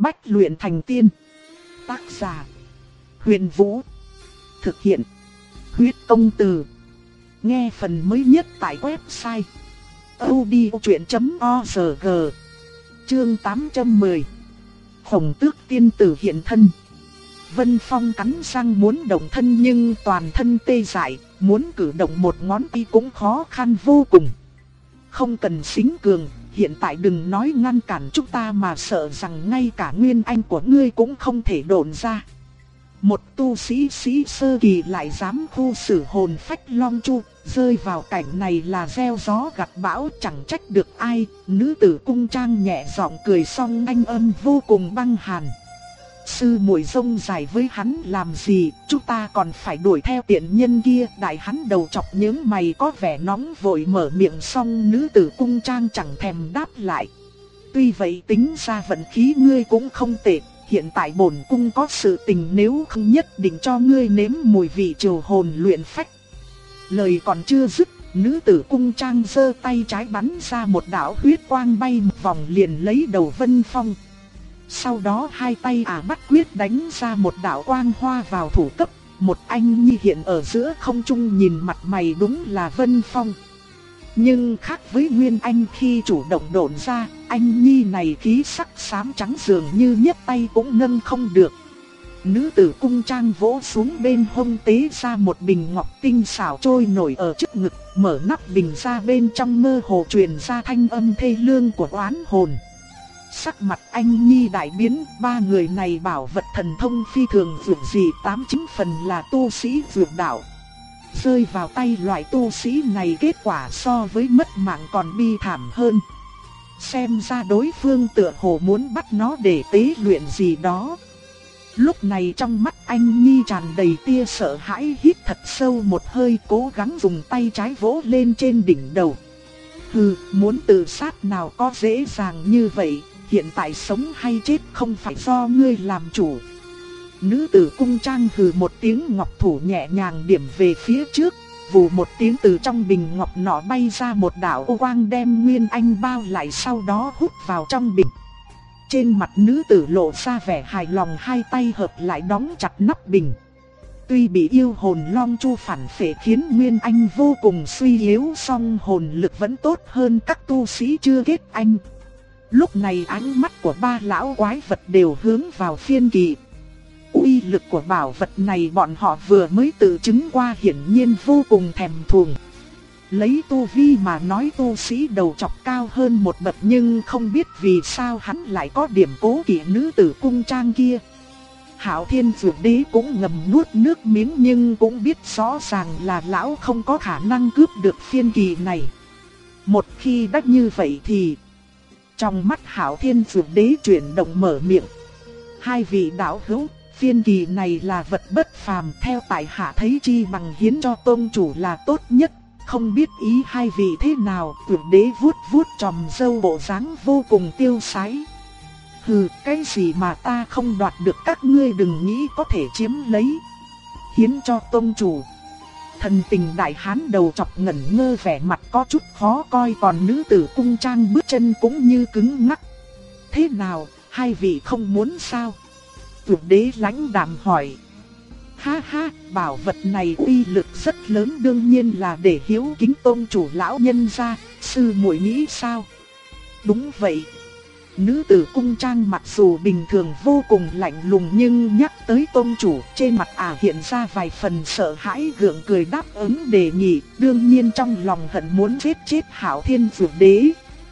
Bách luyện thành tiên. Tác giả: Huyền Vũ. Thực hiện: Huyết Công Từ. Nghe phần mới nhất tại website audiochuyện.org. Chương 810. Khổng Tước tiên tử hiện thân. Vân Phong cắn răng muốn động thân nhưng toàn thân tê dại, muốn cử động một ngón tay cũng khó khăn vô cùng. Không cần xính cường, hiện tại đừng nói ngăn cản chúng ta mà sợ rằng ngay cả nguyên anh của ngươi cũng không thể độn ra. Một tu sĩ sĩ sơ kỳ lại dám khu xử hồn phách Long Chu, rơi vào cảnh này là gieo gió gặt bão, chẳng trách được ai. Nữ tử cung trang nhẹ giọng cười xong anh âm vô cùng băng hàn. Sư muội rông dài với hắn làm gì, chúng ta còn phải đuổi theo tiện nhân kia. Đại hắn đầu chọc những mày có vẻ nóng vội mở miệng, xong nữ tử cung trang chẳng thèm đáp lại. Tuy vậy tính ra vận khí ngươi cũng không tệ. Hiện tại bổn cung có sự tình, nếu không nhất định cho ngươi nếm mùi vị triều hồn luyện phách. Lời còn chưa dứt, nữ tử cung trang giơ tay trái bắn ra một đạo huyết quang bay một vòng liền lấy đầu Vân Phong. Sau đó hai tay bắt quyết đánh ra một đạo quang hoa vào thủ cấp. Một anh nhi hiện ở giữa không trung, nhìn mặt mày đúng là Vân Phong. Nhưng khác với Nguyên Anh khi chủ động độn ra, anh nhi này khí sắc xám trắng dường như nhấc tay cũng nâng không được. Nữ tử cung trang vỗ xuống bên hông tế ra một bình ngọc tinh xảo trôi nổi ở trước ngực, mở nắp bình ra, bên trong mơ hồ truyền ra thanh âm thê lương của oán hồn. Sắc mặt anh nhi đại biến, ba người này bảo vật thần thông phi thường vượt dị, 89 phần là tu sĩ vượt đạo. Rơi vào tay loại tu sĩ này kết quả so với mất mạng còn bi thảm hơn. Xem ra đối phương tựa hồ muốn bắt nó để tế luyện gì đó. Lúc này trong mắt anh nhi tràn đầy tia sợ hãi, hít thật sâu một hơi, cố gắng dùng tay trái vỗ lên trên đỉnh đầu. Hừ, muốn tự sát nào có dễ dàng như vậy, hiện tại sống hay chết không phải do ngươi làm chủ. Nữ tử cung trang hừ một tiếng, ngọc thủ nhẹ nhàng điểm về phía trước, vù một tiếng từ trong bình ngọc nọ bay ra một đạo ô quang đem Nguyên Anh bao lại, sau đó hút vào trong bình. Trên mặt nữ tử lộ ra vẻ hài lòng, hai tay hợp lại đóng chặt nắp bình. Tuy bị yêu hồn Long Chu phản phệ khiến Nguyên Anh vô cùng suy yếu, song hồn lực vẫn tốt hơn các tu sĩ chưa kết anh. Lúc này ánh mắt của ba lão quái vật đều hướng vào Phiên Kỳ. Uy lực của bảo vật này bọn họ vừa mới tự chứng qua, hiển nhiên vô cùng thèm thuồng. Lấy tu vi mà nói tu sĩ đầu chọc cao hơn một bậc, nhưng không biết vì sao hắn lại có điểm cố kỵ nữ tử cung trang kia. Hạo Thiên Dược Đế cũng ngầm nuốt nước miếng, nhưng cũng biết rõ ràng là lão không có khả năng cướp được Phiên Kỳ này. Một khi đã như vậy thì... Trong mắt Hạo Thiên Dược Đế chuyển động mở miệng. Hai vị đạo hữu, Phiên Kỳ này là vật bất phàm, theo tại hạ thấy chi bằng hiến cho tôn chủ là tốt nhất. Không biết ý hai vị thế nào? Dược Đế vuốt vuốt chòm râu, bộ dáng vô cùng tiêu sái. Hừ, cái gì mà ta không đoạt được các ngươi đừng nghĩ có thể chiếm lấy. Hiến cho tôn chủ. Thần tình đại hán đầu chọc ngẩn ngơ, vẻ mặt có chút khó coi, còn nữ tử cung trang bước chân cũng như cứng ngắc. Thế nào, hai vị không muốn sao? Dược Đế lãnh đạm hỏi. Ha ha, bảo vật này uy lực rất lớn, đương nhiên là để hiếu kính tôn chủ lão nhân ra, sư muội nghĩ sao? Đúng vậy. Nữ tử cung trang mặc dù bình thường vô cùng lạnh lùng, nhưng nhắc tới tôn chủ, trên mặt hiện ra vài phần sợ hãi, gượng cười đáp ứng đề nghị, đương nhiên trong lòng hận muốn giết chết Hạo Thiên Dược Đế.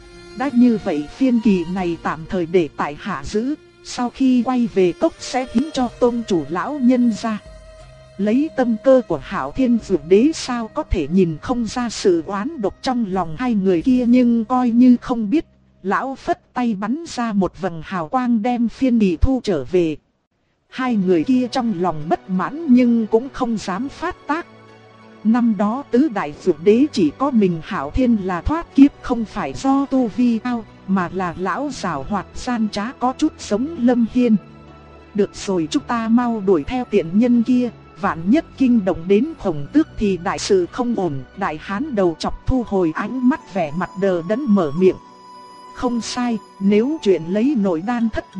Đã như vậy Phiên Kỳ này tạm thời để tại hạ giữ, sau khi quay về cốc sẽ hiến cho tôn chủ lão nhân ra. Lấy tâm cơ của Hạo Thiên Dược Đế sao có thể nhìn không ra sự oán độc trong lòng hai người kia, nhưng coi như không biết. Lão phất tay bắn ra một vầng hào quang đem Phiên Kỳ thu trở về. Hai người kia trong lòng bất mãn nhưng cũng không dám phát tác. Năm đó tứ đại dược đế chỉ có mình Hạo Thiên là thoát kiếp, không phải do tu vi cao, mà là lão giảo hoạt gian trá có chút giống Lâm Hiên. Được rồi, chúng ta mau đuổi theo tiện nhân kia, vạn nhất kinh động đến Khổng Tước thì đại sự không ổn. Đại hán đầu chọc thu hồi ánh mắt, vẻ mặt đờ đẫn mở miệng. Không sai, nếu chuyện lấy nội đan thất bại,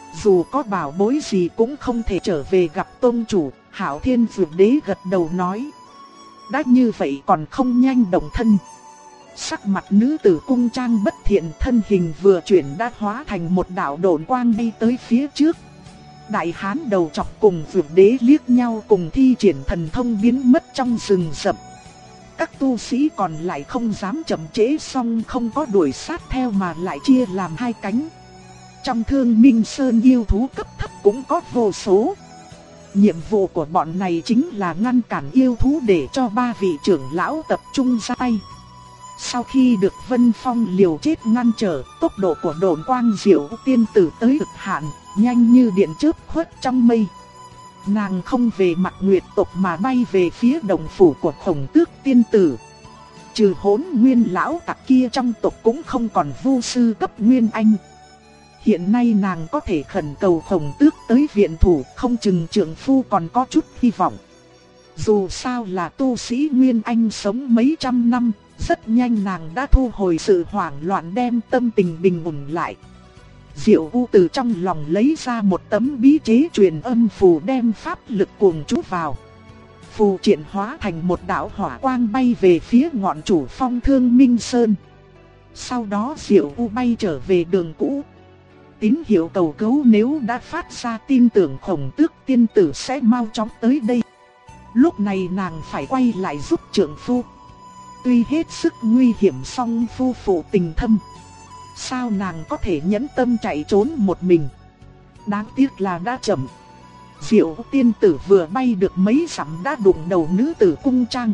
Dù có bảo bối gì cũng không thể trở về gặp tôn chủ. Hạo Thiên Dược Đế gật đầu nói. Đã như vậy còn không nhanh động thân. Sắc mặt nữ tử cung trang bất thiện, thân hình vừa chuyển đã hóa thành một đạo độn quang đi tới phía trước. Đại hán đầu chọc cùng Dược Đế liếc nhau cùng thi triển thần thông biến mất trong rừng rậm. Các tu sĩ còn lại không dám chậm trễ, song không có đuổi sát theo mà lại chia làm hai cánh. Trong Thương Minh Sơn yêu thú cấp thấp cũng có vô số. Nhiệm vụ của bọn này chính là ngăn cản yêu thú để cho ba vị trưởng lão tập trung ra tay. Sau khi được Vân Phong liều chết ngăn trở, tốc độ của độn quang Diệu tiên tử tới cực hạn, nhanh như điện chớp khuất trong mây. Nàng không về mặt Nguyệt tộc mà bay về phía đồng phủ của Khổng Tước tiên tử. Trừ Hỗn Nguyên lão tặc kia, trong tộc cũng không còn vu sư cấp Nguyên Anh. Hiện nay nàng có thể khẩn cầu Khổng Tước tới viện thủ, không chừng trượng phu còn có chút hy vọng. Dù sao là tu sĩ Nguyên Anh sống mấy trăm năm, rất nhanh nàng đã thu hồi sự hoảng loạn, đem tâm tình bình ổn lại. Diệu U từ trong lòng lấy ra một tấm bí chế truyền âm phù, đem pháp lực cuồng trú vào. Phù triển hóa thành một đạo hỏa quang bay về phía ngọn chủ phong Thương Minh Sơn. Sau đó Diệu U bay trở về đường cũ. Tín hiệu cầu cứu nếu đã phát ra, tin tưởng Khổng Tước tiên tử sẽ mau chóng tới đây. Lúc này nàng phải quay lại giúp trượng phu. Tuy hết sức nguy hiểm song phu phụ tình thâm, sao nàng có thể nhẫn tâm chạy trốn một mình. Đáng tiếc là đã chậm. Diệu tiên tử vừa bay được mấy dặm đã đụng đầu nữ tử cung trang.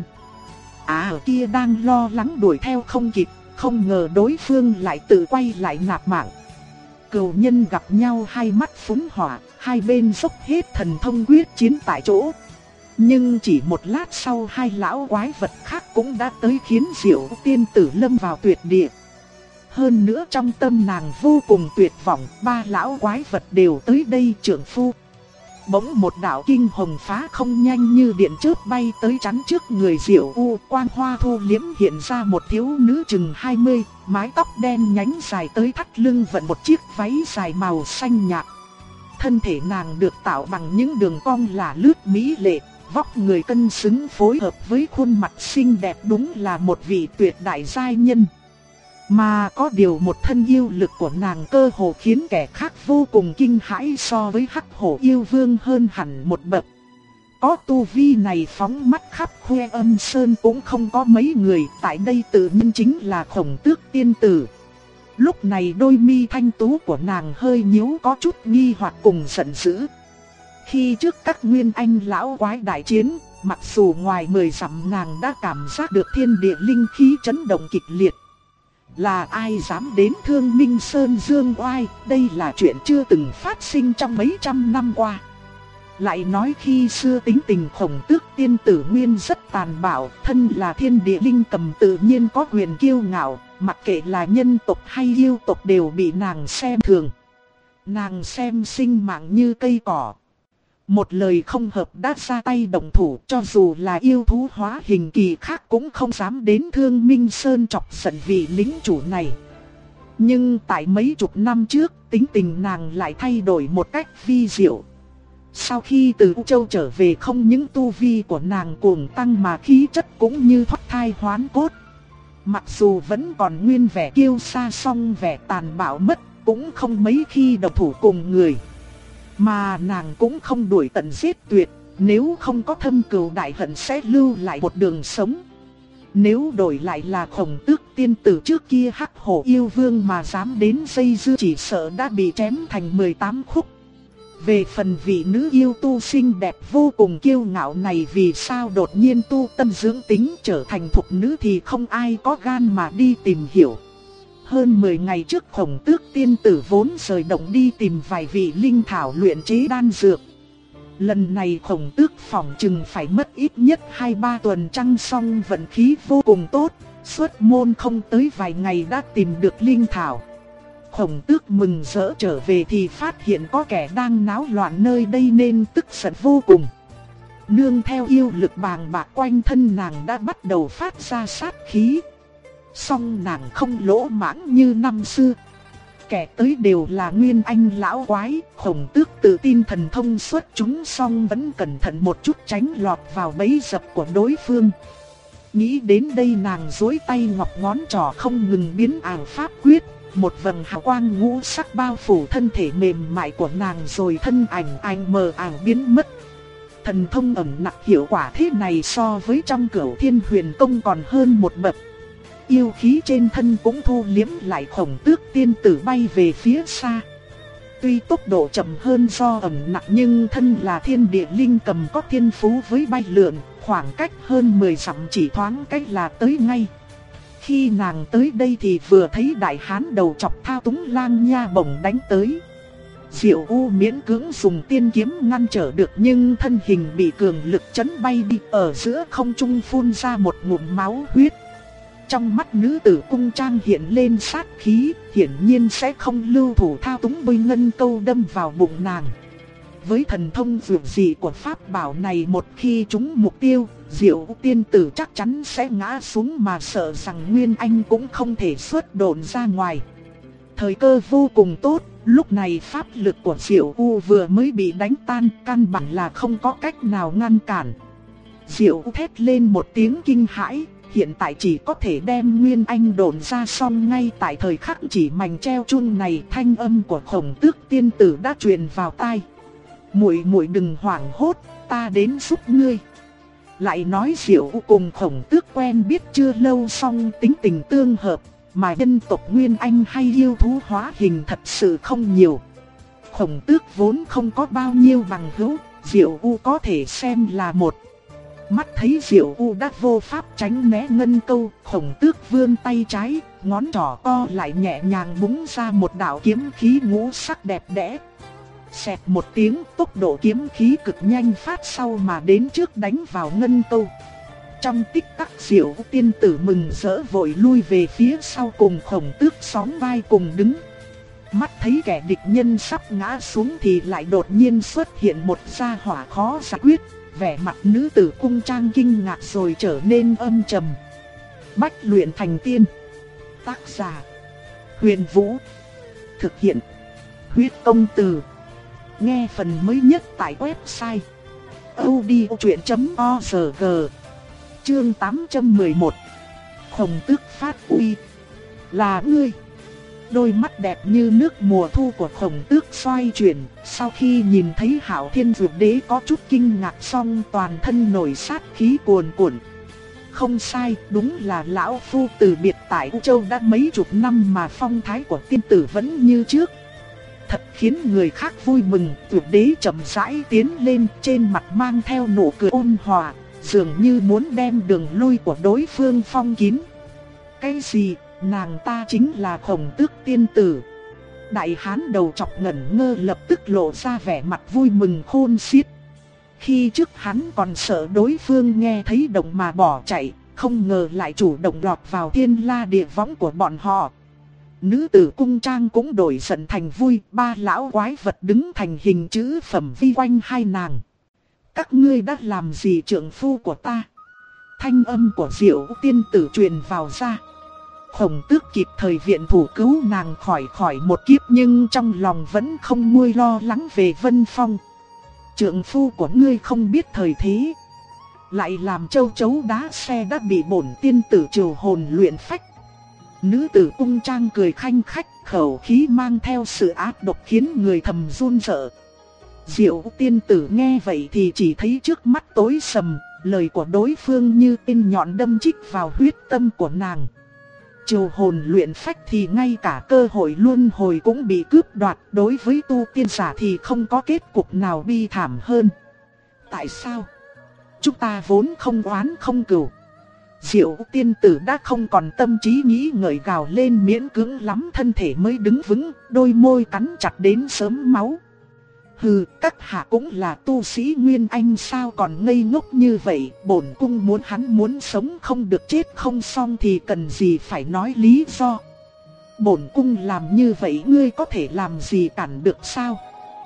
Ở kia đang lo lắng đuổi theo không kịp, không ngờ đối phương lại tự quay lại nạp mạng. Cừu nhân gặp nhau hai mắt phúng hỏa, hai bên dốc hết thần thông quyết chiến tại chỗ. Nhưng chỉ một lát sau, hai lão quái vật khác cũng đã tới, khiến Diệu tiên tử lâm vào tuyệt địa. Hơn nữa trong tâm nàng vô cùng tuyệt vọng, ba lão quái vật đều tới đây trượng phu. Bỗng một đạo kinh hồng phá không nhanh như điện chớp bay tới chắn trước người Diệu U, quang hoa thu liễm hiện ra một thiếu nữ chừng 20, mái tóc đen nhánh dài tới thắt lưng, vận một chiếc váy dài màu xanh nhạt. Thân thể nàng được tạo bằng những đường cong lả lướt mỹ lệ, vóc người cân xứng phối hợp với khuôn mặt xinh đẹp, đúng là một vị tuyệt đại giai nhân. Mà có điều một thân yêu lực của nàng cơ hồ khiến kẻ khác vô cùng kinh hãi, so với Hắc Hổ yêu vương hơn hẳn một bậc. Có tu vi này phóng mắt khắp Khuê Âm Sơn cũng không có mấy người, tại đây tự nhiên chính là Khổng Tước tiên tử. Lúc này đôi mi thanh tú của nàng hơi nhíu, có chút nghi hoặc cùng giận dữ. Khi trước các Nguyên Anh lão quái đại chiến, mặc dù ngoài 10 dặm nàng đã cảm giác được thiên địa linh khí chấn động kịch liệt. Là ai dám đến Thương Minh Sơn dương oai, đây là chuyện chưa từng phát sinh trong mấy trăm năm qua. Lại nói khi xưa tính tình Khổng Tước tiên tử nguyên rất tàn bạo, thân là thiên địa linh cầm tự nhiên có quyền kiêu ngạo, mặc kệ là nhân tộc hay yêu tộc đều bị nàng xem thường. Nàng xem sinh mạng như cây cỏ. Một lời không hợp đã ra tay động thủ, cho dù là yêu thú hóa hình kỳ khác cũng không dám đến Thương Minh Sơn chọc giận vị lính chủ này. Nhưng tại mấy chục năm trước, tính tình nàng lại thay đổi một cách vi diệu. Sau khi từ U Châu trở về, không những tu vi của nàng cuồng tăng mà khí chất cũng như thoát thai hoán cốt. Mặc dù vẫn còn nguyên vẻ kiêu sa, song vẻ tàn bạo mất, cũng không mấy khi động thủ cùng người. Mà nàng cũng không đuổi tận giết tuyệt, nếu không có thâm cừu đại hận sẽ lưu lại một đường sống. Nếu đổi lại là Khổng Tước tiên tử trước kia Hắc Hổ yêu vương mà dám đến dây dưa, chỉ sợ đã bị chém thành 18 khúc. Về phần vị nữ yêu tu xinh đẹp vô cùng kiêu ngạo này, vì sao đột nhiên tu tâm dưỡng tính trở thành thục nữ thì không ai có gan mà đi tìm hiểu. Hơn 10 ngày trước, Khổng Tước tiên tử vốn rời động đi tìm vài vị linh thảo luyện chế đan dược. Lần này Khổng Tước phỏng chừng phải mất ít nhất 2-3 tuần trăng, song vận khí vô cùng tốt, xuất môn không tới vài ngày đã tìm được linh thảo. Khổng Tước mừng rỡ trở về thì phát hiện có kẻ đang náo loạn nơi đây nên tức giận vô cùng. Nương theo yêu lực bàng bạc quanh thân, nàng đã bắt đầu phát ra sát khí. Song nàng không lỗ mãng như năm xưa. kẻ tới đều là nguyên anh lão quái. Khổng Tước tự tin thần thông xuất chúng, song vẫn cẩn thận một chút tránh lọt vào bẫy dập của đối phương. Nghĩ đến đây, nàng duỗi tay ngọc ngón trỏ không ngừng biến ảo pháp quyết. Một vầng hào quang ngũ sắc bao phủ thân thể mềm mại của nàng, rồi thân ảnh mờ ảo biến mất. Thần thông ẩn nặc hiệu quả thế này so với trong Cửu Thiên Huyền Công còn hơn một bậc. Yêu khí trên thân cũng thu liếm lại. Khổng Tước tiên tử bay về phía xa. Tuy tốc độ chậm hơn do ẩn nặc, nhưng thân là thiên địa linh cầm có thiên phú với bay lượn, khoảng cách hơn 10 dặm chỉ thoáng cách là tới ngay. Khi nàng tới đây thì vừa thấy đại hán đầu chọc thao túng lang nha bổng đánh tới. Diệu U miễn cưỡng dùng tiên kiếm ngăn trở được, nhưng thân hình bị cường lực chấn bay đi, ở giữa không trung phun ra một ngụm máu huyết. Trong mắt nữ tử cung trang hiện lên sát khí, hiển nhiên sẽ không lưu thủ thao túng bôi ngân câu đâm vào bụng nàng. Với thần thông vượt dị của pháp bảo này, một khi trúng mục tiêu, Diệu tiên tử chắc chắn sẽ ngã xuống, mà sợ rằng Nguyên Anh cũng không thể xuất độn ra ngoài. Thời cơ vô cùng tốt, lúc này pháp lực của Diệu U vừa mới bị đánh tan, căn bản là không có cách nào ngăn cản. Diệu U thét lên một tiếng kinh hãi, hiện tại chỉ có thể đem Nguyên Anh độn ra, xong ngay tại thời khắc chỉ mảnh treo chuông này, thanh âm của Khổng Tước tiên tử đã truyền vào tai. Muội đừng hoảng hốt, ta đến giúp ngươi. Lại nói Diệu U cùng Khổng Tước quen biết chưa lâu, song tính tình tương hợp, mà nhân tộc Nguyên Anh hay yêu thú hóa hình thật sự không nhiều. Khổng Tước vốn không có bao nhiêu bằng hữu, Diệu U có thể xem là một. Mắt thấy Diệu U đã vô pháp tránh né ngân câu, Khổng Tước vươn tay trái, ngón trỏ co lại nhẹ nhàng búng ra một đạo kiếm khí ngũ sắc đẹp đẽ. Xẹt một tiếng, tốc độ kiếm khí cực nhanh phát sau mà đến trước đánh vào ngân câu. Trong tích tắc Diệu tiên tử mừng rỡ vội lui về phía sau, cùng Khổng Tước sóng vai cùng đứng. Mắt thấy kẻ địch nhân sắp ngã xuống thì lại đột nhiên xuất hiện một gia hỏa khó giải quyết. Vẻ mặt nữ tử cung trang kinh ngạc rồi trở nên âm trầm. Bách luyện thành tiên. Tác giả: Huyền Vũ. Thực hiện: Huyết Công Từ. Nghe phần mới nhất tại website audiochuyện.org. Chương 811. Khổng Tước phát uy. Là ngươi. Đôi mắt đẹp như nước mùa thu của Khổng Tước xoay chuyển, sau khi nhìn thấy Hạo Thiên Dược Đế có chút kinh ngạc, song toàn thân nổi sát khí cuồn cuộn. Không sai, đúng là lão phu từ biệt tại U Châu đã mấy chục năm mà phong thái của tiên tử vẫn như trước. Thật khiến người khác vui mừng. Dược Đế chậm rãi tiến lên, trên mặt mang theo nụ cười ôn hòa, dường như muốn đem đường lui của đối phương phong kín. Cái gì? Nàng ta chính là Khổng Tước tiên tử. Đại hán đầu chọc ngẩn ngơ lập tức lộ ra vẻ mặt vui mừng khôn xiết. Khi trước hắn còn sợ đối phương nghe thấy động mà bỏ chạy, không ngờ lại chủ động lọt vào thiên la địa võng của bọn họ. Nữ tử cung trang cũng đổi giận thành vui, ba lão quái vật đứng thành hình chữ phẩm vây quanh hai nàng. Các ngươi đã làm gì trượng phu của ta? Thanh âm của Diệu tiên tử truyền vào ra. Khổng Tước kịp thời viện thủ cứu nàng khỏi một kiếp, nhưng trong lòng vẫn không nguôi lo lắng về Vân Phong. Trượng phu của ngươi không biết thời thế, lại làm châu chấu đá xe, đã bị bổn tiên tử trừ hồn luyện phách. Nữ tử cung trang cười khanh khách, khẩu khí mang theo sự ác độc khiến người thầm run sợ. Diệu tiên tử nghe vậy thì chỉ thấy trước mắt tối sầm, lời của đối phương như tên nhọn đâm chích vào huyết tâm của nàng. Trừ hồn luyện phách thì ngay cả cơ hội luân hồi cũng bị cướp đoạt, đối với tu tiên giả thì không có kết cục nào bi thảm hơn. Tại sao? Chúng ta vốn không oán không cừu. Diệu tiên tử đã không còn tâm trí nghĩ ngợi, gào lên miễn cưỡng lắm thân thể mới đứng vững, đôi môi cắn chặt đến sớm máu. Hừ, các hạ cũng là tu sĩ Nguyên Anh sao còn ngây ngốc như vậy, bổn cung muốn hắn muốn sống không được chết không xong thì cần gì phải nói lý do. Bổn cung làm như vậy ngươi có thể làm gì cản được sao?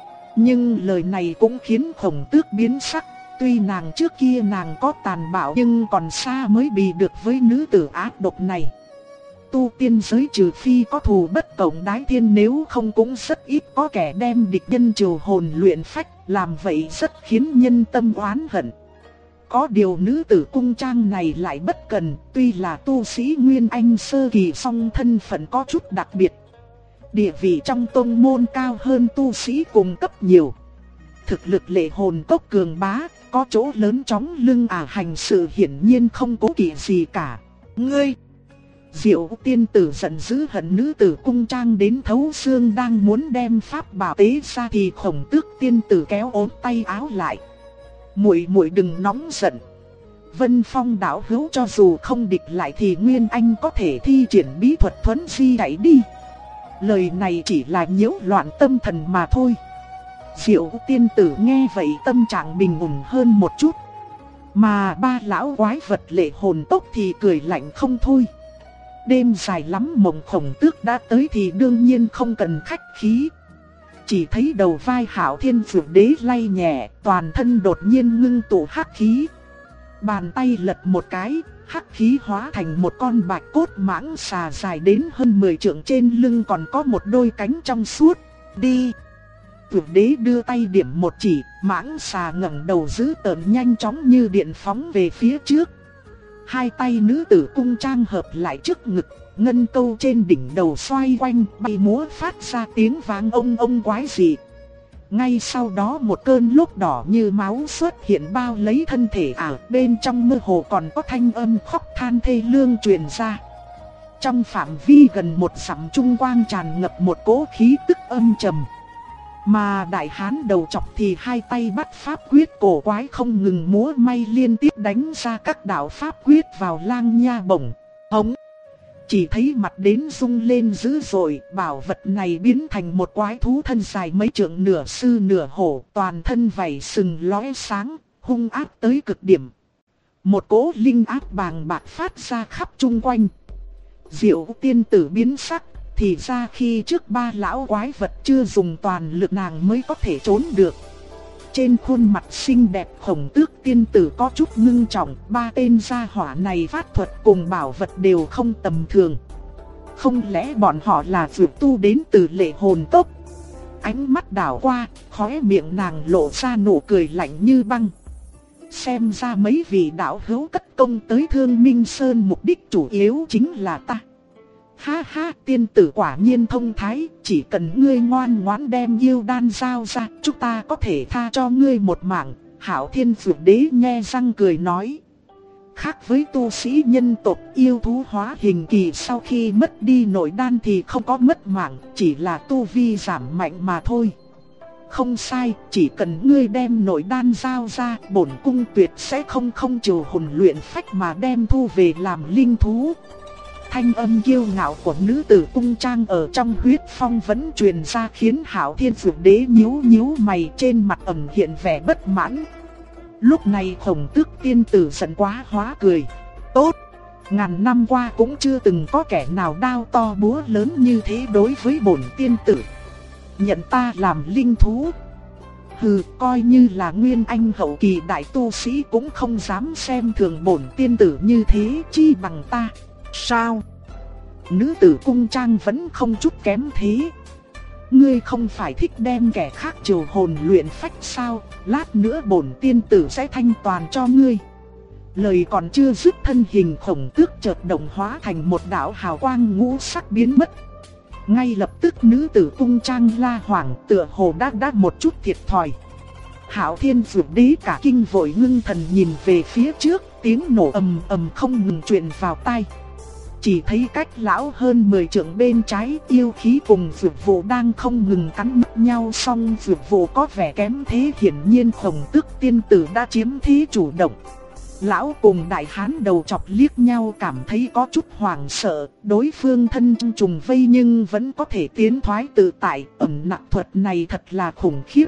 Nhưng lời này cũng khiến Khổng Tước biến sắc, tuy nàng trước kia nàng có tàn bạo nhưng còn xa mới bì được với nữ tử ác độc này. tu tiên giới trừ phi có thù bất cộng đái thiên, nếu không cũng rất ít có kẻ đem địch nhân trừ hồn luyện phách, làm vậy rất khiến nhân tâm oán hận. Có điều nữ tử cung trang này lại bất cần, tuy là tu sĩ Nguyên Anh sơ kỳ song thân phận có chút đặc biệt. Địa vị trong tông môn cao hơn tu sĩ cùng cấp nhiều. Thực lực Lệ Hồn Cốc cường bá, có chỗ lớn chóng lưng hành sự hiển nhiên không cố kỵ gì cả. Ngươi! Diệu tiên tử giận dữ hận nữ tử cung trang đến thấu xương, đang muốn đem pháp bảo tế ra thì Khổng Tước tiên tử kéo ốm tay áo lại. Muội muội đừng nóng giận. Vân Phong đạo hữu cho dù không địch lại thì Nguyên Anh có thể thi triển bí thuật thuấn di chạy đi. Lời này chỉ là nhiễu loạn tâm thần mà thôi. Diệu tiên tử nghe vậy tâm trạng bình ổn hơn một chút. Mà ba lão quái vật Lệ Hồn Cốc thì cười lạnh không thôi. Đêm dài lắm, Mộng Khổng Tước đã tới thì đương nhiên không cần khách khí. Chỉ thấy đầu vai Hạo Thiên Dược Đế lay nhẹ, toàn thân đột nhiên ngưng tụ hắc khí. Bàn tay lật một cái, hắc khí hóa thành một con bạch cốt mãng xà dài đến hơn 10 trượng, trên lưng còn có một đôi cánh trong suốt. Đi! Dược Đế đưa tay điểm một chỉ, mãng xà ngẩng đầu dữ tợn nhanh chóng như điện phóng về phía trước. Hai tay nữ tử cung trang hợp lại trước ngực, ngân câu trên đỉnh đầu xoay quanh bay múa phát ra tiếng vang ông quái dị. Ngay sau đó một cơn lốc đỏ như máu xuất hiện bao lấy thân thể bên trong mơ hồ còn có thanh âm khóc than thê lương truyền ra. Trong phạm vi gần một dặm trung quang tràn ngập một cỗ khí tức âm trầm. Mà đại hán đầu chọc thì hai tay bắt pháp quyết cổ quái không ngừng múa may liên tiếp đánh ra các đạo pháp quyết vào Lang Nha Bổng. Hống! Chỉ thấy mặt đến rung lên dữ dội, bảo vật này biến thành một quái thú thân dài mấy trượng, nửa sư nửa hổ, toàn thân vảy sừng lóe sáng, hung ác tới cực điểm. Một cỗ linh áp bàng bạc phát ra khắp chung quanh. Diệu tiên tử biến sắc, thì ra khi trước ba lão quái vật chưa dùng toàn lực nàng mới có thể trốn được. Trên khuôn mặt xinh đẹp Khổng Tước tiên tử có chút ngưng trọng, ba tên gia hỏa này pháp thuật cùng bảo vật đều không tầm thường. Không lẽ bọn họ là dược tu đến từ Lệ Hồn Cốc? Ánh mắt đảo qua, khóe miệng nàng lộ ra nụ cười lạnh như băng. Xem ra mấy vị đạo hữu cất công tới Thương Minh Sơn mục đích chủ yếu chính là ta. Ha ha, tiên tử quả nhiên thông thái, chỉ cần ngươi ngoan ngoãn đem yêu đan giao ra, chúng ta có thể tha cho ngươi một mạng. Hạo Thiên Dược Đế nhe răng cười nói. Khác với tu sĩ nhân tộc, yêu thú hóa hình kỳ sau khi mất đi nội đan thì không có mất mạng, chỉ là tu vi giảm mạnh mà thôi. Không sai, chỉ cần ngươi đem nội đan giao ra, bổn cung tuyệt sẽ không trừ hồn luyện phách mà đem thu về làm linh thú. Thanh âm kiêu ngạo của nữ tử cung trang ở trong huyết phong vẫn truyền ra, khiến Hạo Thiên Dược Đế nhíu mày, trên mặt ẩn hiện vẻ bất mãn. Lúc này Khổng Tước tiên tử giận quá hóa cười. Tốt! Ngàn năm qua cũng chưa từng có kẻ nào đao to búa lớn như thế đối với bổn tiên tử. Nhận ta làm linh thú. Hừ, coi như là Nguyên Anh hậu kỳ đại tu sĩ cũng không dám xem thường bổn tiên tử như thế, chi bằng ta. Sao? Nữ tử cung trang vẫn không chút kém thế. Ngươi không phải thích đem kẻ khác trừ hồn luyện phách sao? Lát nữa bổn tiên tử sẽ thanh toàn cho ngươi. Lời còn chưa dứt, thân hình Khổng Tước chợt động hóa thành một đạo hào quang ngũ sắc biến mất. Ngay lập tức nữ tử cung trang la hoảng, tựa hồ đã một chút thiệt thòi. Hạo Thiên Dược Đế cả kinh vội ngưng thần nhìn về phía trước, tiếng nổ ầm ầm không ngừng truyền vào tai. Chỉ thấy cách lão hơn 10 trượng bên trái, yêu khí cùng dược vụ đang không ngừng cắn nuốt nhau, song dược vụ có vẻ kém thế, hiển nhiên Khổng Tước tiên tử đã chiếm thế chủ động. Lão cùng đại hán đầu chọc liếc nhau, cảm thấy có chút hoảng sợ, đối phương thân trong trùng vây nhưng vẫn có thể tiến thoái tự tại, ẩn nặc thuật này thật là khủng khiếp.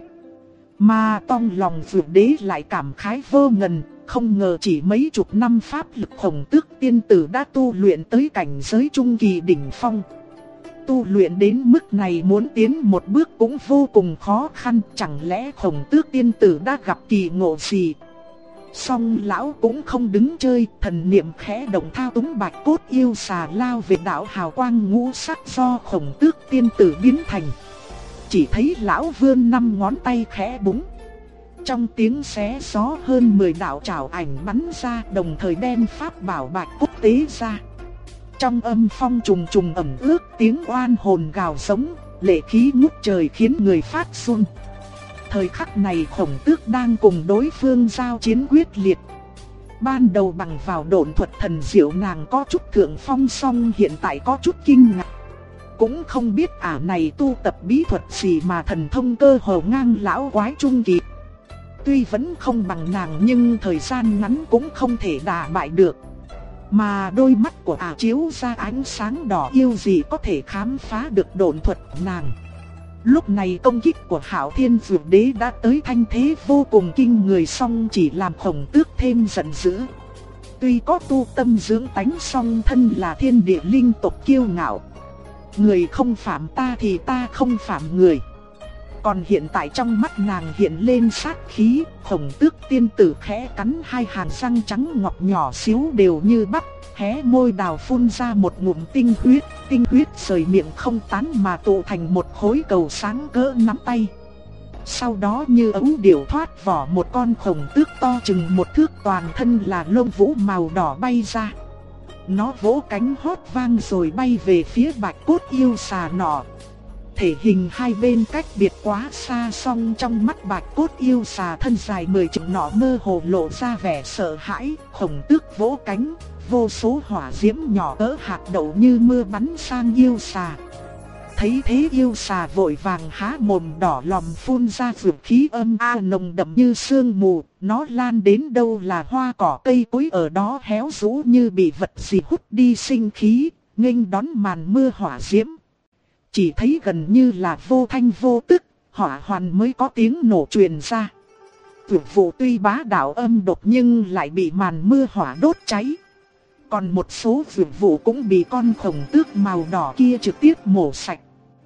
Mà trong lòng Dược Đế lại cảm khái vô ngần, không ngờ chỉ mấy chục năm pháp lực Khổng Tước tiên tử đã tu luyện tới cảnh giới trung kỳ đỉnh phong. Tu luyện đến mức này muốn tiến một bước cũng vô cùng khó khăn, chẳng lẽ Khổng Tước tiên tử đã gặp kỳ ngộ gì? Song lão cũng không đứng chơi, thần niệm khẽ động thao túng bạch cốt yêu xà lao về đạo hào quang ngũ sắc do Khổng Tước tiên tử biến thành. Chỉ thấy lão vươn 5 ngón tay khẽ búng. Trong tiếng xé gió hơn 10 đạo trảo ảnh bắn ra, đồng thời đem pháp bảo bạch cốt tế ra. Trong âm phong trùng trùng ẩm ướt, tiếng oan hồn gào giống, lệ khí ngút trời khiến người phát run. Thời khắc này Khổng Tước đang cùng đối phương giao chiến quyết liệt. Ban đầu bằng vào độn thuật thần diệu nàng có chút thượng phong, song hiện tại có chút kinh ngạc. Cũng không biết ả này tu tập bí thuật gì mà thần thông cơ hồ ngang lão quái trung kỳ. Tuy vẫn không bằng nàng nhưng thời gian ngắn cũng không thể đả bại được. Mà đôi mắt của ả chiếu ra ánh sáng đỏ yêu gì có thể khám phá được độn thuật nàng. Lúc này công kích của Hạo Thiên Dược Đế đã tới thanh thế vô cùng kinh người, song chỉ làm Khổng Tước thêm giận dữ. Tuy có tu tâm dưỡng tánh song thân là thiên địa linh tộc kiêu ngạo. Người không phạm ta thì ta không phạm người. Còn hiện tại trong mắt nàng hiện lên sát khí, Khổng Tước tiên tử khẽ cắn hai hàm răng trắng ngọc nhỏ xíu đều như bắp, hé môi đào phun ra một ngụm tinh huyết rời miệng không tán mà tụ thành một khối cầu sáng cỡ nắm tay. Sau đó như ấu điểu thoát vỏ, một con khổng tước to chừng 1 thước toàn thân là lông vũ màu đỏ bay ra. Nó vỗ cánh hót vang rồi bay về phía bạch cốt yêu xà nọ. Thể hình hai bên cách biệt quá xa, song trong mắt bạch cốt yêu xà thân dài 10 trượng nọ mơ hồ lộ ra vẻ sợ hãi. Khổng Tước vỗ cánh, vô số hỏa diễm nhỏ cỡ hạt đậu như mưa bắn sang yêu xà. Thấy thế yêu xà vội vàng há mồm đỏ lòm phun ra dược khí âm a nồng đậm như sương mù. Nó lan đến đâu là hoa cỏ cây cối ở đó héo rũ như bị vật gì hút đi sinh khí, nghênh đón màn mưa hỏa diễm. Chỉ thấy gần như là vô thanh vô tức, hỏa hoàn mới có tiếng nổ truyền ra. Dược vụ tuy bá đạo âm độc nhưng lại bị màn mưa hỏa đốt cháy. Còn một số dược vụ cũng bị con khổng tước màu đỏ kia trực tiếp mổ sạch.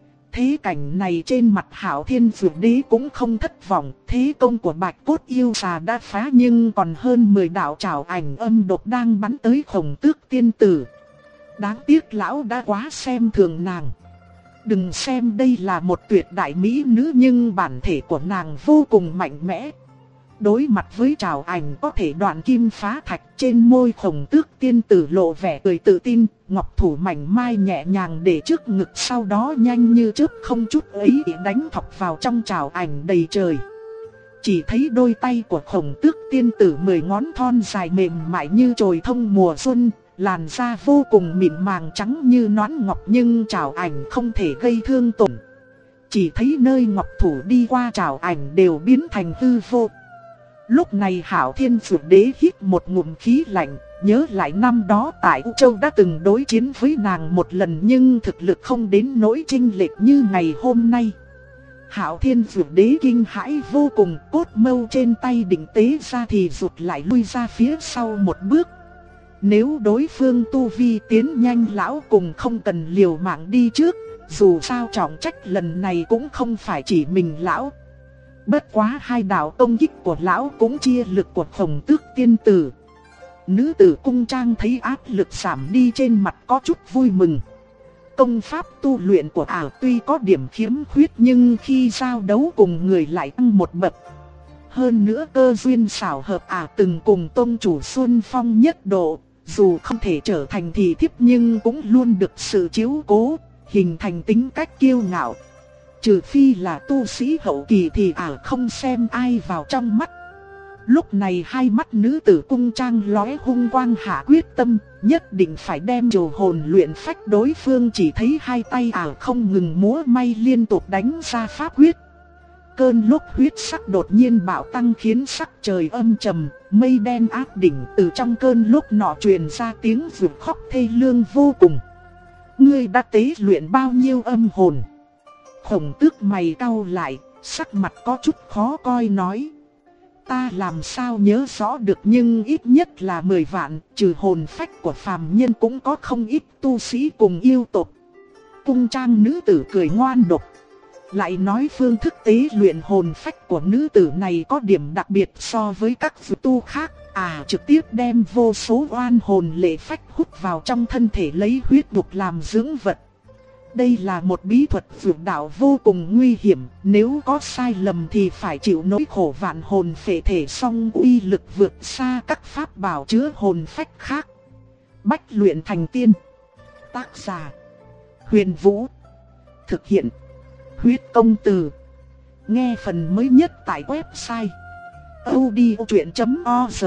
Thế cảnh này trên mặt Hạo Thiên Dược Đế cũng không thất vọng. Thế công của bạch cốt yêu xà đã phá nhưng còn hơn 10 đạo trảo ảnh âm độc đang bắn tới Khổng Tước tiên tử. Đáng tiếc lão đã quá xem thường nàng. Đừng xem đây là một tuyệt đại mỹ nữ nhưng bản thể của nàng vô cùng mạnh mẽ. Đối mặt với trảo ảnh có thể đoạn kim phá thạch, trên môi Khổng Tước tiên tử lộ vẻ cười tự tin, ngọc thủ mảnh mai nhẹ nhàng để trước ngực, sau đó nhanh như chớp không chút ấy đánh thọc vào trong trảo ảnh đầy trời. Chỉ thấy đôi tay của Khổng Tước tiên tử 10 ngón thon dài mềm mại như chồi thông mùa xuân, làn da vô cùng mịn màng trắng như nón ngọc nhưng trảo ảnh không thể gây thương tổn. Chỉ thấy nơi ngọc thủ đi qua trảo ảnh đều biến thành hư vô. Lúc này Hạo Thiên Dược Đế hít một ngụm khí lạnh, nhớ lại năm đó tại U Châu đã từng đối chiến với nàng một lần nhưng thực lực không đến nỗi chênh lệch như ngày hôm nay. Hạo Thiên Dược Đế kinh hãi vô cùng, cốt mâu trên tay định tế ra thì rụt lại lui ra phía sau một bước. Nếu đối phương tu vi tiến nhanh lão cùng không cần liều mạng đi trước, dù sao trọng trách lần này cũng không phải chỉ mình lão. Bất quá hai đạo công kích của lão cũng chia lực của Khổng Tước tiên tử. Nữ tử cung trang thấy áp lực giảm đi trên mặt có chút vui mừng. Công pháp tu luyện của ả tuy có điểm khiếm khuyết nhưng khi giao đấu cùng người lại tăng một bậc. Hơn nữa cơ duyên xảo hợp ả từng cùng tông chủ Xuân Phong nhất độ, dù không thể trở thành thị thiếp nhưng cũng luôn được sự chiếu cố, hình thành tính cách kiêu ngạo. Trừ phi là tu sĩ hậu kỳ thì ả không xem ai vào trong mắt. Lúc này hai mắt nữ tử cung trang lóe hung quang, hạ quyết tâm, nhất định phải đem trừ hồn luyện phách đối phương. Chỉ thấy hai tay ả không ngừng múa may liên tục đánh ra pháp quyết. Cơn lốc huyết sắc đột nhiên bạo tăng khiến sắc trời âm trầm, mây đen áp đỉnh. Từ trong cơn lốc nọ truyền ra tiếng rượu khóc thê lương vô cùng. Ngươi đã tế luyện bao nhiêu âm hồn? Khổng Tước mày cau lại, sắc mặt có chút khó coi nói. Ta làm sao nhớ rõ được nhưng ít nhất là 10 vạn, trừ hồn phách của phàm nhân cũng có không ít tu sĩ cùng yêu tộc. Cung trang nữ tử cười ngoan độc. Lại nói phương thức tế luyện hồn phách của nữ tử này có điểm đặc biệt so với các vực tu khác. Trực tiếp đem vô số oan hồn lệ phách hút vào trong thân thể lấy huyết nhục làm dưỡng vật. Đây là một bí thuật vượt đạo vô cùng nguy hiểm, nếu có sai lầm thì phải chịu nỗi khổ vạn hồn phệ thể, song uy lực vượt xa các pháp bảo chứa hồn phách khác. Bách luyện thành tiên. Tác giả: Huyền Vũ. Thực hiện: Huyết Công Từ. Nghe phần mới nhất tại website audiochuyện.org.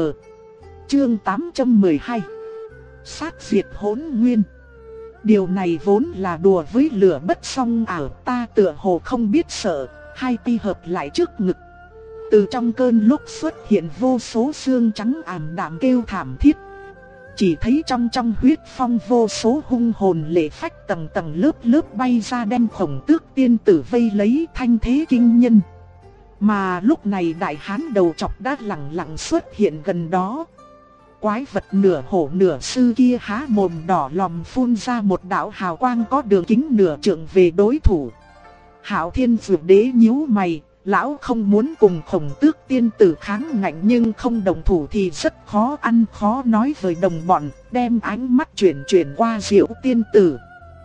Chương 812. Sát diệt hỗn nguyên. Điều này vốn là đùa với lửa bất song ảo, ta tựa hồ không biết sợ. Hai tay hợp lại trước ngực. Từ trong cơn lúc xuất hiện vô số xương trắng ảm đạm kêu thảm thiết. Chỉ thấy trong huyết phong vô số hung hồn lệ phách tầng tầng lớp lớp bay ra, đem Khổng Tước tiên tử vây lấy, thanh thế kinh nhân. Mà lúc này đại hán đầu chọc đã lẳng lặng xuất hiện gần đó. Quái vật nửa hổ nửa sư kia há mồm đỏ lòm phun ra một đạo hào quang có đường kính nửa trượng về đối thủ. Hạo Thiên Dược Đế nhíu mày, lão không muốn cùng Khổng Tước tiên tử kháng ngạnh, nhưng không đồng thủ thì rất khó ăn khó nói với đồng bọn, đem ánh mắt chuyển qua Diệu tiên tử.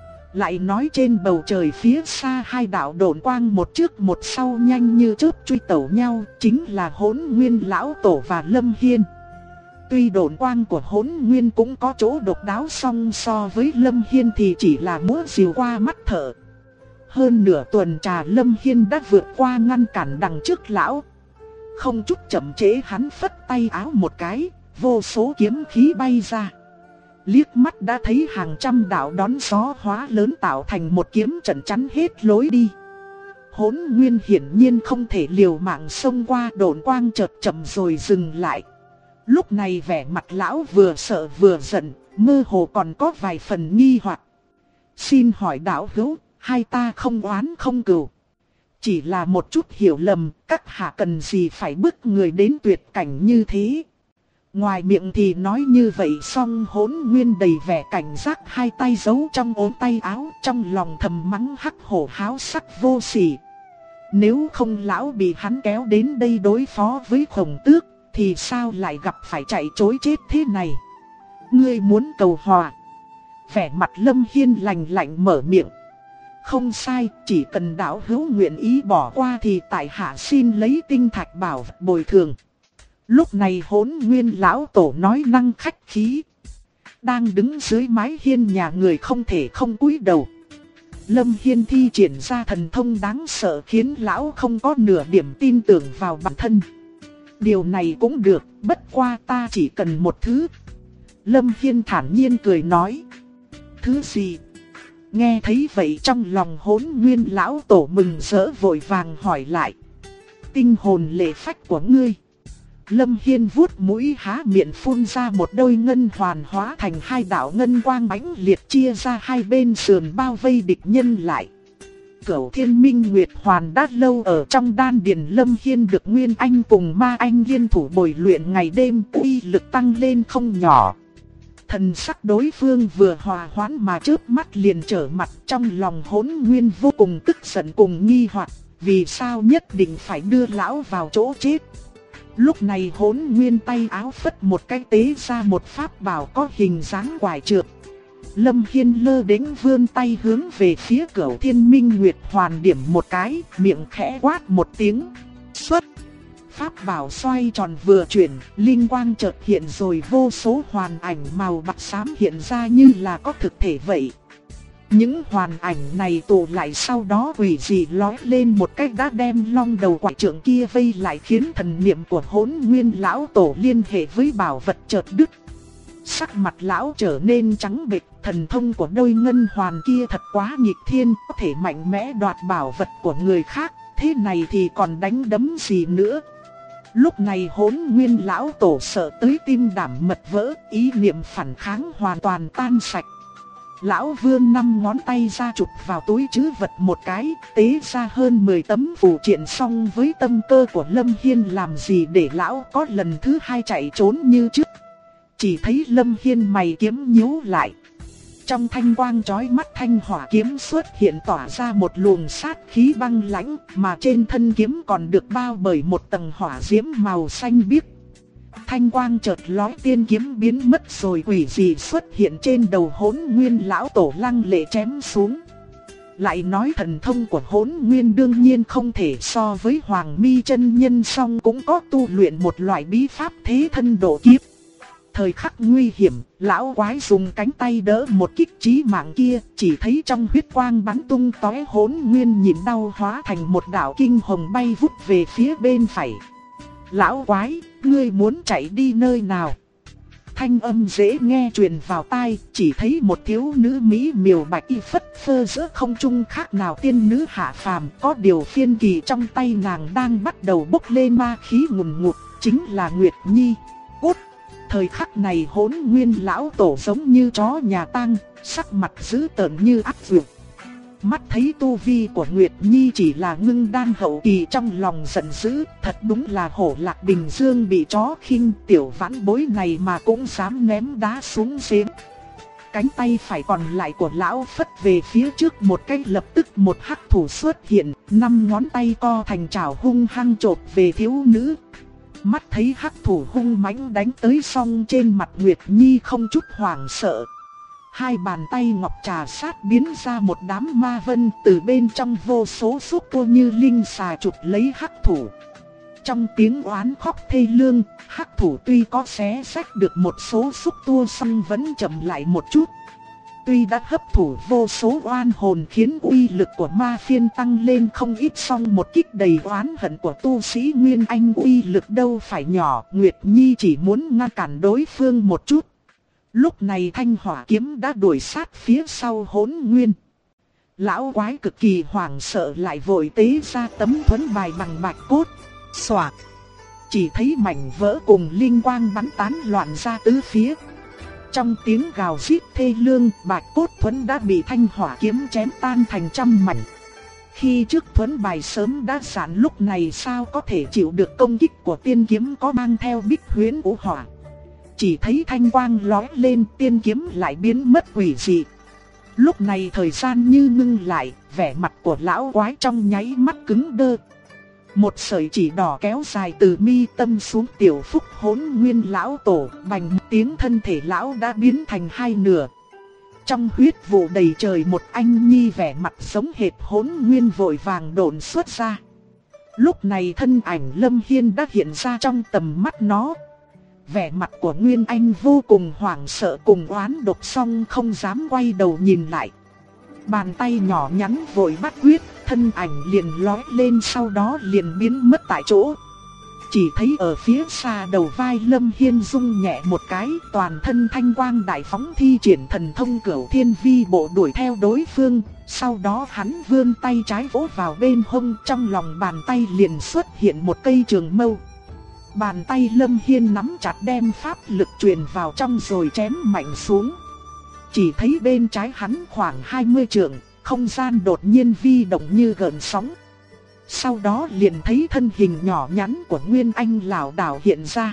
Lại nói trên bầu trời phía xa hai đạo độn quang một trước một sau nhanh như chớp truy tẩu nhau, chính là Hỗn Nguyên lão tổ và Lâm Hiên. Tuy độn quang của Hỗn Nguyên cũng có chỗ độc đáo, song so với Lâm Hiên thì chỉ là múa rìu qua mắt thợ. Hơn nửa tuần trà, Lâm Hiên đã vượt qua ngăn cản đằng trước lão. Không chút chậm trễ, hắn phất tay áo một cái, vô số kiếm khí bay ra. Liếc mắt đã thấy hàng trăm đạo đón gió hóa lớn tạo thành một kiếm trận chắn hết lối đi. Hỗn Nguyên hiển nhiên không thể liều mạng xông qua, độn quang chợt chậm rồi dừng lại. Lúc này vẻ mặt lão vừa sợ vừa giận, mơ hồ còn có vài phần nghi hoặc. Xin hỏi đạo hữu, hai ta không oán không cừu, chỉ là một chút hiểu lầm, các hạ cần gì phải bức người đến tuyệt cảnh như thế. Ngoài miệng thì nói như vậy, song Hỗn Nguyên đầy vẻ cảnh giác, hai tay giấu trong ốm tay áo, trong lòng thầm mắng hắc hổ háo sắc vô sỉ. Nếu không lão bị hắn kéo đến đây đối phó với Khổng Tước, thì sao lại gặp phải chạy trối chết thế này. Ngươi muốn cầu hòa? Vẻ mặt Lâm Hiên lạnh lạnh mở miệng. Không sai, chỉ cần đạo hữu nguyện ý bỏ qua thì tại hạ xin lấy tinh thạch bảo vật bồi thường. Lúc này Hỗn Nguyên lão tổ nói năng khách khí. Đang đứng dưới mái hiên nhà người không thể không cúi đầu. Lâm Hiên thi triển ra thần thông đáng sợ khiến lão không có nửa điểm tin tưởng vào bản thân. Điều này cũng được, bất qua ta chỉ cần một thứ. Lâm Hiên thản nhiên cười nói. Thứ gì? Nghe thấy vậy trong lòng Hỗn Nguyên lão tổ mừng rỡ vội vàng hỏi lại. Tinh hồn lệ phách của ngươi. Lâm Hiên vuốt mũi há miệng phun ra một đôi ngân hoàn hóa thành hai đạo ngân quang mãnh liệt chia ra hai bên sườn bao vây địch nhân lại. Cửu Thiên Minh Nguyệt Hoàn đã lâu ở trong đan điền Lâm Hiên được Nguyên Anh cùng Ma Anh liên thủ bồi luyện ngày đêm, uy lực tăng lên không nhỏ. Thần sắc đối phương vừa hòa hoãn mà chớp mắt liền trở mặt, trong lòng Hỗn Nguyên vô cùng tức giận cùng nghi hoặc, vì sao nhất định phải đưa lão vào chỗ chết. Lúc này Hỗn Nguyên tay áo phất một cái tế ra một pháp bảo có hình dáng quải trượng. Lâm Hiên lơ đễnh vươn tay hướng về phía Cửu Thiên Minh Nguyệt Hoàn điểm một cái, miệng khẽ quát một tiếng. Xuất! Pháp bảo xoay tròn vừa chuyển, linh quang chợt hiện rồi vô số hoàn ảnh màu bạc xám hiện ra như là có thực thể vậy. Những hoàn ảnh này tụ lại sau đó quỷ dị lói lên một cách đã đem long đầu quải trượng kia vây lại, khiến thần niệm của Hỗn Nguyên lão tổ liên hệ với bảo vật chợt đứt. Sắc mặt lão trở nên trắng bệch, thần thông của đôi ngân hoàn kia thật quá nghịch thiên, có thể mạnh mẽ đoạt bảo vật của người khác, thế này thì còn đánh đấm gì nữa. Lúc này Hỗn Nguyên lão tổ sợ tới tim đảm mật vỡ, ý niệm phản kháng hoàn toàn tan sạch. Lão vươn 5 ngón tay ra chụp vào túi trữ vật một cái, tế ra hơn 10 tấm phù triện, xong với tâm cơ của Lâm Hiên làm gì để lão có lần thứ hai chạy trốn như trước. Chỉ thấy Lâm Hiên mày kiếm nhíu lại. Trong thanh quang chói mắt, thanh hỏa kiếm xuất hiện tỏa ra một luồng sát khí băng lãnh, mà trên thân kiếm còn được bao bởi một tầng hỏa diễm màu xanh biếc. Thanh quang chợt lóe, tiên kiếm biến mất rồi quỷ dị xuất hiện trên đầu Hỗn Nguyên lão tổ, lăng lệ chém xuống. Lại nói thần thông của Hỗn Nguyên đương nhiên không thể so với Hoàng Mi chân nhân, song cũng có tu luyện một loại bí pháp thế thân độ kiếp. Thời khắc nguy hiểm, lão quái dùng cánh tay đỡ một kích chí mạng kia, chỉ thấy trong huyết quang bắn tung tóe, Hỗn Nguyên nhịn đau hóa thành một đạo kinh hồng bay vút về phía bên phải. Lão quái, ngươi muốn chạy đi nơi nào? Thanh âm dễ nghe truyền vào tai, chỉ thấy một thiếu nữ mỹ miều bạch y phất phơ giữa không trung, khác nào tiên nữ hạ phàm. Có điều phiên kỳ trong tay nàng đang bắt đầu bốc lên ma khí ngùn ngụt, chính là Nguyệt Nhi. Cút! Thời khắc này Hỗn Nguyên lão tổ giống như chó nhà tang, sắc mặt dữ tợn như ác vượt. Mắt thấy tu vi của Nguyệt Nhi chỉ là ngưng đan hậu kỳ, trong lòng giận dữ, thật đúng là hổ lạc Bình Dương bị chó khinh, tiểu vãn bối này mà cũng dám ném đá xuống giếng. Cánh tay phải còn lại của lão phất về phía trước một cái, lập tức một hắc thủ xuất hiện, 5 ngón tay co thành chảo hung hăng chộp về thiếu nữ. Mắt thấy hắc thủ hung mãnh đánh tới, song trên mặt Nguyệt Nhi không chút hoảng sợ. Hai bàn tay ngọc trà sát biến ra một đám ma vân, từ bên trong vô số xúc tua như linh xà chụp lấy hắc thủ. Trong tiếng oán khóc thê lương, hắc thủ tuy có xé xách được một số xúc tua song vẫn chậm lại một chút. Tuy đã hấp thụ vô số oan hồn khiến uy lực của ma phiên tăng lên không ít, song một kích đầy oán hận của tu sĩ Nguyên Anh uy lực đâu phải nhỏ. Nguyệt Nhi chỉ muốn ngăn cản đối phương một chút. Lúc này thanh hỏa kiếm đã đuổi sát phía sau Hỗn Nguyên. Lão quái cực kỳ hoảng sợ, lại vội tế ra tấm thuẫn bài bằng bạch cốt. Xoạc! Chỉ thấy mảnh vỡ cùng linh quang bắn tán loạn ra tứ phía. Trong tiếng gào rít thê lương, bạch cốt thuẫn đã bị thanh hỏa kiếm chém tan thành trăm mảnh. Khi trước thuẫn bài sớm đã giãn, lúc này sao có thể chịu được công kích của tiên kiếm có mang theo bích huyễn vũ hỏa. Chỉ thấy thanh quang lóe lên, tiên kiếm lại biến mất quỷ dị. Lúc này thời gian như ngưng lại, vẻ mặt của lão quái trong nháy mắt cứng đơ. Một sợi chỉ đỏ kéo dài từ mi tâm xuống tiểu phúc Hỗn Nguyên lão tổ, bành một tiếng thân thể lão đã biến thành hai nửa. Trong huyết vụ đầy trời, một anh nhi vẻ mặt giống hệt Hỗn Nguyên vội vàng độn xuất ra. Lúc này thân ảnh Lâm Hiên đã hiện ra trong tầm mắt nó. Vẻ mặt của Nguyên Anh vô cùng hoảng sợ cùng oán độc, song không dám quay đầu nhìn lại. Bàn tay nhỏ nhắn vội bắt quyết, thân ảnh liền lói lên, sau đó liền biến mất tại chỗ. Chỉ thấy ở phía xa đầu vai Lâm Hiên rung nhẹ một cái, toàn thân thanh quang đại phóng, thi triển thần thông Cửu Thiên Vi Bộ đuổi theo đối phương. Sau đó hắn vươn tay trái vỗ vào bên hông, trong lòng bàn tay liền xuất hiện một cây trường mâu. Bàn tay Lâm Hiên nắm chặt đem pháp lực truyền vào trong rồi chém mạnh xuống. Chỉ thấy bên trái hắn khoảng 20 trượng, không gian đột nhiên vi động như gợn sóng. Sau đó liền thấy thân hình nhỏ nhắn của Nguyên Anh lảo đảo hiện ra.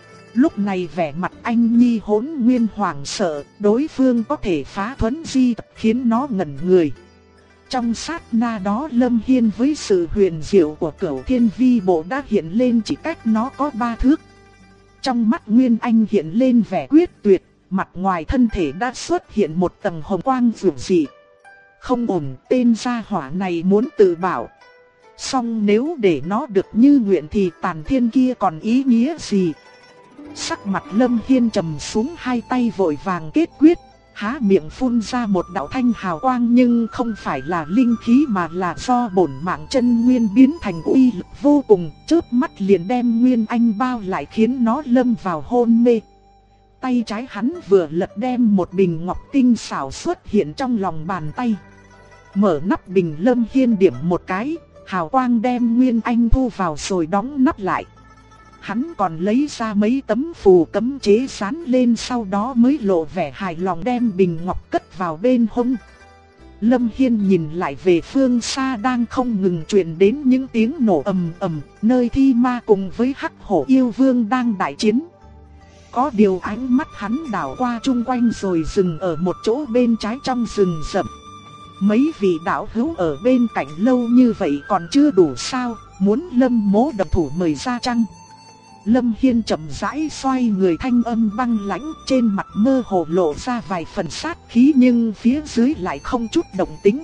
Lúc này vẻ mặt anh nhi Hỗn Nguyên hoảng sợ, đối phương có thể phá thuẫn di tập khiến nó ngẩn người. Trong sát na đó Lâm Hiên với sự huyền diệu của Cửu Thiên Vi Bộ đã hiện lên chỉ cách nó có 3 thước. Trong mắt Nguyên Anh hiện lên vẻ quyết tuyệt, mặt ngoài thân thể đã xuất hiện một tầng hồng quang dịu dị. Không ổn, tên gia hỏa này muốn tự bảo. Song nếu để nó được như nguyện thì tàn thiên kia còn ý nghĩa gì? Sắc mặt Lâm Hiên trầm xuống, hai tay vội vàng kết quyết. Há miệng phun ra một đạo thanh hào quang, nhưng không phải là linh khí mà là do bổn mạng chân nguyên biến thành uy lực vô cùng, chớp mắt liền đem Nguyên Anh bao lại khiến nó lâm vào hôn mê. Tay trái hắn vừa lật đem một bình ngọc tinh xảo xuất hiện trong lòng bàn tay. Mở nắp bình, Lâm Hiên điểm một cái, hào quang đem Nguyên Anh thu vào rồi đóng nắp lại. Hắn còn lấy ra mấy tấm phù cấm chế dán lên, sau đó mới lộ vẻ hài lòng đem bình ngọc cất vào bên hông. Lâm Hiên nhìn lại về phương xa đang không ngừng truyền đến những tiếng nổ ầm ầm, nơi thi ma cùng với Hắc Hổ yêu vương đang đại chiến. Có điều ánh mắt hắn đảo qua chung quanh rồi dừng ở một chỗ bên trái trong rừng rậm. Mấy vị đạo hữu ở bên cạnh lâu như vậy còn chưa đủ sao, muốn Lâm Mỗ động thủ mời ra chăng? Lâm Hiên chậm rãi xoay người, thanh âm băng lãnh, trên mặt mơ hồ lộ ra vài phần sát khí nhưng phía dưới lại không chút động tĩnh.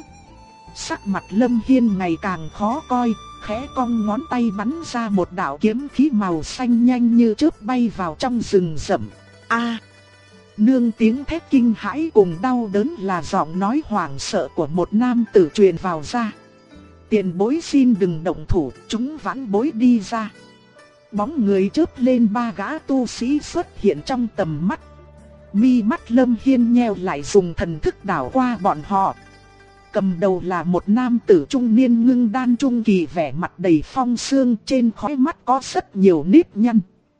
Sắc mặt Lâm Hiên ngày càng khó coi, khẽ cong ngón tay bắn ra một đạo kiếm khí màu xanh nhanh như chớp bay vào trong rừng rậm. A! Nương tiếng thét kinh hãi cùng đau đớn là giọng nói hoảng sợ của một nam tử truyền vào ra. Tiền bối xin đừng động thủ, chúng vãn bối đi ra. Bóng người chớp lên, ba gã tu sĩ xuất hiện trong tầm mắt. Mi mắt Lâm Hiên nheo lại, dùng thần thức đảo qua bọn họ. Cầm đầu là một nam tử trung niên ngưng đan trung kỳ, vẻ mặt đầy phong sương, trên khóe mắt có rất nhiều nếp nhăn.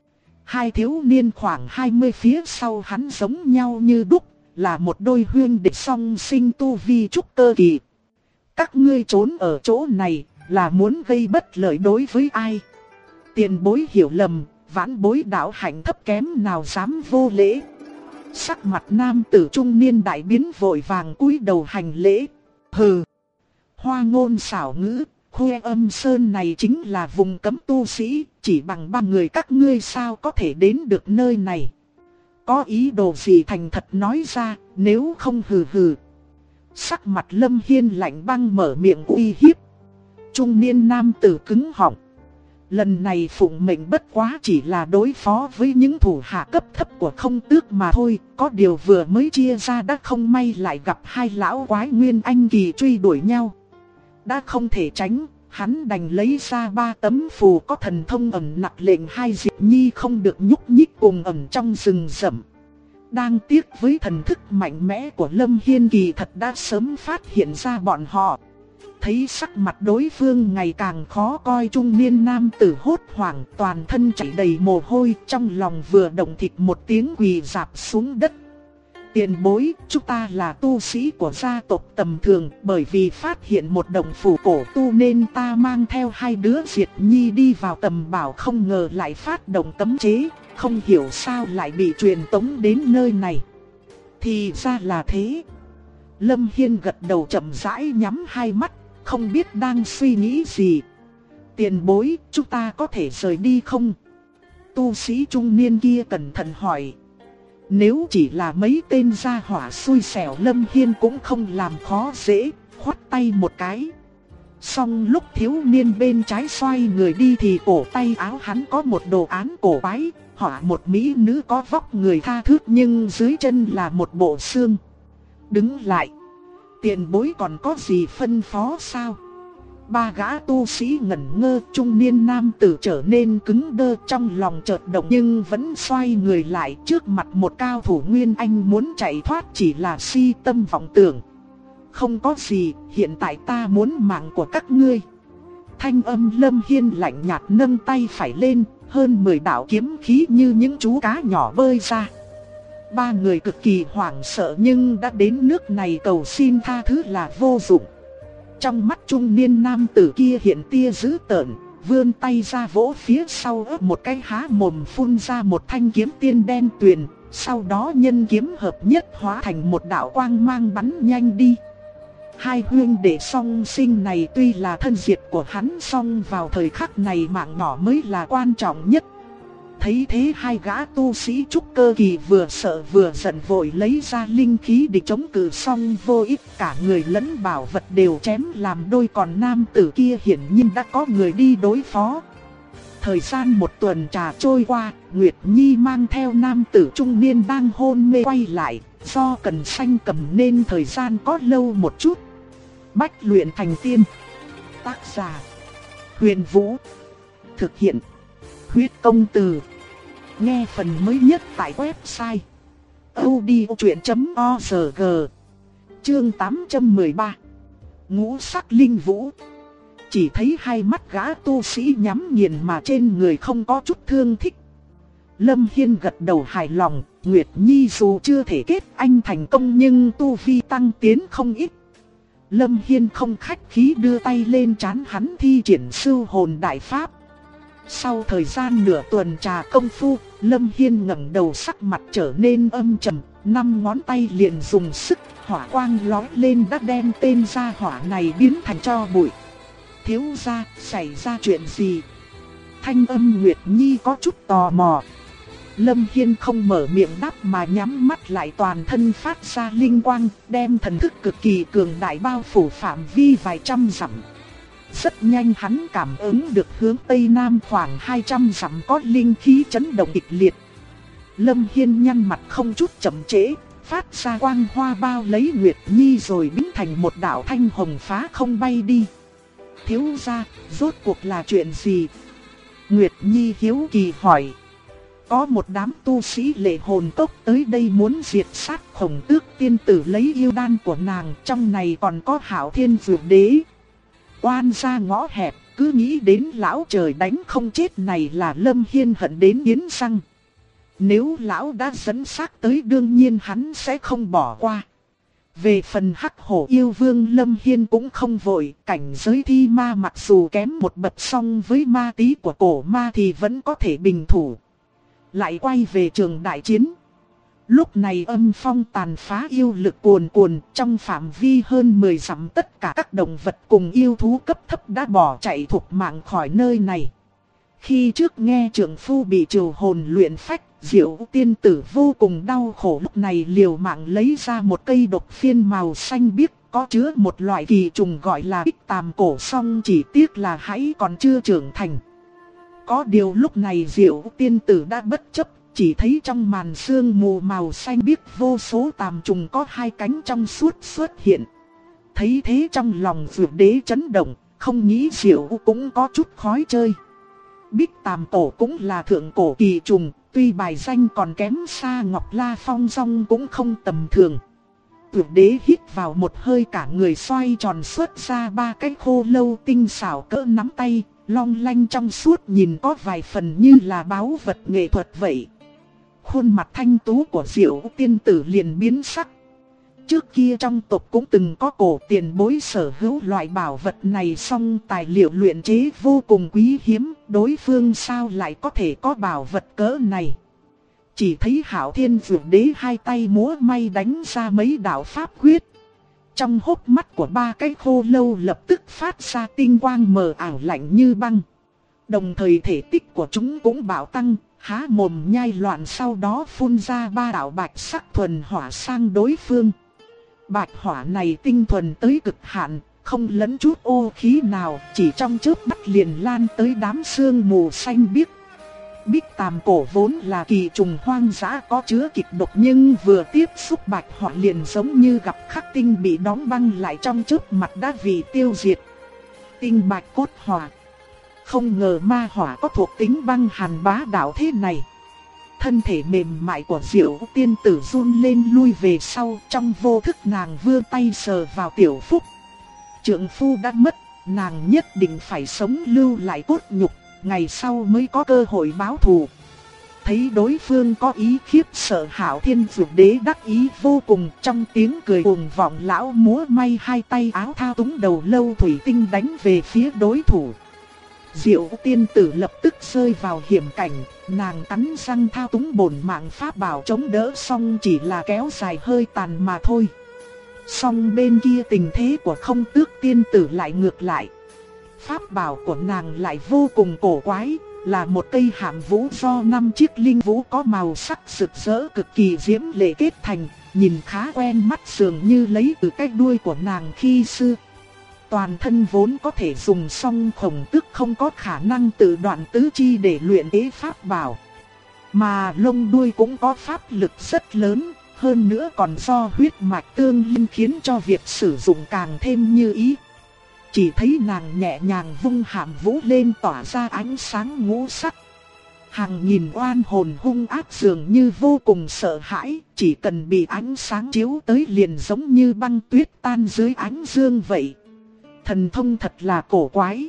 Hai thiếu niên khoảng 20 phía sau hắn giống nhau như đúc, là một đôi huynh đệ song sinh tu vi trúc cơ kỳ. Các ngươi trốn ở chỗ này là muốn gây bất lợi đối với ai? Tiền bối hiểu lầm, vãn bối đạo hạnh thấp kém nào dám vô lễ. Sắc mặt nam tử trung niên đại biến, vội vàng cúi đầu hành lễ. Hừ! Hoa ngôn xảo ngữ, Khuê Âm Sơn này chính là vùng cấm tu sĩ, chỉ bằng ba người các ngươi sao có thể đến được nơi này. Có ý đồ gì thành thật nói ra, nếu không hừ hừ. Sắc mặt Lâm Hiên lạnh băng, mở miệng uy hiếp. Trung niên nam tử cứng họng. Lần này phụng mệnh bất quá chỉ là đối phó với những thủ hạ cấp thấp của Không Tước mà thôi. Có điều vừa mới chia ra đã không may lại gặp hai lão quái nguyên anh kỳ truy đuổi nhau. Đã không thể tránh, hắn đành lấy ra 3 tấm phù có thần thông ẩn nặc lệnh hai Diệp Nhi không được nhúc nhích cùng ẩn trong rừng rậm. Đang tiếc với thần thức mạnh mẽ của Lâm Hiên kỳ thật đã sớm phát hiện ra bọn họ. Thấy sắc mặt đối phương ngày càng khó coi, trung niên nam tử hốt hoảng, toàn thân chảy đầy mồ hôi, trong lòng vừa động thịt một tiếng quỳ rạp xuống đất. Tiền bối, chúng ta là tu sĩ của gia tộc tầm thường, bởi vì phát hiện một động phủ cổ tu nên ta mang theo 2 đứa Diệt Nhi đi vào tầm bảo, không ngờ lại phát động cấm chế, không hiểu sao lại bị truyền tống đến nơi này. Thì ra là thế. Lâm Hiên gật đầu chậm rãi nhắm hai mắt, không biết đang suy nghĩ gì. Tiền bối, chúng ta có thể rời đi không? Tu sĩ trung niên kia cẩn thận hỏi. Nếu chỉ là mấy tên gia hỏa xui xẻo, Lâm Hiên cũng không làm khó dễ, khoát tay một cái. Song lúc thiếu niên bên trái xoay người đi thì cổ tay áo hắn có một đồ án cổ quái, họa một mỹ nữ có vóc người tha thướt nhưng dưới chân là một bộ xương. Đứng lại. Tiền bối còn có gì phân phó sao? Ba gã tu sĩ ngẩn ngơ, trung niên nam tử trở nên cứng đơ, trong lòng chợt động nhưng vẫn xoay người lại. Trước mặt một cao thủ nguyên anh muốn chạy thoát chỉ là si tâm vọng tưởng. Không có gì, hiện tại ta muốn mạng của các ngươi. Thanh âm Lâm Hiên lạnh nhạt, nâng tay phải lên, hơn 10 đạo kiếm khí như những chú cá nhỏ bơi ra. Ba người cực kỳ hoảng sợ nhưng đã đến nước này cầu xin tha thứ là vô dụng. Trong mắt trung niên nam tử kia hiện tia dữ tợn, vươn tay ra vỗ phía sau ấp một cái, há mồm phun ra một thanh kiếm tiên đen tuyền, sau đó nhân kiếm hợp nhất hóa thành một đạo quang mang bắn nhanh đi. Hai huynh đệ song sinh này tuy là thân diệt của hắn, song vào thời khắc này mạng nhỏ mới là quan trọng nhất. Thấy thế hai gã tu sĩ trúc cơ kỳ vừa sợ vừa giận, vội lấy ra linh khí để chống cự, song vô ích, cả người lẫn bảo vật đều chém làm đôi, còn nam tử kia hiển nhiên đã có người đi đối phó. Thời gian 1 tuần trà trôi qua, Nguyệt Nhi mang theo nam tử trung niên đang hôn mê quay lại, do cần xanh cầm nên thời gian có lâu một chút. Bách luyện thành tiên. Tác giả Huyền Vũ. Thực hiện Huyết Công Từ. Nghe phần mới nhất tại website audiochuyện.org. Chương 813. Ngũ sắc linh vũ. Chỉ thấy hai mắt gã tu sĩ nhắm nghiền mà trên người không có chút thương tích. Lâm Hiên gật đầu hài lòng, Nguyệt Nhi dù chưa thể kết anh thành công nhưng tu vi tăng tiến không ít. Lâm Hiên không khách khí đưa tay lên trán hắn thi triển Sưu Hồn Đại Pháp. Sau thời gian nửa tuần trà công phu, Lâm Hiên ngẩng đầu, sắc mặt trở nên âm trầm, 5 ngón tay liền dùng sức, hỏa quang lóe lên đã đem tên gia hỏa này biến thành tro bụi. Thiếu gia, xảy ra chuyện gì? Thanh âm Nguyệt Nhi có chút tò mò. Lâm Hiên không mở miệng đáp mà nhắm mắt lại, toàn thân phát ra linh quang, đem thần thức cực kỳ cường đại bao phủ phạm vi vài trăm dặm. Rất nhanh hắn cảm ứng được hướng Tây Nam khoảng 200 dặm có linh khí chấn động kịch liệt. Lâm Hiên nhăn mặt không chút chậm trễ, phát ra quang hoa bao lấy Nguyệt Nhi rồi biến thành một đạo thanh hồng phá không bay đi. Thiếu gia, rốt cuộc là chuyện gì? Nguyệt Nhi hiếu kỳ hỏi. Có một đám tu sĩ lệ hồn tốc tới đây muốn diệt sát Khổng Tước tiên tử lấy yêu đan của nàng, trong này còn có Hạo Thiên Dược Đế. Oan gia ngõ hẹp, cứ nghĩ đến lão trời đánh không chết này là Lâm Hiên hận đến nghiến răng. Nếu lão đã dẫn xác tới đương nhiên hắn sẽ không bỏ qua. Về phần Hắc Hổ yêu vương, Lâm Hiên cũng không vội, cảnh giới thi ma mặc dù kém một bậc song với ma tí của cổ ma thì vẫn có thể bình thủ. Lại quay về trường đại chiến. Lúc này âm phong tàn phá, yêu lực cuồn cuộn, trong phạm vi hơn 10 dặm tất cả các động vật cùng yêu thú cấp thấp đã bỏ chạy thục mạng khỏi nơi này. Khi trước nghe trượng phu bị trừ hồn luyện phách, Diệu tiên tử vô cùng đau khổ, lúc này liều mạng lấy ra một cây độc phiên màu xanh biếc, có chứa một loại kỳ trùng gọi là Ích Tàm Cổ Song, chỉ tiếc là hãy còn chưa trưởng thành. Có điều lúc này Diệu tiên tử đã bất chấp, chỉ thấy trong màn sương mù màu xanh biếc vô số tàm trùng có 2 cánh trong suốt xuất hiện. Thấy thế trong lòng Dược Đế chấn động, không nghĩ Diệu cũng có chút khói chơi. Bích Tàm Cổ cũng là thượng cổ kỳ trùng, tuy bài danh còn kém xa Ngọc La Phong Song cũng không tầm thường. Dược Đế hít vào một hơi, cả người xoay tròn xuất ra 3 cái khô lâu tinh xảo cỡ nắm tay, long lanh trong suốt, nhìn có vài phần như là báu vật nghệ thuật vậy. Khuôn mặt thanh tú của Diệu tiên tử liền biến sắc. Trước kia trong tộc cũng từng có cổ tiền bối sở hữu loại bảo vật này, song tài liệu luyện chế vô cùng quý hiếm, đối phương sao lại có thể có bảo vật cỡ này. Chỉ thấy Hạo Thiên Dược Đế 2 tay múa may đánh ra mấy đạo pháp quyết. Trong hốc mắt của 3 cái khô lâu lập tức phát ra tinh quang mờ ảo lạnh như băng. Đồng thời thể tích của chúng cũng bạo tăng, há mồm nhai loạn, sau đó phun ra 3 đạo bạch sắc thuần hỏa sang đối phương. Bạch hỏa này tinh thuần tới cực hạn, không lẫn chút ô khí nào, chỉ trong chớp mắt liền lan tới đám sương mù xanh biếc. Bích Tàm Cổ vốn là kỳ trùng hoang dã có chứa kịch độc, nhưng vừa tiếp xúc bạch hỏa liền giống như gặp khắc tinh bị đóng băng lại, trong chớp mặt đã bị tiêu diệt. Tinh bạch cốt hỏa. Không ngờ ma hỏa có thuộc tính băng hàn bá đạo thế này. Thân thể mềm mại của Diệu tiên tử run lên lui về sau, trong vô thức nàng vươn tay sờ vào Tiểu Phúc. Trượng phu đã mất, nàng nhất định phải sống lưu lại cốt nhục, ngày sau mới có cơ hội báo thù. Thấy đối phương có ý khiếp sợ, Hạo Thiên Dược Đế đắc ý vô cùng, trong tiếng cười cuồng vọng lão múa may 2 tay áo thao túng đầu lâu thủy tinh đánh về phía đối thủ. Diệu tiên tử lập tức rơi vào hiểm cảnh, nàng cắn răng thao túng bổn mạng pháp bảo chống đỡ, xong chỉ là kéo dài hơi tàn mà thôi. Song bên kia tình thế của Không Tước tiên tử lại ngược lại. Pháp bảo của nàng lại vô cùng cổ quái, là một cây hàm vũ do 5 chiếc linh vũ có màu sắc rực rỡ cực kỳ diễm lệ kết thành, nhìn khá quen mắt, dường như lấy từ cái đuôi của nàng khi xưa. Toàn thân vốn có thể dùng, song Khổng Tước không có khả năng tự đoạn tứ chi để luyện chế pháp bảo. Mà lông đuôi cũng có pháp lực rất lớn, hơn nữa còn do huyết mạch tương liên khiến cho việc sử dụng càng thêm như ý. Chỉ thấy nàng nhẹ nhàng vung hàm vũ lên tỏa ra ánh sáng ngũ sắc. Hàng nghìn oan hồn hung ác dường như vô cùng sợ hãi, chỉ cần bị ánh sáng chiếu tới liền giống như băng tuyết tan dưới ánh dương vậy. Thần thông thật là cổ quái.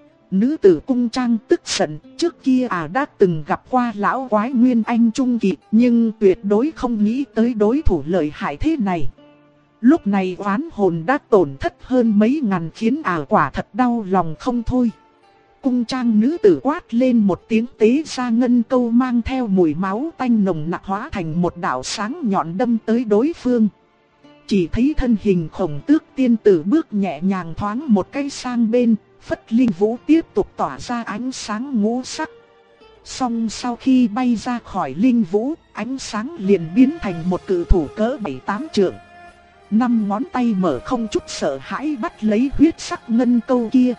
Nữ tử cung trang tức giận, trước kia đã từng gặp qua lão quái Nguyên Anh trung kỳ, nhưng tuyệt đối không nghĩ tới đối thủ lợi hại thế này. Lúc này oán hồn đã tổn thất hơn mấy ngàn, khiến quả thật đau lòng không thôi. Cung trang nữ tử quát lên một tiếng tế ra ngân câu mang theo mùi máu tanh nồng nặc hóa thành một đạo sáng nhọn đâm tới đối phương. Chỉ thấy thân hình Khổng Tước tiên tử bước nhẹ nhàng thoáng một cái sang bên, phất linh vũ tiếp tục tỏa ra ánh sáng ngũ sắc. Song sau khi bay ra khỏi linh vũ, ánh sáng liền biến thành một cự thủ cỡ 7-8 trượng. 5 ngón tay mở không chút sợ hãi bắt lấy huyết sắc ngân câu kia.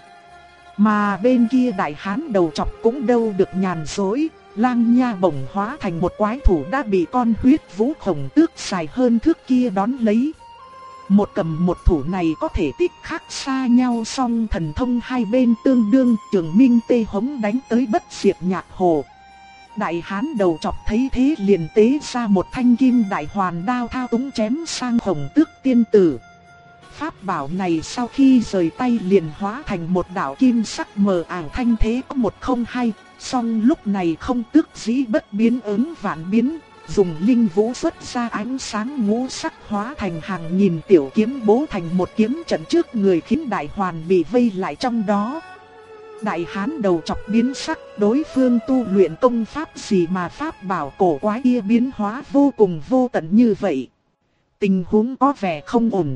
Mà bên kia đại hán đầu trọc cũng đâu được nhàn dối, lang nha bổng hóa thành một quái thủ đã bị con huyết vũ Khổng Tước dài hơn thước kia đón lấy. Một cầm một thủ này có thể tích khác xa nhau, song thần thông hai bên tương đương, Trường Minh tê hống đánh tới bất diệt nhạc hồ. Đại hán đầu trọc thấy thế liền tế ra một thanh kim đại hoàn đao thao túng chém sang Khổng Tước tiên tử. Pháp bảo này sau khi rời tay liền hóa thành một đạo kim sắc mờ ảo thanh thế có 102, song lúc này Khổng Tước dĩ bất biến ứng vạn biến, dùng linh vũ xuất ra ánh sáng ngũ sắc hóa thành hàng nghìn tiểu kiếm bố thành một kiếm trận trước người, khiến đại hoàn bị vây lại trong đó. Đại hán đầu chọc biến sắc, đối phương tu luyện công pháp gì mà pháp bảo cổ quái kia biến hóa vô cùng vô tận như vậy. Tình huống có vẻ không ổn.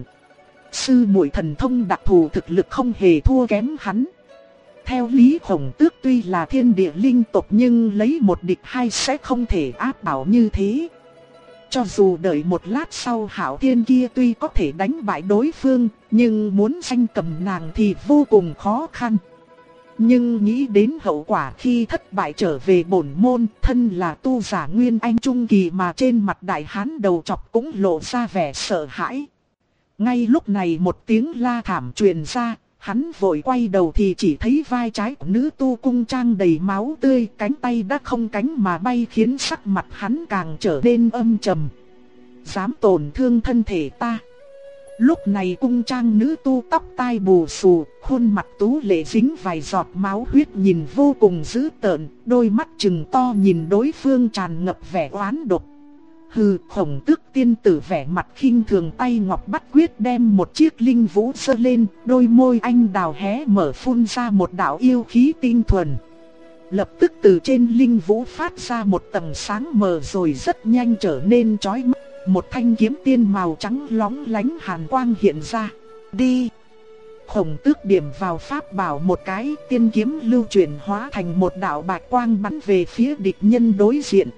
Sư muội thần thông đặc thù thực lực không hề thua kém hắn. Theo lý Khổng Tước tuy là thiên địa linh tộc nhưng lấy một địch hai sẽ không thể áp đảo như thế. Cho dù đợi một lát sau Hạo Thiên kia tuy có thể đánh bại đối phương, nhưng muốn tranh cầm nàng thì vô cùng khó khăn. Nhưng nghĩ đến hậu quả khi thất bại trở về bổn môn, thân là tu giả Nguyên Anh Trung Kỳ mà trên mặt đại hán đầu trọc cũng lộ ra vẻ sợ hãi. Ngay lúc này một tiếng la thảm truyền ra, hắn vội quay đầu thì chỉ thấy vai trái của nữ tu cung trang đầy máu tươi, cánh tay đã không cánh mà bay khiến sắc mặt hắn càng trở nên âm trầm. Dám tổn thương thân thể ta. Lúc này cung trang nữ tu tóc tai bù xù, khuôn mặt tú lệ dính vài giọt máu huyết nhìn vô cùng dữ tợn, đôi mắt trừng to nhìn đối phương tràn ngập vẻ oán độc. Hừ, Khổng Tước tiên tử vẻ mặt khinh thường tay ngọc bắt quyết đem một chiếc linh vũ giơ lên, đôi môi anh đào hé mở phun ra một đạo yêu khí tinh thuần. Lập tức từ trên linh vũ phát ra một tầng sáng mờ rồi rất nhanh trở nên chói mắt, một thanh kiếm tiên màu trắng lóng lánh hàn quang hiện ra. Đi! Khổng Tước điểm vào pháp bảo một cái, tiên kiếm lưu chuyển hóa thành một đạo bạch quang bắn về phía địch nhân đối diện.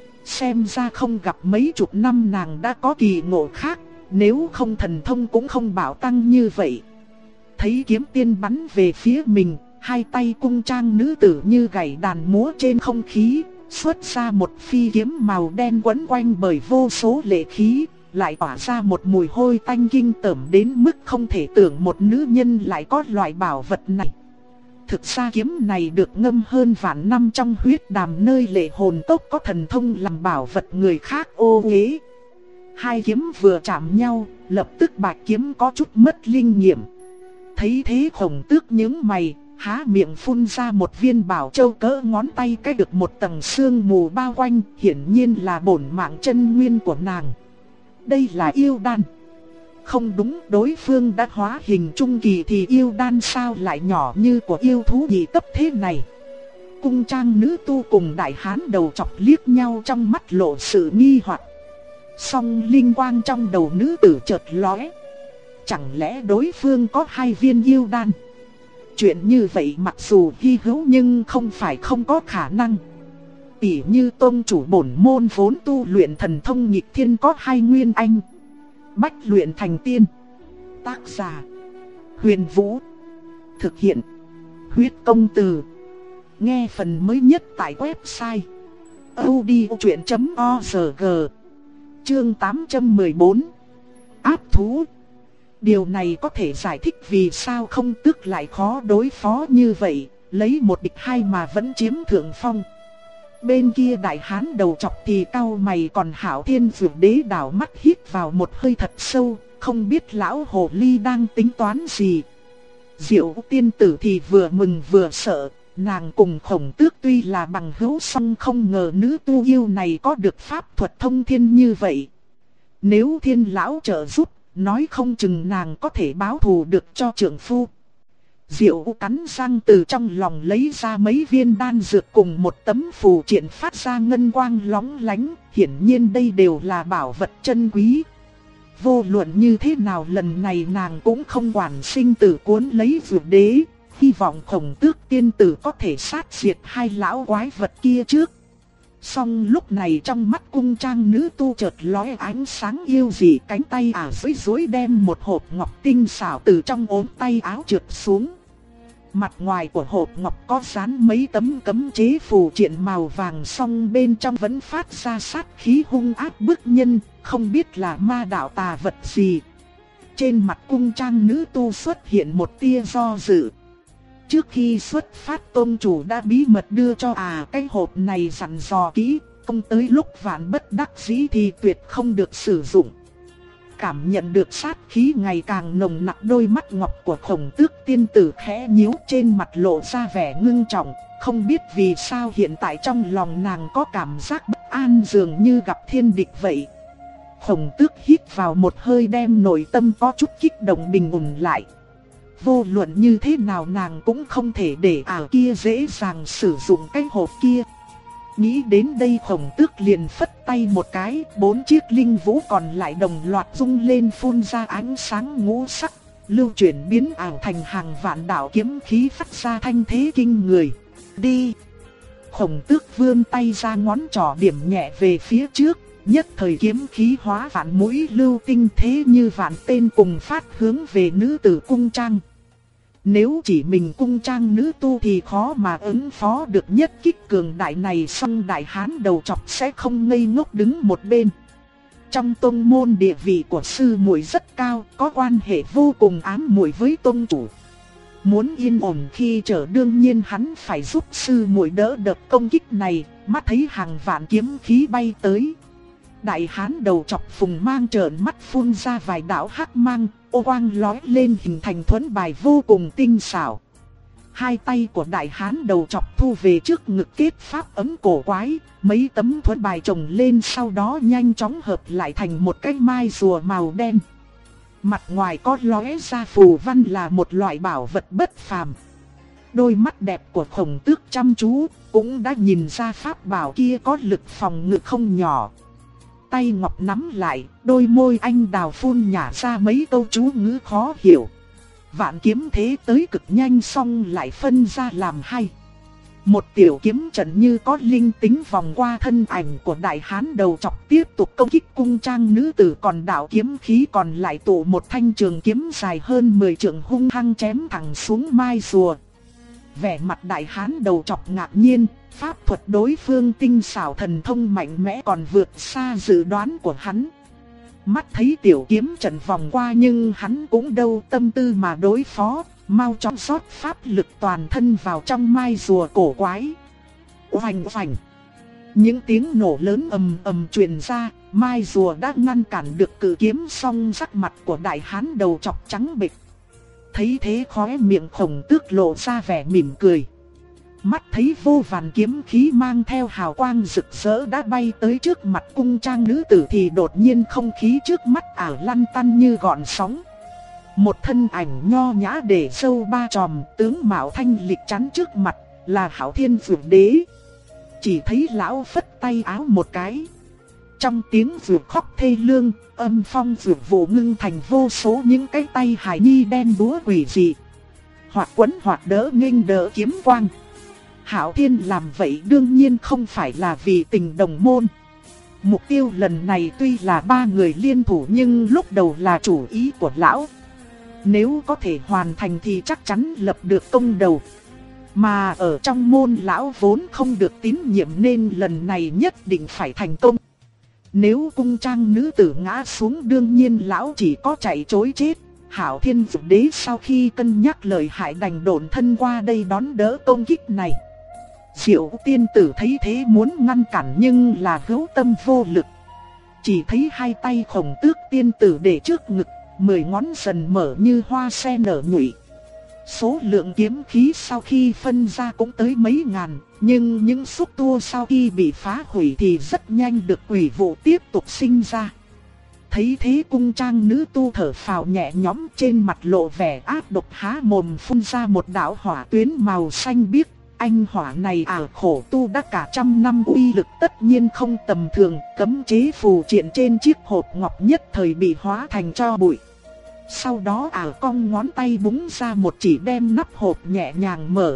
Xem ra không gặp mấy chục năm nàng đã có kỳ ngộ khác, nếu không thần thông cũng không bảo tăng như vậy. Thấy kiếm tiên bắn về phía mình, hai tay cung trang nữ tử như gảy đàn múa trên không khí, xuất ra một phi kiếm màu đen quấn quanh bởi vô số lệ khí, lại tỏa ra một mùi hôi tanh kinh tởm đến mức không thể tưởng một nữ nhân lại có loại bảo vật này. Thực ra kiếm này được ngâm hơn vạn năm trong huyết đàm nơi lệ hồn tốc có thần thông làm bảo vật người khác ô uế. Hai kiếm vừa chạm nhau, lập tức bạch kiếm có chút mất linh nghiệm. Thấy thế Khổng Tước nhướng mày, há miệng phun ra một viên bảo châu cỡ ngón tay cách được một tầng sương mù bao quanh, hiển nhiên là bổn mạng chân nguyên của nàng. Đây là yêu đan. Không đúng, đối phương đã hóa hình trung kỳ thì yêu đan sao lại nhỏ như của yêu thú nhị cấp thế này. Cung trang nữ tu cùng đại hán đầu chọc liếc nhau trong mắt lộ sự nghi hoặc. Song linh quang trong đầu nữ tử chợt lóe. Chẳng lẽ đối phương có hai viên yêu đan? Chuyện như vậy mặc dù hy hữu nhưng không phải không có khả năng. Tỉ như tôn chủ bổn môn vốn tu luyện thần thông nghịch thiên có hai nguyên anh. Bách luyện thành tiên. Tác giả Huyền Vũ. Thực hiện Huyết Công Từ. Nghe phần mới nhất tại website audiochuyện.org. Chương 814. Áp thú. Điều này có thể giải thích vì sao Khổng Tước lại khó đối phó như vậy, lấy một địch hai mà vẫn chiếm thượng phong. Bên kia đại hán đầu chọc thì cau mày, còn Hạo Thiên Dược Đế đảo mắt hít vào một hơi thật sâu, không biết lão hồ ly đang tính toán gì. Diệu tiên tử thì vừa mừng vừa sợ, nàng cùng Khổng Tước tuy là bằng hữu song không ngờ nữ tu yêu này có được pháp thuật thông thiên như vậy. Nếu Thiên lão trợ giúp, nói không chừng nàng có thể báo thù được cho trượng phu. Diệu cắn răng từ trong lòng lấy ra mấy viên đan dược cùng một tấm phù triện phát ra ngân quang lóng lánh, hiển nhiên đây đều là bảo vật chân quý. Vô luận như thế nào lần này nàng cũng không quản sinh tử cuốn lấy Dược Đế, hy vọng Khổng Tước tiên tử có thể sát diệt hai lão quái vật kia trước. Song lúc này trong mắt cung trang nữ tu chợt lóe ánh sáng yêu dị, cánh tay ả dưới rối đem một hộp ngọc tinh xảo từ trong ốm tay áo trượt xuống. Mặt ngoài của hộp ngọc có dán mấy tấm cấm chế phù triện màu vàng, song bên trong vẫn phát ra sát khí hung ác bức nhân, không biết là ma đạo tà vật gì. Trên mặt cung trang nữ tu xuất hiện một tia do dự. Trước khi xuất phát tôn chủ đã bí mật đưa cho cái hộp này, dặn dò kỹ, không tới lúc vạn bất đắc dĩ thì tuyệt không được sử dụng. Cảm nhận được sát khí ngày càng nồng nặc, đôi mắt ngọc của Khổng Tước tiên tử khẽ nhíu, trên mặt lộ ra vẻ ngưng trọng, không biết vì sao hiện tại trong lòng nàng có cảm giác bất an dường như gặp thiên địch vậy. Khổng Tước hít vào một hơi đem nội tâm có chút kích động bình ổn lại. Vô luận như thế nào nàng cũng không thể để kia dễ dàng sử dụng cái hộp kia. Nghĩ đến đây Khổng Tước liền phất tay một cái, 4 chiếc linh vũ còn lại đồng loạt rung lên phun ra ánh sáng ngũ sắc, lưu chuyển biến ảo thành hàng vạn đạo kiếm khí phát ra thanh thế kinh người. Đi! Khổng Tước vươn tay ra, ngón trỏ điểm nhẹ về phía trước, nhất thời kiếm khí hóa vạn mũi lưu tinh thế như vạn tên cùng phát hướng về nữ tử cung trang. Nếu chỉ mình cung trang nữ tu thì khó mà ứng phó được nhất kích cường đại này, song đại hán đầu trọc sẽ không ngây ngốc đứng một bên. Trong tông môn địa vị của sư muội rất cao, có quan hệ vô cùng ám muội với tông chủ. Muốn yên ổn khi trở đương nhiên hắn phải giúp sư muội đỡ đợt công kích này, mắt thấy hàng vạn kiếm khí bay tới. Đại hán đầu trọc Phùng Mang trợn mắt phun ra vài đạo hắc mang, ô quang lóe lên hình thành thuẫn bài vô cùng tinh xảo. Hai tay của đại hán đầu trọc thu về trước ngực kết pháp ấm cổ quái, mấy tấm thuẫn bài chồng lên sau đó nhanh chóng hợp lại thành một cái mai rùa màu đen. Mặt ngoài có lóe ra phù văn là một loại bảo vật bất phàm. Đôi mắt đẹp của Khổng Tước chăm chú, cũng đã nhìn ra pháp bảo kia có lực phòng ngự không nhỏ. Tay ngọc nắm lại, đôi môi anh đào phun nhả ra mấy câu chú ngữ khó hiểu. Vạn kiếm thế tới cực nhanh, xong lại phân ra làm hai. Một tiểu kiếm trận như có linh tính vòng qua thân ảnh của đại hán đầu trọc, tiếp tục công kích cung trang nữ tử, còn đạo kiếm khí còn lại tụ một thanh trường kiếm dài hơn 10 trượng hung hăng chém thẳng xuống mai rùa. Vẻ mặt đại hán đầu trọc ngạc nhiên, pháp thuật đối phương tinh xảo thần thông mạnh mẽ còn vượt xa dự đoán của hắn. Mắt thấy tiểu kiếm trận vòng qua nhưng hắn cũng đâu tâm tư mà đối phó, mau chóng rót pháp lực toàn thân vào trong mai rùa cổ quái. Oanh oanh! Những tiếng nổ lớn ầm ầm truyền ra, mai rùa đã ngăn cản được cự kiếm, song sắc mặt của đại hán đầu trọc trắng bệch. Thấy thế khóe miệng Khổng Tước lộ ra vẻ mỉm cười. Mắt thấy vô vàn kiếm khí mang theo hào quang rực rỡ đã bay tới trước mặt cung trang nữ tử thì đột nhiên không khí trước mắt lăn tăn như gợn sóng. Một thân ảnh nho nhã để râu ba chòm, tướng mạo thanh lịch chắn trước mặt, là Hạo Thiên Dược Đế. Chỉ thấy lão phất tay áo một cái. Trong tiếng dược khóc thê lương, âm phong dược vụ ngưng thành vô số những cái tay hài nhi đen đúa quỷ dị. Hoặc quấn hoặc đỡ nghênh đỡ kiếm quang. Hạo Thiên làm vậy đương nhiên không phải là vì tình đồng môn. Mục tiêu lần này tuy là 3 người liên thủ nhưng lúc đầu là chủ ý của lão. Nếu có thể hoàn thành thì chắc chắn lập được công đầu. Mà ở trong môn lão vốn không được tín nhiệm nên lần này nhất định phải thành công. Nếu cung trang nữ tử ngã xuống đương nhiên lão chỉ có chạy trối chết. Hạo Thiên Dược Đế sau khi cân nhắc lời hại đành độn thân qua đây đón đỡ công kích này. Diệu tiên tử thấy thế muốn ngăn cản nhưng là hữu tâm vô lực. Chỉ thấy hai tay Khổng Tước tiên tử để trước ngực, 10 ngón dần mở như hoa sen nở nhụy. Số lượng kiếm khí sau khi phân ra cũng tới mấy ngàn, nhưng những xúc tua sau khi bị phá hủy thì rất nhanh được quỷ vụ tiếp tục sinh ra. Thấy thế cung trang nữ tu thở phào nhẹ nhõm, trên mặt lộ vẻ ác độc, há mồm phun ra một đạo hỏa tuyến màu xanh biếc. Anh hỏa này khổ tu đã cả trăm năm, uy lực tất nhiên không tầm thường. Cấm chế phù triện trên chiếc hộp ngọc nhất thời bị hóa thành tro bụi. Sau đó cong ngón tay búng ra một chỉ, đem nắp hộp nhẹ nhàng mở.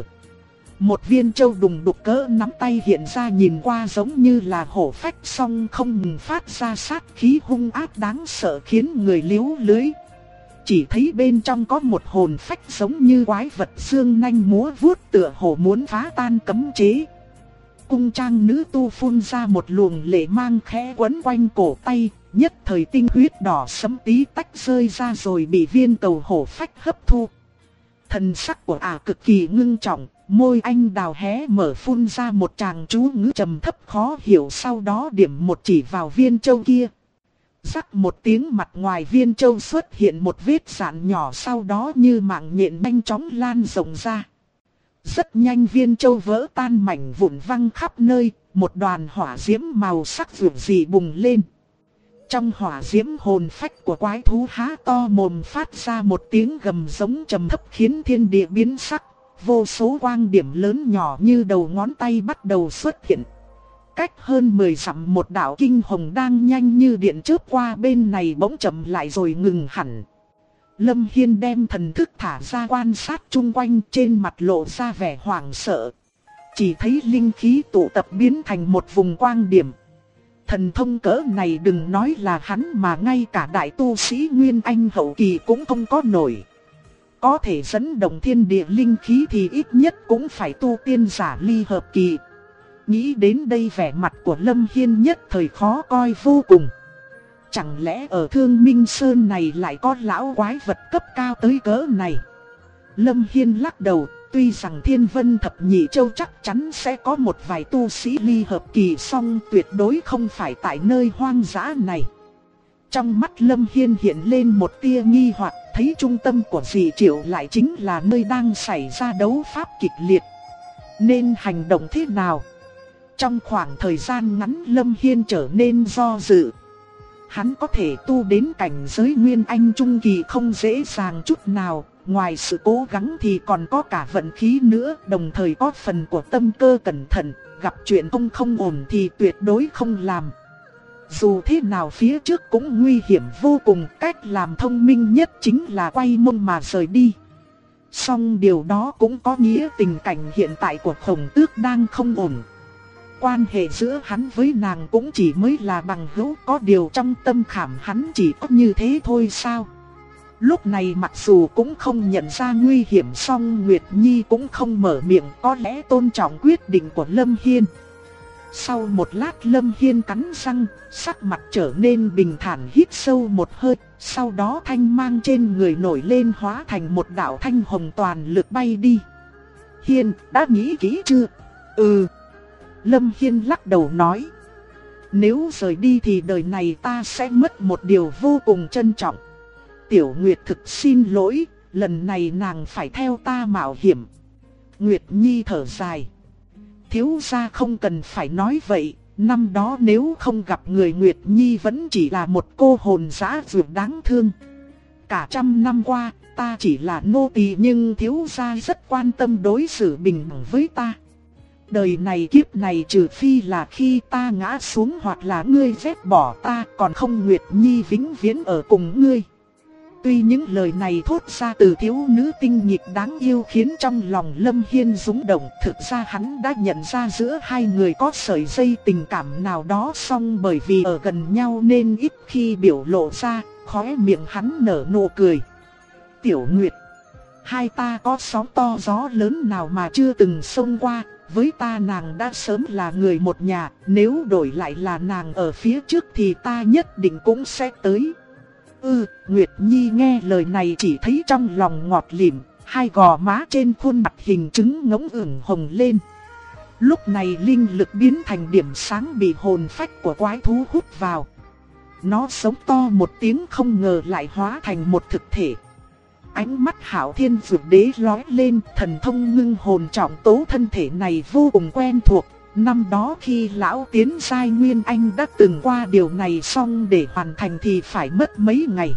Một viên châu đùng đục cỡ nắm tay hiện ra, nhìn qua giống như là hổ phách, song không ngừng phát ra sát khí hung ác đáng sợ khiến người liếu lưới. Chỉ thấy bên trong có một hồn phách giống như quái vật dương nanh múa vuốt, tựa hồ muốn phá tan cấm chế. Cung trang nữ tu phun ra một luồng lệ mang khẽ quấn quanh cổ tay, nhất thời tinh huyết đỏ sẫm tí tách rơi ra rồi bị viên cầu hổ phách hấp thu. Thần sắc của cực kỳ ngưng trọng, môi anh đào hé mở phun ra một tràng chú ngữ trầm thấp khó hiểu, sau đó điểm một chỉ vào viên châu kia. Rắc một tiếng, mặt ngoài viên châu xuất hiện một vết rạn nhỏ, sau đó như mạng nhện nhanh chóng lan rộng ra. Rất nhanh viên châu vỡ tan, mảnh vụn văng khắp nơi, một đoàn hỏa diễm màu sắc rực rỡ bùng lên. Trong hỏa diễm, hồn phách của quái thú há to mồm phát ra một tiếng gầm giống trầm thấp khiến thiên địa biến sắc. Vô số quang điểm lớn nhỏ như đầu ngón tay bắt đầu xuất hiện. Cách hơn 10 dặm, một đạo kinh hồng đang nhanh như điện chớp qua bên này bỗng chậm lại rồi ngừng hẳn. Lâm Hiên đem thần thức thả ra quan sát chung quanh, trên mặt lộ ra vẻ hoảng sợ. Chỉ thấy linh khí tụ tập biến thành một vùng quang điểm. Thần thông cỡ này đừng nói là hắn mà ngay cả đại tu sĩ Nguyên Anh hậu kỳ cũng không có nổi. Có thể dẫn động thiên địa linh khí thì ít nhất cũng phải tu tiên giả ly hợp kỳ. Nghĩ đến đây vẻ mặt của Lâm Hiên nhất thời khó coi vô cùng. Chẳng lẽ ở Thương Minh Sơn này lại có lão quái vật cấp cao tới cỡ này? Lâm Hiên lắc đầu, tuy rằng Thiên Vân Thập Nhị Châu chắc chắn sẽ có một vài tu sĩ ly hợp kỳ, song tuyệt đối không phải tại nơi hoang dã này. Trong mắt Lâm Hiên hiện lên một tia nghi hoặc, thấy trung tâm của dị triệu lại chính là nơi đang xảy ra đấu pháp kịch liệt. Nên hành động thế nào? Trong khoảng thời gian ngắn Lâm Hiên trở nên do dự. Hắn có thể tu đến cảnh giới Nguyên Anh Trung Kỳ không dễ dàng chút nào. Ngoài sự cố gắng thì còn có cả vận khí nữa, đồng thời có phần của tâm cơ cẩn thận. Gặp chuyện không ổn thì tuyệt đối không làm. Dù thế nào phía trước cũng nguy hiểm vô cùng, cách làm thông minh nhất chính là quay mông mà rời đi. Song điều đó cũng có nghĩa tình cảnh hiện tại của Khổng Tước đang không ổn. Quan hệ giữa hắn với nàng cũng chỉ mới là bằng hữu, có điều trong tâm khảm hắn chỉ có như thế thôi sao? Lúc này mặc dù cũng không nhận ra nguy hiểm, song Nguyệt Nhi cũng không mở miệng, có lẽ tôn trọng quyết định của Lâm Hiên. Sau một lát Lâm Hiên cắn răng, sắc mặt trở nên bình thản, hít sâu một hơi, sau đó thanh mang trên người nổi lên hóa thành một đạo thanh hồng toàn lực bay đi. Hiên, đã nghĩ kỹ chưa? Lâm Hiên lắc đầu nói. Nếu rời đi thì đời này ta sẽ mất một điều vô cùng trân trọng. Tiểu Nguyệt thực xin lỗi, lần này nàng phải theo ta mạo hiểm. Nguyệt Nhi thở dài. Thiếu gia không cần phải nói vậy, năm đó nếu không gặp người Nguyệt Nhi vẫn chỉ là một cô hồn dã dược đáng thương. Cả trăm năm qua, ta chỉ là nô tỳ nhưng thiếu gia rất quan tâm đối xử bình đẳng với ta. Đời này kiếp này trừ phi là khi ta ngã xuống hoặc là ngươi ghét bỏ ta, còn không Nguyệt Nhi vĩnh viễn ở cùng ngươi. Tuy những lời này thốt ra từ thiếu nữ tinh nghịch đáng yêu khiến trong lòng Lâm Hiên rung động, thực ra hắn đã nhận ra giữa hai người có sợi dây tình cảm nào đó, song bởi vì ở gần nhau nên ít khi biểu lộ ra, khóe miệng hắn nở nụ cười. Tiểu Nguyệt, hai ta có sóng to gió lớn nào mà chưa từng xông qua, với ta nàng đã sớm là người một nhà, nếu đổi lại là nàng ở phía trước thì ta nhất định cũng sẽ tới. Nguyệt Nhi nghe lời này chỉ thấy trong lòng ngọt lịm, hai gò má trên khuôn mặt hình trứng ngỗng ửng hồng lên. Lúc này linh lực biến thành điểm sáng bị hồn phách của quái thú hút vào. Nó sống to một tiếng không ngờ lại hóa thành một thực thể. Ánh mắt Hạo Thiên Dược Đế lóe lên, thần thông ngưng hồn trọng tố thân thể này vô cùng quen thuộc, Năm đó khi lão tiến giai Nguyên Anh đã từng qua điều này, xong để hoàn thành thì phải mất mấy ngày.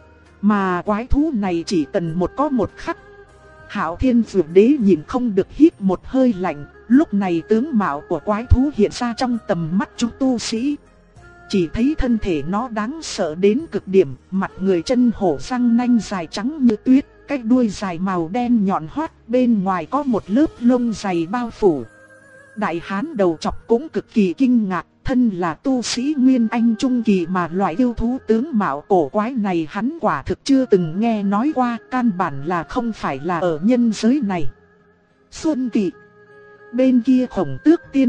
Mà quái thú này chỉ cần có một khắc. Hạo Thiên Dược Đế nhìn không được hít một hơi lạnh, lúc này tướng mạo của quái thú hiện ra trong tầm mắt chúng tu sĩ. Chỉ thấy thân thể nó đáng sợ đến cực điểm, mặt người chân hổ răng nanh dài trắng như tuyết, cái đuôi dài màu đen nhọn hoắt, bên ngoài có một lớp lông dày bao phủ. Đại hán đầu chọc cũng cực kỳ kinh ngạc, thân là tu sĩ Nguyên Anh Trung Kỳ mà loại yêu thú tướng mạo cổ quái này hắn quả thực chưa từng nghe nói qua, căn bản là không phải là ở nhân giới này. Xuân Kỳ. Bên kia Khổng Tước tiên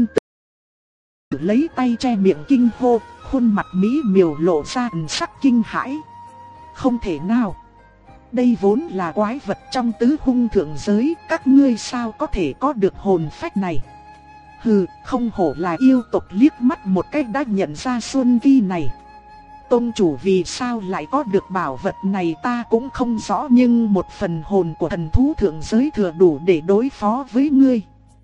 tử lấy tay che miệng kinh hô, khuôn mặt mỹ miều lộ ra ẩn sắc kinh hãi. Không thể nào. Đây vốn là quái vật trong tứ hung thượng giới, các ngươi sao có thể có được hồn phách này? Hừ, không hổ là yêu tộc, liếc mắt một cách đã nhận ra Xuân Kỳ này. Tôn chủ vì sao lại có được bảo vật này ta cũng không rõ, nhưng một phần hồn của thần thú thượng giới thừa đủ để đối phó với ngươi.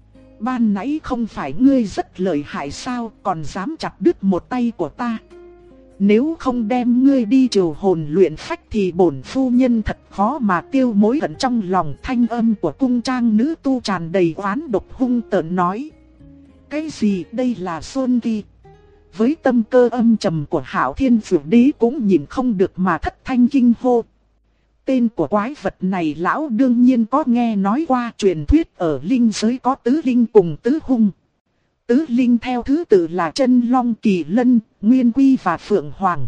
Ban nãy không phải ngươi rất lợi hại sao, còn dám chặt đứt một tay của ta. Nếu không đem ngươi đi triều hồn luyện phách thì bổn phu nhân thật khó mà tiêu mối hận trong lòng. Thanh âm của cung trang nữ tu tràn đầy oán độc hung tợn nói. Cái gì đây là Xuân Kỳ? Với tâm cơ âm trầm của Hạo Thiên Dược Đế cũng nhìn không được mà thất thanh kinh hô. Tên của quái vật này lão đương nhiên có nghe nói qua, truyền thuyết ở linh giới có tứ linh cùng tứ hung. Tứ linh theo thứ tự là Chân Long, Kỳ Lân, Nguyên Quy và Phượng Hoàng.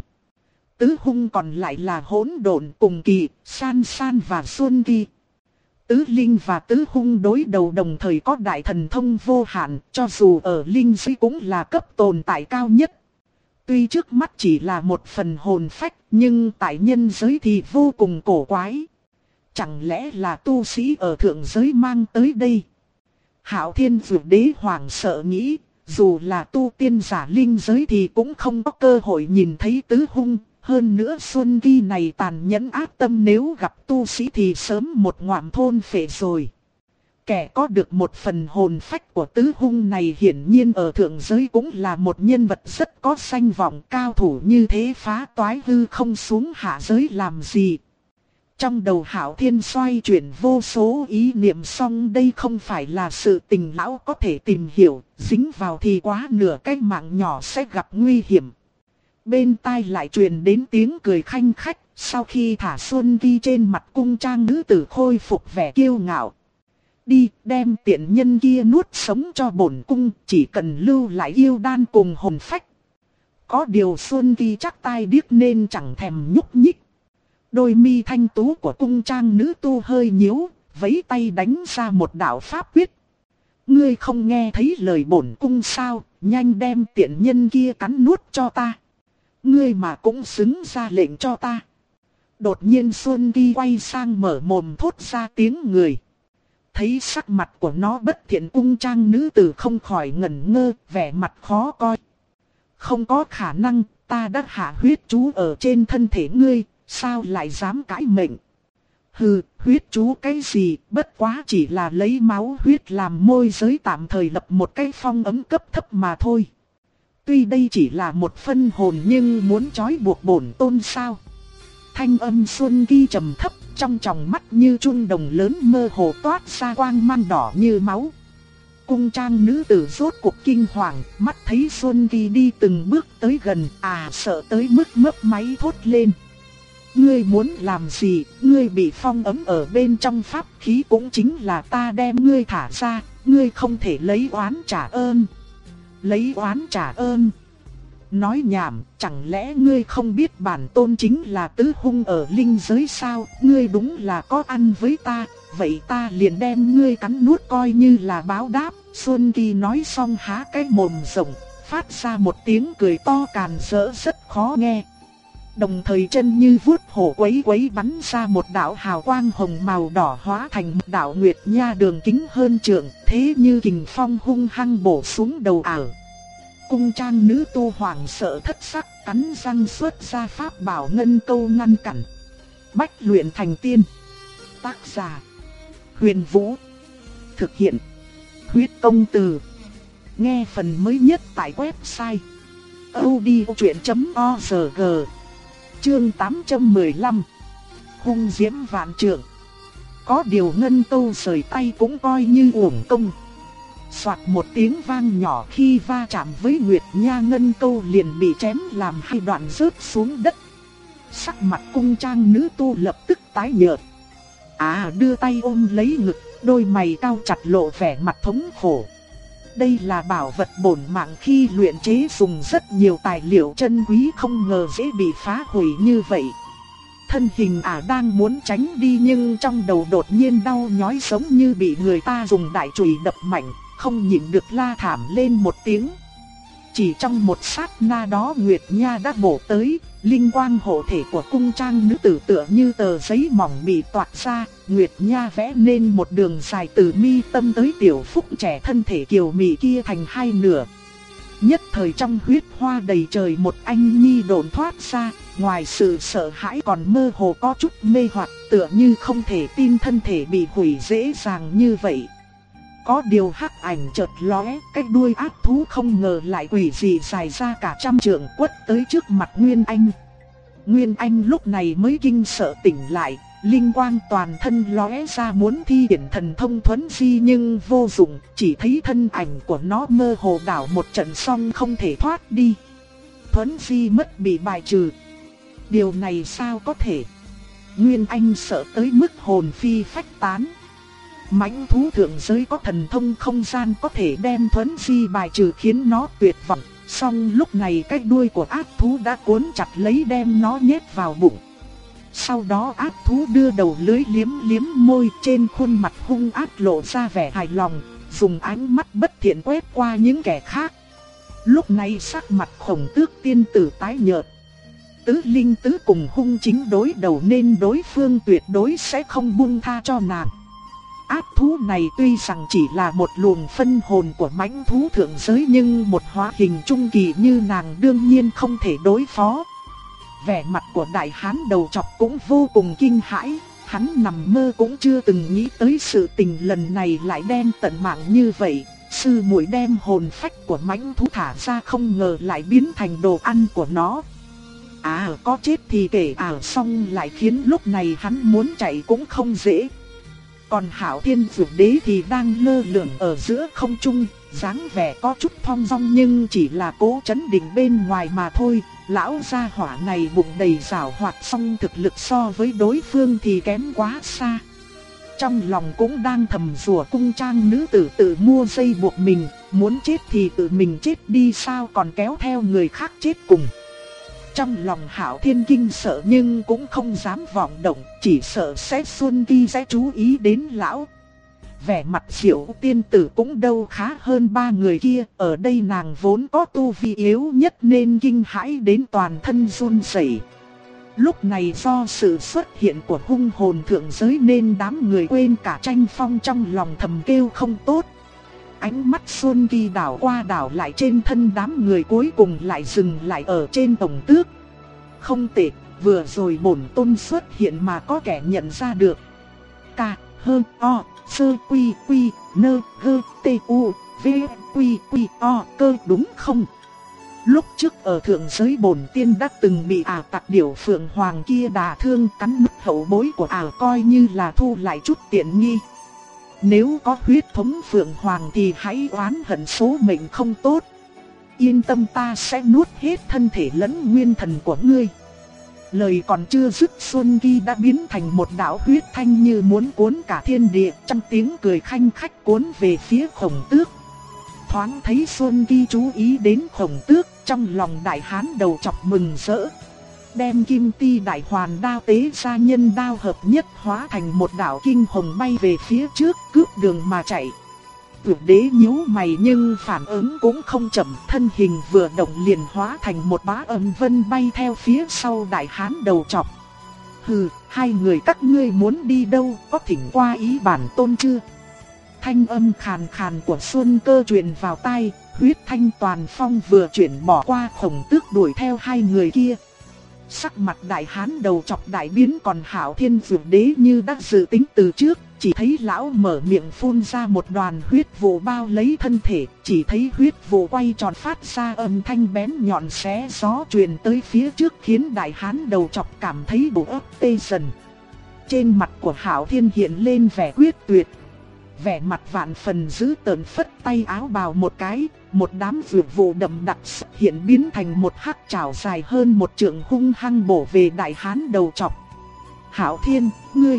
Tứ hung còn lại là Hỗn Độn, Cùng Kỳ, San San và Xuân Kỳ. Tứ linh và tứ hung đối đầu đồng thời có đại thần thông vô hạn, cho dù ở linh giới cũng là cấp tồn tại cao nhất. Tuy trước mắt chỉ là một phần hồn phách, nhưng tại nhân giới thì vô cùng cổ quái. Chẳng lẽ là tu sĩ ở thượng giới mang tới đây? Hạo Thiên Dược Đế hoảng sợ nghĩ, dù là tu tiên giả linh giới thì cũng không có cơ hội nhìn thấy tứ hung. Hơn nữa Xuân Kỳ này tàn nhẫn ác tâm, nếu gặp tu sĩ thì sớm một ngoạm thôn phệ rồi. Kẻ có được một phần hồn phách của tứ hung này hiển nhiên ở thượng giới cũng là một nhân vật rất có danh vọng, cao thủ như thế phá toái hư không xuống hạ giới làm gì. Trong đầu Hạo Thiên xoay chuyển vô số ý niệm, xong đây không phải là sự tình lão có thể tìm hiểu, dính vào thì quá nửa cái mạng nhỏ sẽ gặp nguy hiểm. Bên tai lại truyền đến tiếng cười khanh khách, sau khi thả Xuân Kỳ trên mặt cung trang nữ tử khôi phục vẻ kiêu ngạo. Đi, đem tiện nhân kia nuốt sống cho bổn cung, chỉ cần lưu lại yêu đan cùng hồn phách. Có điều Xuân Kỳ chắc tai điếc nên chẳng thèm nhúc nhích. Đôi mi thanh tú của cung trang nữ tu hơi nhíu, vẫy tay đánh ra một đạo pháp quyết. Ngươi không nghe thấy lời bổn cung sao, nhanh đem tiện nhân kia cắn nuốt cho ta. Ngươi mà cũng xứng ra lệnh cho ta. Đột nhiên Xuân Kỳ quay sang mở mồm thốt ra tiếng người. Thấy sắc mặt của nó bất thiện, cung trang nữ tử không khỏi ngẩn ngơ, vẻ mặt khó coi. Không có khả năng, ta đã hạ huyết chú ở trên thân thể ngươi, sao lại dám cãi mệnh? Hừ, huyết chú cái gì, bất quá chỉ là lấy máu huyết làm môi giới tạm thời lập một cái phong ấn cấp thấp mà thôi. Tuy đây chỉ là một phân hồn nhưng muốn trói buộc bổn tôn sao? Thanh âm Xuân Kỳ trầm thấp, trong tròng mắt như chuông đồng lớn mơ hồ toát ra quang mang đỏ như máu. Cung trang nữ tử rốt cuộc kinh hoàng, mắt thấy Xuân Kỳ đi từng bước tới gần, sợ tới mức mấp máy thốt lên. Ngươi muốn làm gì, ngươi bị phong ấn ở bên trong pháp khí cũng chính là ta đem ngươi thả ra, ngươi không thể lấy oán trả ơn. Lấy oán trả ơn? Nói nhảm, chẳng lẽ ngươi không biết bản tôn chính là tứ hung ở linh giới sao? Ngươi đúng là có ăn với ta, vậy ta liền đem ngươi cắn nuốt coi như là báo đáp. Xuân Kỳ nói xong há cái mồm rộng, phát ra một tiếng cười to càn rỡ rất khó nghe. Đồng thời chân như vuốt hổ quấy quấy bắn ra một đạo hào quang hồng màu đỏ hóa thành một đạo nguyệt nha đường kính hơn trượng, thế như kình phong hung hăng bổ xuống đầu ảo. Cung trang nữ tu hoàng sợ thất sắc, cắn răng xuất ra pháp bảo ngân câu ngăn cản. Bách luyện thành tiên. Tác giả: Huyền Vũ. Thực hiện: Huyết Công Từ. Nghe phần mới nhất tại website audiochuyện.org. Chương 815. Hung diễm vạn trượng. Có điều Ngân Câu sời tay cũng coi như uổng công. Soạt một tiếng vang nhỏ, khi va chạm với Nguyệt Nha, Ngân Câu liền bị chém làm hai đoạn rớt xuống đất. Sắc mặt cung trang nữ tu lập tức tái nhợt. Đưa tay ôm lấy ngực, đôi mày cau chặt lộ vẻ mặt thống khổ. Đây là bảo vật bổn mạng, khi luyện chế dùng rất nhiều tài liệu chân quý, không ngờ dễ bị phá hủy như vậy. Thân hình đang muốn tránh đi nhưng trong đầu đột nhiên đau nhói giống như bị người ta dùng đại chùy đập mạnh, không nhịn được la thảm lên một tiếng. Chỉ trong một sát na đó Nguyệt Nha đã bổ tới, linh quang hộ thể của cung trang nữ tử tựa như tờ giấy mỏng bị toạc ra, Nguyệt Nha vẽ nên một đường dài từ mi tâm tới tiểu phúc trẻ thân thể kiều mị kia thành hai nửa. Nhất thời trong huyết hoa đầy trời, một anh nhi độn thoát ra, ngoài sự sợ hãi còn mơ hồ có chút mê hoặc, tựa như không thể tin thân thể bị hủy dễ dàng như vậy. Có điều hắc ảnh chợt lóe, cái đuôi ác thú không ngờ lại quỷ dị dài ra cả trăm trượng, quất tới trước mặt Nguyên Anh. Nguyên Anh lúc này mới kinh sợ tỉnh lại, linh quang toàn thân lóe ra muốn thi triển thần thông thuấn di nhưng vô dụng, chỉ thấy thân ảnh của nó mơ hồ đảo một trận xong không thể thoát đi. Thuấn di mất bị bài trừ. Điều này sao có thể? Nguyên Anh sợ tới mức hồn phi phách tán. Mãnh thú thượng giới có thần thông không gian có thể đem thuấn di bài trừ khiến nó tuyệt vọng. Song lúc này cái đuôi của ác thú đã cuốn chặt lấy đem nó nhét vào bụng. Sau đó ác thú đưa đầu lưỡi liếm liếm môi, trên khuôn mặt hung ác lộ ra vẻ hài lòng, dùng ánh mắt bất thiện quét qua những kẻ khác. Lúc này sắc mặt Khổng Tước tiên tử tái nhợt. Tứ linh tứ cùng hung chính đối đầu nên đối phương tuyệt đối sẽ không buông tha cho nàng. Ác thú này tuy rằng chỉ là một luồng phân hồn của mãnh thú thượng giới nhưng một hóa hình trung kỳ như nàng đương nhiên không thể đối phó. Vẻ mặt của đại hán đầu trọc cũng vô cùng kinh hãi, hắn nằm mơ cũng chưa từng nghĩ tới sự tình lần này lại đen tận mạng như vậy. Sư muội đem hồn phách của mãnh thú thả ra không ngờ lại biến thành đồ ăn của nó. Có chết thì kể xong lại khiến lúc này hắn muốn chạy cũng không dễ. Còn Hạo Thiên Dược Đế thì đang lơ lửng ở giữa không trung, dáng vẻ có chút thong dong nhưng chỉ là cố trấn định bên ngoài mà thôi. Lão gia hỏa này bụng đầy giảo hoạt song thực lực so với đối phương thì kém quá xa. Trong lòng cũng đang thầm rủa cung trang nữ tử tự mua dây buộc mình, muốn chết thì tự mình chết đi sao còn kéo theo người khác chết cùng. Trong lòng Hạo Thiên kinh sợ nhưng cũng không dám vọng động, chỉ sợ sẽ Xuân Kỳ sẽ chú ý đến lão. Vẻ mặt Diệu tiên tử cũng đâu khá hơn ba người kia, ở đây nàng vốn có tu vi yếu nhất nên kinh hãi đến toàn thân run rẩy. Lúc này do sự xuất hiện của hung hồn thượng giới nên đám người quên cả tranh phong, trong lòng thầm kêu không tốt. Ánh mắt Xuân Kỳ đảo qua đảo lại trên thân đám người, cuối cùng lại dừng lại ở trên Tổng Tước. Không tệ, vừa rồi bổn tôn xuất hiện mà có kẻ nhận ra được. Ca, hơ, o, sơ quy quy, nơ, gơ, tê u, v, quy quy, o, cơ đúng không? Lúc trước ở thượng giới bổn tiên đã từng bị tặc điểu phượng hoàng kia đả thương, cắn nứt hậu bối của coi như là thu lại chút tiện nghi. Nếu có huyết thống phượng hoàng thì hãy oán hận số mệnh không tốt. Yên tâm, ta sẽ nuốt hết thân thể lẫn nguyên thần của ngươi. Lời còn chưa dứt, Xuân Kỳ đã biến thành một đạo huyết thanh như muốn cuốn cả thiên địa, trong tiếng cười khanh khách cuốn về phía Khổng Tước. Thoáng thấy Xuân Kỳ chú ý đến Khổng Tước, trong lòng đại hán đầu trọc mừng rỡ. Đem kim ti đại hoàn đao tế ra, nhân đao hợp nhất hóa thành một đạo kinh hồng bay về phía trước, cướp đường mà chạy. Dược Đế nhíu mày nhưng phản ứng cũng không chậm, thân hình vừa động liền hóa thành một bá âm vân bay theo phía sau đại hán đầu trọc. Hừ, hai người các ngươi muốn đi đâu, có thỉnh qua ý bản tôn chưa? Thanh âm khàn khàn của Xuân Cơ truyền vào tai, huyết thanh toàn phong vừa chuyển bỏ qua Khổng Tước đuổi theo hai người kia. Sắc mặt đại hán đầu trọc đại biến, còn Hạo Thiên Dược Đế như đã dự tính từ trước, chỉ thấy lão mở miệng phun ra một đoàn huyết vụ bao lấy thân thể, chỉ thấy huyết vụ quay tròn phát ra âm thanh bén nhọn xé gió truyền tới phía trước khiến đại hán đầu chọc cảm thấy bụng ấp tê dần. Trên mặt của Hạo Thiên hiện lên vẻ quyết tuyệt, vẻ mặt vạn phần dữ tợn, phất tay áo bào một cái, một đám vượt vụ đậm đặc hiện biến thành một hắc trảo dài hơn một trượng hung hăng bổ về đại hán đầu chọc. Hạo Thiên, ngươi!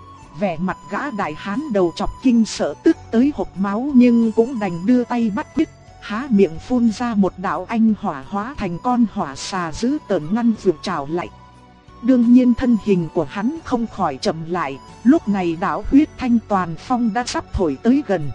Vẻ mặt gã đại hán đầu chọc kinh sợ tức tới hộc máu nhưng cũng đành đưa tay bắt quyết, há miệng phun ra một đạo anh hỏa hóa thành con hỏa xà dữ tợn ngăn vượt trảo lại. Đương nhiên thân hình của hắn không khỏi chậm lại, lúc này đạo huyết thanh toàn phong đã sắp thổi tới gần.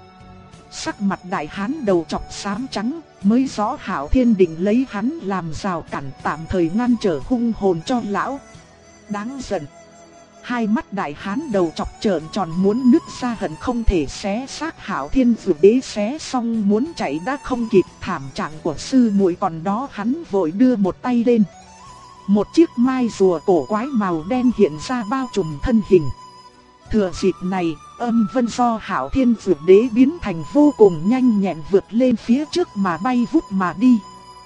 Sắc mặt đại hán đầu chọc xám trắng, mới rõ Hạo Thiên định lấy hắn làm rào cản tạm thời ngăn trở hung hồn cho lão. Đáng giận. Hai mắt đại hán đầu chọc trợn tròn muốn nứt ra, hận không thể xé xác Hạo Thiên, vừa đế xé xong muốn chạy đã không kịp. Thảm trạng của sư muội còn đó, hắn vội đưa một tay lên. Một chiếc mai rùa cổ quái màu đen hiện ra bao trùm thân hình. Thừa dịp này, âm vân do Hạo Thiên vượt đế biến thành vô cùng nhanh nhẹn vượt lên phía trước mà bay vút mà đi.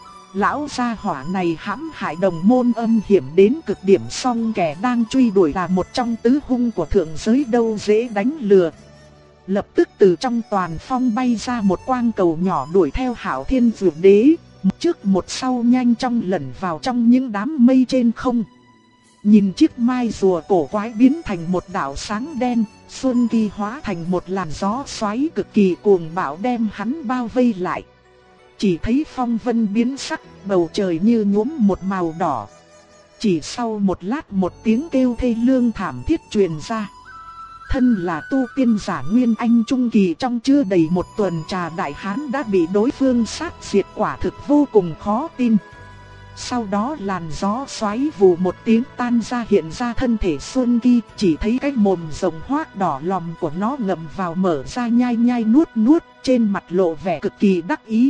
Lão gia hỏa này hãm hại đồng môn âm hiểm đến cực điểm, song kẻ đang truy đuổi là một trong tứ hung của thượng giới, đâu dễ đánh lừa. Lập tức từ trong toàn phong bay ra một quang cầu nhỏ đuổi theo Hạo Thiên vượt đế, một trước một sau nhanh chóng lẩn vào trong những đám mây trên không. Nhìn chiếc mai rùa cổ quái biến thành một đạo sáng đen, Xuân Kỳ hóa thành một làn gió xoáy cực kỳ cuồng bạo đem hắn bao vây lại. Chỉ thấy phong vân biến sắc, bầu trời như nhuốm một màu đỏ. Chỉ sau một lát một tiếng kêu thê lương thảm thiết truyền ra. Thân là tu tiên giả Nguyên Anh Trung Kỳ, trong chưa đầy một tuần trà đại hán đã bị đối phương sát diệt, quả thực vô cùng khó tin. Sau đó làn gió xoáy vù một tiếng tan ra, hiện ra thân thể Xuân Kỳ, chỉ thấy cái mồm rồng hoác đỏ lòm của nó ngậm vào mở ra nhai nhai nuốt nuốt, trên mặt lộ vẻ cực kỳ đắc ý.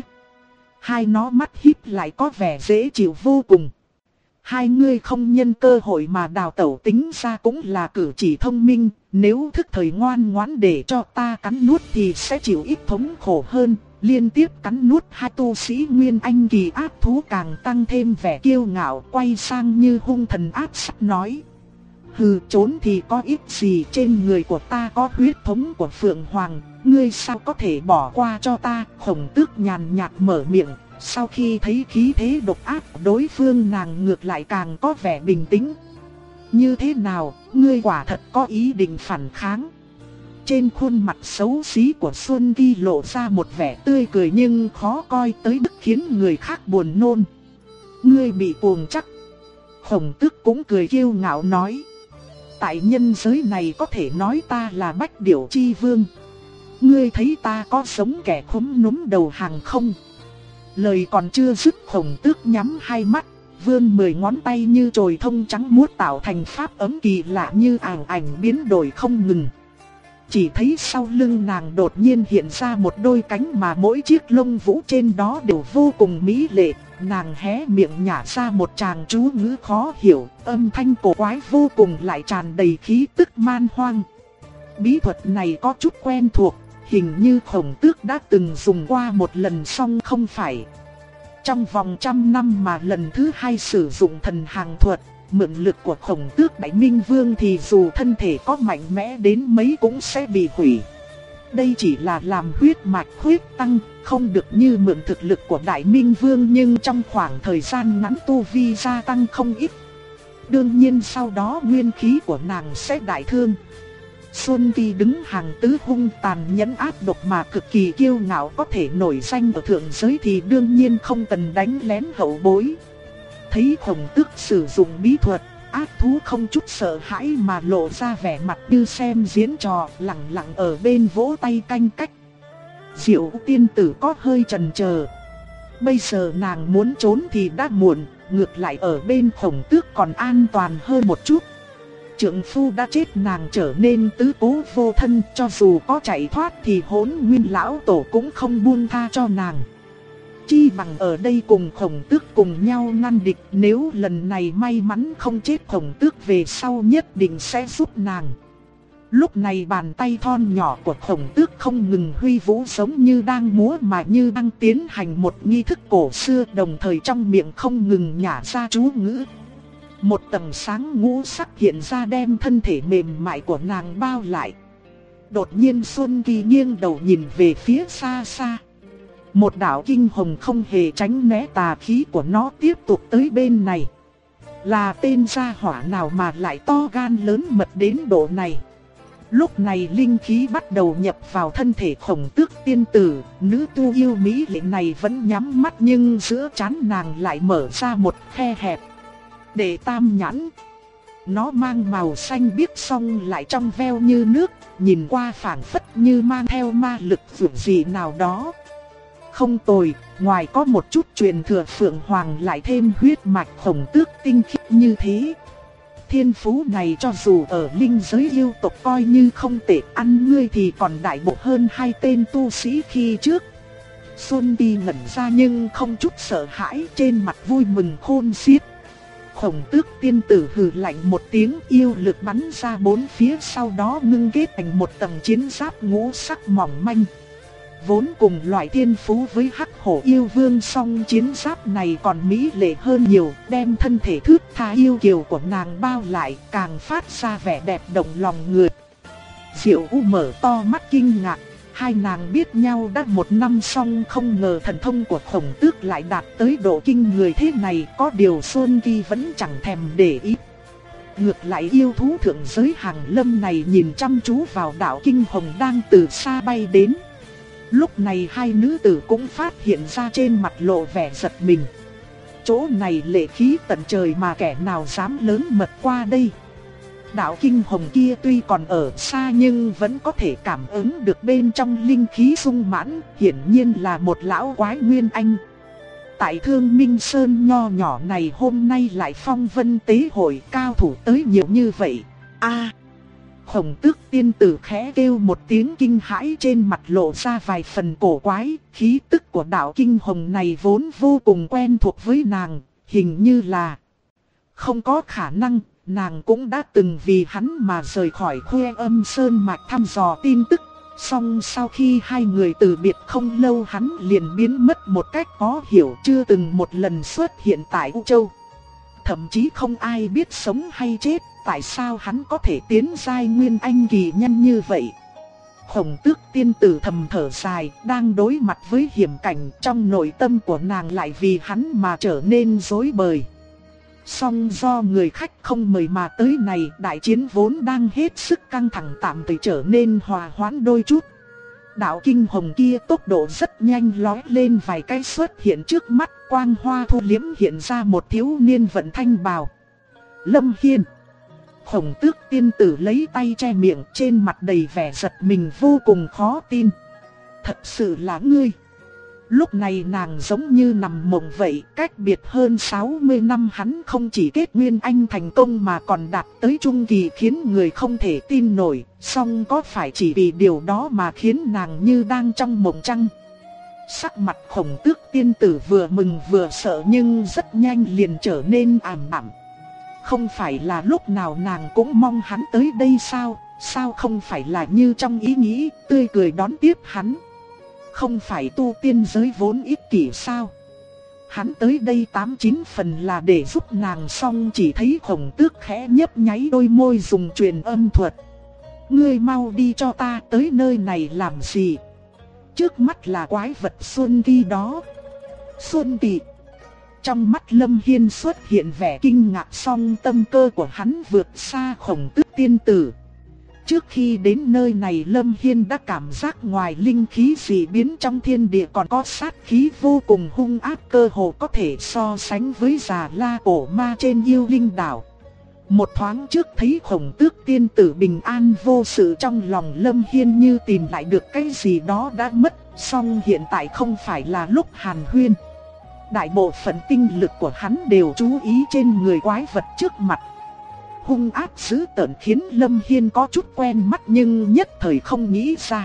Hai nó mắt híp lại có vẻ dễ chịu vô cùng. Hai ngươi không nhân cơ hội mà đào tẩu tính ra cũng là cử chỉ thông minh, nếu thức thời ngoan ngoãn để cho ta cắn nuốt thì sẽ chịu ít thống khổ hơn. Liên tiếp cắn nuốt hai tu sĩ Nguyên Anh Kỳ ác thú càng tăng thêm vẻ kiêu ngạo, quay sang như hung thần ác sát nói. Hừ, trốn thì có ít gì, trên người của ta có huyết thống của Phượng Hoàng, ngươi sao có thể bỏ qua cho ta? Khổng Tước nhàn nhạt mở miệng, sau khi thấy khí thế độc ác của đối phương, nàng ngược lại càng có vẻ bình tĩnh. Như thế nào, ngươi quả thật có ý định phản kháng? Trên khuôn mặt xấu xí của Xuân Kỳ lộ ra một vẻ tươi cười nhưng khó coi tới mức khiến người khác buồn nôn. Ngươi bị cuồng chắc. Khổng Tước cũng cười kiêu ngạo nói. Tại nhân giới này có thể nói ta là Bách Điểu Chi Vương. Ngươi thấy ta có giống kẻ khúm núm đầu hàng không? Lời còn chưa dứt, Khổng Tước nhắm hai mắt, vươn 10 ngón tay như chồi thông trắng muốt tạo thành pháp ấm kỳ lạ như ảo ảnh biến đổi không ngừng. Chỉ thấy sau lưng nàng đột nhiên hiện ra một đôi cánh mà mỗi chiếc lông vũ trên đó đều vô cùng mỹ lệ. Nàng hé miệng nhả ra một tràng chú ngữ khó hiểu, âm thanh cổ quái vô cùng lại tràn đầy khí tức man hoang. Bí thuật này có chút quen thuộc, hình như Khổng Tước đã từng dùng qua một lần song không phải. Trong vòng 100 năm mà lần thứ hai sử dụng thần hàng thuật, mượn lực của Khổng Tước Đại Minh Vương thì dù thân thể có mạnh mẽ đến mấy cũng sẽ bị hủy. Đây chỉ là làm huyết mạch huyết tăng, không được như mượn thực lực của Đại Minh Vương, nhưng trong khoảng thời gian ngắn tu vi gia tăng không ít. Đương nhiên sau đó nguyên khí của nàng sẽ đại thương. Xuân Kỳ đứng hàng tứ hung tàn nhẫn ác độc mà cực kỳ kiêu ngạo, có thể nổi danh ở thượng giới thì đương nhiên không cần đánh lén hậu bối. Thấy Khổng Tước sử dụng bí thuật, ác thú không chút sợ hãi mà lộ ra vẻ mặt như xem diễn trò, lặng lặng ở bên vỗ tay canh cách. Diệu tiên tử có hơi chần chờ. Bây giờ nàng muốn trốn thì đã muộn, ngược lại ở bên Khổng Tước còn an toàn hơn một chút. Trượng phu đã chết, nàng trở nên tứ cố vô thân, cho dù có chạy thoát thì Hỗn Nguyên lão tổ cũng không buông tha cho nàng. Chi bằng ở đây cùng Khổng Tước cùng nhau ngăn địch, nếu lần này may mắn không chết Khổng Tước về sau nhất định sẽ giúp nàng. Lúc này bàn tay thon nhỏ của Khổng Tước không ngừng huy vũ giống như đang múa mà như đang tiến hành một nghi thức cổ xưa, đồng thời trong miệng không ngừng nhả ra chú ngữ. Một tầng sáng ngũ sắc hiện ra đem thân thể mềm mại của nàng bao lại. Đột nhiên Xuân Kỳ nghiêng đầu nhìn về phía xa xa. Một đạo kinh hồng không hề tránh né tà khí của nó tiếp tục tới bên này. Là tên gia hỏa nào mà lại to gan lớn mật đến độ này? Lúc này linh khí bắt đầu nhập vào thân thể Khổng Tước tiên tử, nữ tu yêu mỹ lệ này vẫn nhắm mắt nhưng giữa trán nàng lại mở ra một khe hẹp. Để tam nhãn. Nó mang màu xanh biếc song lại trong veo như nước, nhìn qua phảng phất như mang theo ma lực dường gì nào đó. Không tồi, ngoài có một chút truyền thừa Phượng Hoàng lại thêm huyết mạch Khổng Tước tinh khiết như thế. Thiên phú này cho dù ở linh giới yêu tộc coi như không tệ, ăn ngươi thì còn đại bộ hơn hai tên tu sĩ khi trước. Xuân Đi ngẩn ra nhưng không chút sợ hãi, trên mặt vui mừng khôn xiết. Khổng Tước tiên tử hừ lạnh một tiếng, yêu lực bắn ra bốn phía, sau đó ngưng kết thành một tầng chiến giáp ngũ sắc mỏng manh. Vốn cùng loại thiên phú với Hắc Hổ yêu vương, song chiến giáp này còn mỹ lệ hơn nhiều, đem thân thể thướt tha yêu kiều của nàng bao lại, càng phát ra vẻ đẹp động lòng người. Diệu U mở to mắt kinh ngạc, hai nàng biết nhau đã một năm song không ngờ thần thông của Khổng Tước lại đạt tới độ kinh người thế này, có điều Xuân Kỳ vẫn chẳng thèm để ý. Ngược lại yêu thú thượng giới hàng lâm này nhìn chăm chú vào đạo kinh hồng đang từ xa bay đến. Lúc này hai nữ tử cũng phát hiện ra trên mặt lộ vẻ giật mình. Chỗ này lệ khí tận trời mà kẻ nào dám lớn mật qua đây. Đạo kinh hồng kia tuy còn ở xa nhưng vẫn có thể cảm ứng được bên trong linh khí sung mãn, hiển nhiên là một lão quái nguyên anh. Tại Thương Minh Sơn nho nhỏ này hôm nay lại phong vân tế hội, cao thủ tới nhiều như vậy. Khổng Tước tiên tử khẽ kêu một tiếng kinh hãi, trên mặt lộ ra vài phần cổ quái. Khí tức của đạo kinh hồng này vốn vô cùng quen thuộc với nàng, hình như là không có khả năng. Nàng cũng đã từng vì hắn mà rời khỏi Khuê Âm Sơn mạch thăm dò tin tức. Song sau khi hai người từ biệt không lâu, hắn liền biến mất một cách khó hiểu, chưa từng một lần xuất hiện tại U Châu. Thậm chí không ai biết sống hay chết, tại sao hắn có thể tiến giai nguyên anh kỳ nhanh như vậy. Khổng Tước tiên tử thầm thở dài, đang đối mặt với hiểm cảnh, trong nội tâm của nàng lại vì hắn mà trở nên rối bời. Song do người khách không mời mà tới này, đại chiến vốn đang hết sức căng thẳng tạm thời trở nên hòa hoãn đôi chút. Đạo kinh hồng kia tốc độ rất nhanh, lói lên vài cái xuất hiện trước mắt, quang hoa thu liếm hiện ra một thiếu niên vận thanh bào. Lâm Hiên. Khổng Tước tiên tử lấy tay che miệng, trên mặt đầy vẻ giật mình vô cùng khó tin. Thật sự là ngươi. Lúc này nàng giống như nằm mộng vậy, cách biệt hơn 60 năm hắn không chỉ kết nguyên anh thành công mà còn đạt tới trung kỳ khiến người không thể tin nổi. Song có phải chỉ vì điều đó mà khiến nàng như đang trong mộng chăng? Sắc mặt Khổng Tước tiên tử vừa mừng vừa sợ nhưng rất nhanh liền trở nên ảm đạm. Không phải là lúc nào nàng cũng mong hắn tới đây sao? Sao không phải là như trong ý nghĩ, tươi cười đón tiếp hắn? Không phải tu tiên giới vốn ích kỷ sao? Hắn tới đây 89 phần là để giúp nàng, song chỉ thấy Khổng Tước khẽ nhấp nháy đôi môi dùng truyền âm thuật. Ngươi mau đi cho ta, tới nơi này làm gì? Trước mắt là quái vật Xuân Kỳ đó. Xuân Kỳ. Trong mắt Lâm Hiên xuất hiện vẻ kinh ngạc, song tâm cơ của hắn vượt xa Khổng Tước tiên tử. Trước khi đến nơi này Lâm Hiên đã cảm giác ngoài linh khí dị biến trong thiên địa còn có sát khí vô cùng hung ác, cơ hồ có thể so sánh với Già La cổ ma trên Yêu Linh đảo. Một thoáng trước thấy Khổng Tước tiên tử bình an vô sự, trong lòng Lâm Hiên như tìm lại được cái gì đó đã mất, song hiện tại không phải là lúc hàn huyên. Đại bộ phận tinh lực của hắn đều chú ý trên người quái vật trước mặt. Hung ác dữ tợn khiến Lâm Hiên có chút quen mắt nhưng nhất thời không nghĩ ra.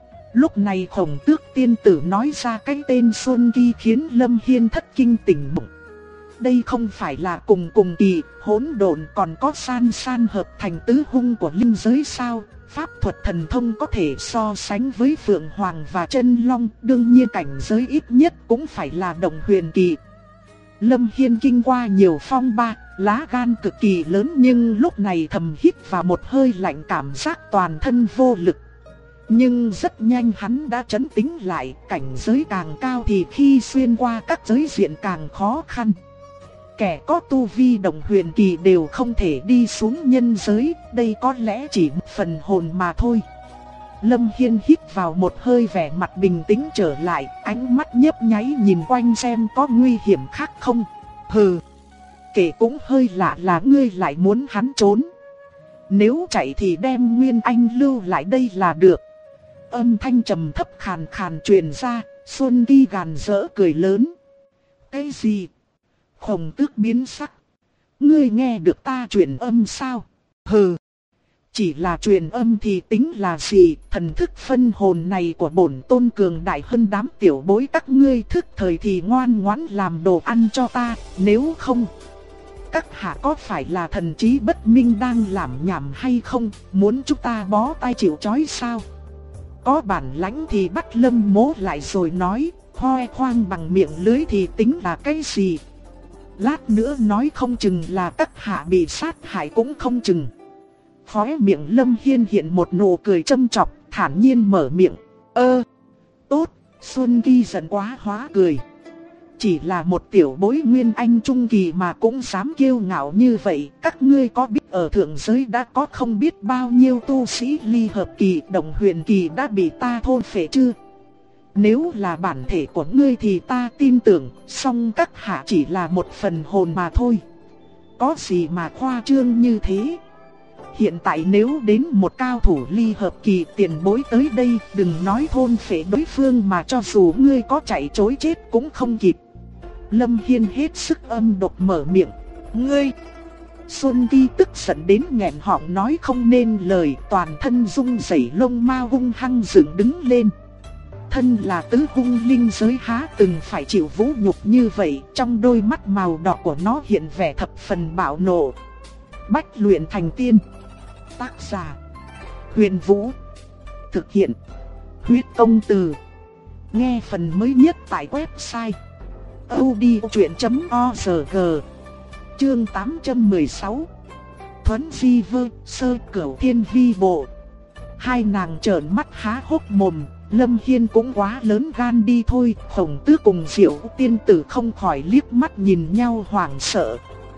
Lúc này Khổng Tước tiên tử nói ra cái tên Xuân Kỳ khiến Lâm Hiên thất kinh tỉnh mộng. đây không phải là cùng cùng kỳ, hỗn độn còn có san san hợp thành tứ hung của linh giới sao? Pháp thuật thần thông có thể so sánh với Phượng Hoàng và Chân Long, đương nhiên cảnh giới ít nhất cũng phải là động huyền kỳ. Lâm Hiên kinh qua nhiều phong ba, lá gan cực kỳ lớn nhưng lúc này thầm hít vào một hơi lạnh, cảm giác toàn thân vô lực. Nhưng rất nhanh hắn đã trấn tĩnh lại, cảnh giới càng cao thì khi xuyên qua các giới diện càng khó khăn. Kẻ có tu vi động huyền kỳ đều không thể đi xuống nhân giới, đây có lẽ chỉ một phần hồn mà thôi. Lâm Hiên hít vào một hơi, vẻ mặt bình tĩnh trở lại, ánh mắt nhấp nháy nhìn quanh xem có nguy hiểm khác không. Hừ, kể cũng hơi lạ là ngươi lại muốn hắn trốn. Nếu chạy thì đem Nguyên Anh lưu lại đây là được. Âm thanh trầm thấp khàn khàn truyền ra, Xuân Kỳ gàn rỡ cười lớn. Cái gì? Khổng Tước biến sắc. Ngươi nghe được ta truyền âm sao? Hừ, chỉ là truyền âm thì tính là gì? Thần thức phân hồn này của bổn tôn cường đại hơn đám tiểu bối các ngươi, thức thời thì ngoan ngoãn làm đồ ăn cho ta, nếu không. Các hạ có phải là thần trí bất minh đang làm nhảm hay không? Muốn chúng ta bó tay chịu trói sao? Có bản lãnh thì bắt Lâm Mỗ lại rồi nói, khoe khoang bằng miệng lưới thì tính là cái gì? Lát nữa nói không chừng là các hạ bị sát hại cũng không chừng. Khóe miệng Lâm Hiên hiện một nụ cười châm chọc, thản nhiên mở miệng. Tốt, Xuân Kỳ giận quá hóa cười. Chỉ là một tiểu bối Nguyên Anh trung kỳ mà cũng dám kiêu ngạo như vậy. Các ngươi có biết ở thượng giới đã có không biết bao nhiêu tu sĩ ly hợp kỳ, động huyền kỳ đã bị ta thôn phệ chưa? Nếu là bản thể của ngươi thì ta tin tưởng, song các hạ chỉ là một phần hồn mà thôi. Có gì mà khoa trương như thế? Hiện tại nếu đến một cao thủ ly hợp kỳ tiền bối tới đây, đừng nói thôn phệ đối phương mà cho dù ngươi có chạy trối chết cũng không kịp. Lâm Hiên hết sức âm độc mở miệng. Ngươi! Xuân Kỳ tức giận đến nghẹn họng nói không nên lời, toàn thân rung rẩy, lông mao hung hăng dựng đứng lên. Thân là tứ hung linh giới há từng phải chịu vũ nhục như vậy, trong đôi mắt màu đỏ của nó hiện vẻ thập phần bạo nộ. Bách luyện thành tiên. Tác giả: Huyền Vũ. Thực hiện: Huyết Công Từ. Nghe phần mới nhất tại website audiochuyện.org. Chương 816. Thuấn Di Vơ, Sơ Cửu Thiên Vi Bộ. Hai nàng trợn mắt há hốc mồm. Lâm Hiên cũng quá lớn gan đi thôi. Khổng Tước cùng Diệu Tiên Tử không khỏi liếc mắt nhìn nhau hoảng sợ.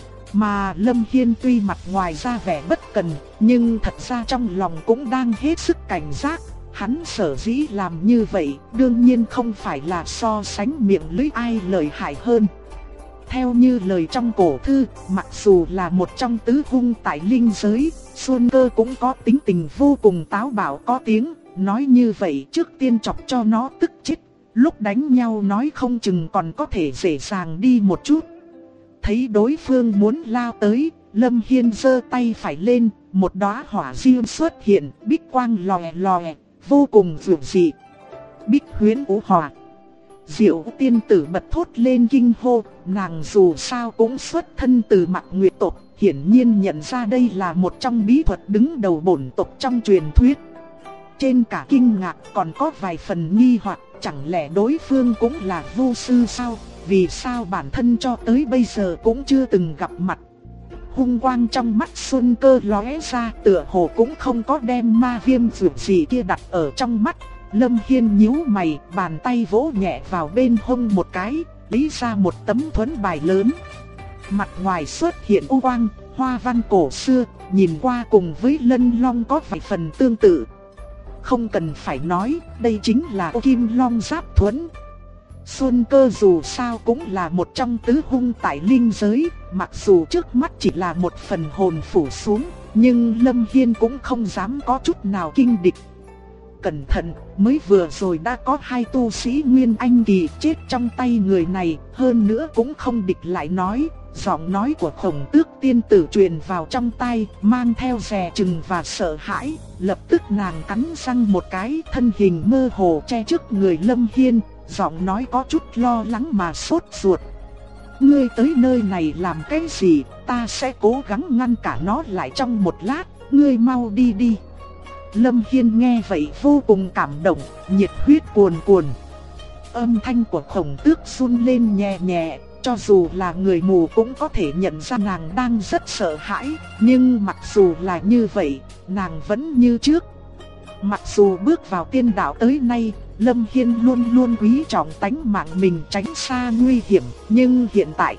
Mà Lâm Hiên tuy mặt ngoài ra vẻ bất cần, nhưng thật ra trong lòng cũng đang hết sức cảnh giác. Hắn sở dĩ làm như vậy, đương nhiên không phải là so sánh miệng lưỡi ai lợi hại hơn. Theo như lời trong cổ thư, mặc dù là một trong tứ hung tại linh giới, Xuân Cơ cũng có tính tình vô cùng táo bạo có tiếng. Nói như vậy trước tiên chọc cho nó tức chết, lúc đánh nhau nói không chừng còn có thể dễ dàng đi một chút. Thấy đối phương muốn lao tới, Lâm Hiên giơ tay phải lên, một đóa hỏa diễm xuất hiện, bích quang lòe lòe, vô cùng dịu dị. Bích huyễn vũ hỏa. Diệu Tiên Tử bật thốt lên kinh hô, nàng dù sao cũng xuất thân từ Mạc Nguyệt tộc, hiển nhiên nhận ra đây là một trong bí thuật đứng đầu bổn tộc trong truyền thuyết. Trên cả kinh ngạc còn có vài phần nghi hoặc, chẳng lẽ đối phương cũng là vô sư sao? Vì sao bản thân cho tới bây giờ cũng chưa từng gặp mặt? Hung quang trong mắt Xuân Cơ lóe ra, tựa hồ cũng không có đem ma viêm dược gì kia đặt ở trong mắt. Lâm Hiên nhíu mày, bàn tay vỗ nhẹ vào bên hông một cái, lấy ra một tấm thuẫn bài lớn. Mặt ngoài xuất hiện u quang, hoa văn cổ xưa, nhìn qua cùng với lân long có vài phần tương tự. Không cần phải nói, đây chính là Kim Long Giáp Thuẫn. Xuân Cơ dù sao cũng là một trong tứ hung tại linh giới, mặc dù trước mắt chỉ là một phần hồn phủ xuống, nhưng Lâm Hiên cũng không dám có chút nào kinh địch. Cẩn thận, mới vừa rồi đã có hai tu sĩ Nguyên Anh kỳ chết trong tay người này, hơn nữa cũng không địch lại nói. Giọng nói của Khổng Tước Tiên Tử truyền vào trong tai, mang theo dè chừng và sợ hãi. Lập tức nàng cắn răng một cái, thân hình mơ hồ che trước người Lâm Hiên, giọng nói có chút lo lắng mà sốt ruột. ngươi tới nơi này làm cái gì, ta sẽ cố gắng ngăn cả nó lại trong một lát, ngươi mau đi đi. Lâm Hiên nghe vậy vô cùng cảm động, nhiệt huyết cuồn cuồn. Âm thanh của Khổng Tước run lên nhẹ nhẹ, cho dù là người mù cũng có thể nhận ra nàng đang rất sợ hãi, nhưng mặc dù là như vậy, nàng vẫn như trước. Mặc dù bước vào tiên đạo tới nay, Lâm Hiên luôn luôn quý trọng tánh mạng mình tránh xa nguy hiểm, nhưng hiện tại,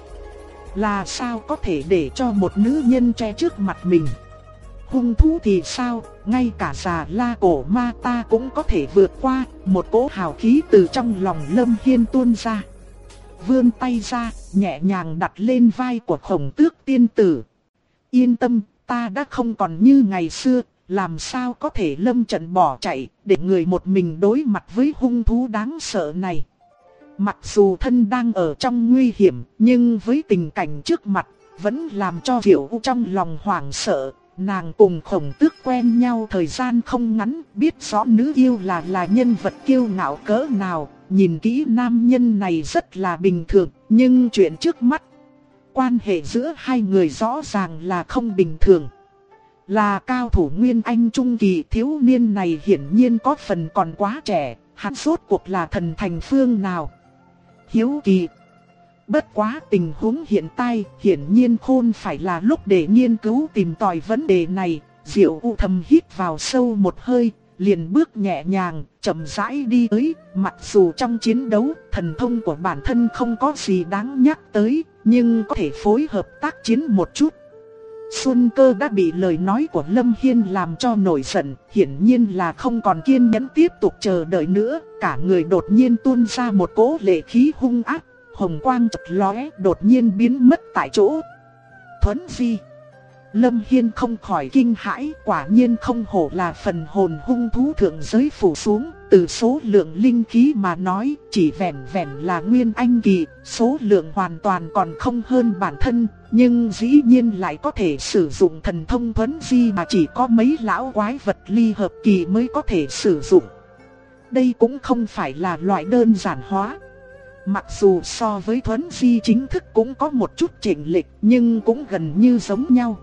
là sao có thể để cho một nữ nhân che trước mặt mình? Hung thú thì sao, ngay cả già La Cổ Ma ta cũng có thể vượt qua. Một cỗ hào khí từ trong lòng Lâm Hiên tuôn ra, vươn tay ra, nhẹ nhàng đặt lên vai của Khổng Tước tiên tử. Yên tâm, ta đã không còn như ngày xưa, làm sao có thể lâm trận bỏ chạy, để người một mình đối mặt với hung thú đáng sợ này. Mặc dù thân đang ở trong nguy hiểm, nhưng với tình cảnh trước mặt, vẫn làm cho Diệu U trong lòng hoảng sợ. Nàng cùng Khổng Tước quen nhau thời gian không ngắn, biết rõ nữ yêu là nhân vật kiêu ngạo cỡ nào. Nhìn kỹ nam nhân này rất là bình thường, nhưng chuyện trước mắt, quan hệ giữa hai người rõ ràng là không bình thường. Là cao thủ Nguyên Anh trung kỳ, thiếu niên này hiển nhiên có phần còn quá trẻ, hắn rốt cuộc là thần thành phương nào? Hiếu kỳ. Bất quá tình huống hiện tại, hiển nhiên khôn phải là lúc để nghiên cứu tìm tòi vấn đề này. Diệu U thầm hít vào sâu một hơi, liền bước nhẹ nhàng, chậm rãi đi tới. Mặc dù trong chiến đấu, thần thông của bản thân không có gì đáng nhắc tới, nhưng có thể phối hợp tác chiến một chút. Xuân Cơ đã bị lời nói của Lâm Hiên làm cho nổi giận, hiển nhiên là không còn kiên nhẫn tiếp tục chờ đợi nữa. Cả người đột nhiên tuôn ra một cỗ lệ khí hung ác, hồng quang chợt lóe, đột nhiên biến mất tại chỗ. Thuấn Di. Lâm Hiên không khỏi kinh hãi, quả nhiên không hổ là phần hồn hung thú thượng giới phủ xuống. Từ số lượng linh khí mà nói, chỉ vẻn vẻn là Nguyên Anh kỳ, số lượng hoàn toàn còn không hơn bản thân. Nhưng dĩ nhiên lại có thể sử dụng thần thông Thuấn Di mà chỉ có mấy lão quái vật ly hợp kỳ mới có thể sử dụng. Đây cũng không phải là loại đơn giản hóa. Mặc dù so với Thuấn Di chính thức cũng có một chút chênh lệch, nhưng cũng gần như giống nhau.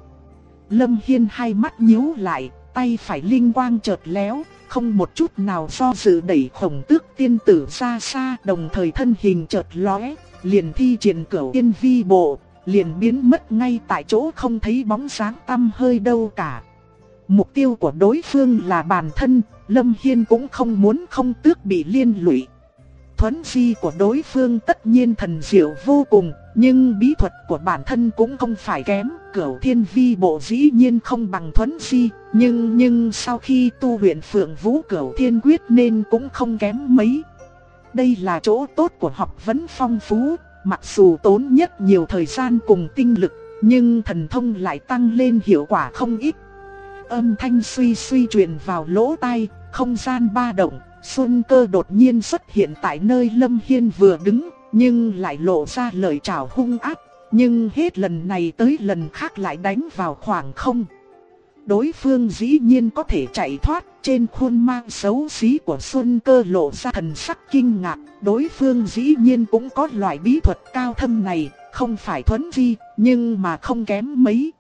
Lâm Hiên hai mắt nhíu lại, tay phải linh quang chợt léo, không một chút nào do dự đẩy Khổng Tước tiên tử ra xa, đồng thời thân hình chợt lóe, liền thi triển Cửu Tiên Vi Bộ, liền biến mất ngay tại chỗ không thấy bóng dáng tăm hơi đâu cả. Mục tiêu của đối phương là bản thân, Lâm Hiên cũng không muốn Không Tước bị liên lụy. Thuấn Di của đối phương tất nhiên thần diệu vô cùng, nhưng bí thuật của bản thân cũng không phải kém. Cửu Thiên Vi Bộ dĩ nhiên không bằng Thuấn Di, nhưng sau khi tu luyện Phượng Vũ Cửu Thiên Quyết nên cũng không kém mấy. Đây là chỗ tốt của học vấn phong phú, mặc dù tốn nhất nhiều thời gian cùng tinh lực, nhưng thần thông lại tăng lên hiệu quả không ít. Âm thanh suy suy truyền vào lỗ tai, không gian ba động. Xuân Cơ đột nhiên xuất hiện tại nơi Lâm Hiên vừa đứng, nhưng lại lộ ra lời chào hung ác, nhưng hết lần này tới lần khác lại đánh vào khoảng không. Đối phương dĩ nhiên có thể chạy thoát, trên khuôn mặt xấu xí của Xuân Cơ lộ ra thần sắc kinh ngạc. Đối phương dĩ nhiên cũng có loại bí thuật cao thâm này, không phải Thuấn Di, nhưng mà không kém mấy.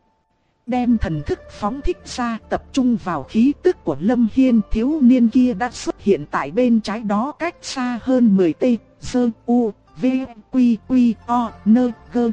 Đem thần thức phóng thích ra, tập trung vào khí tức của Lâm Hiên, thiếu niên kia đã xuất hiện tại bên trái đó cách xa hơn 10 t, sơ u, v, quy quy, o, nơ, gơ.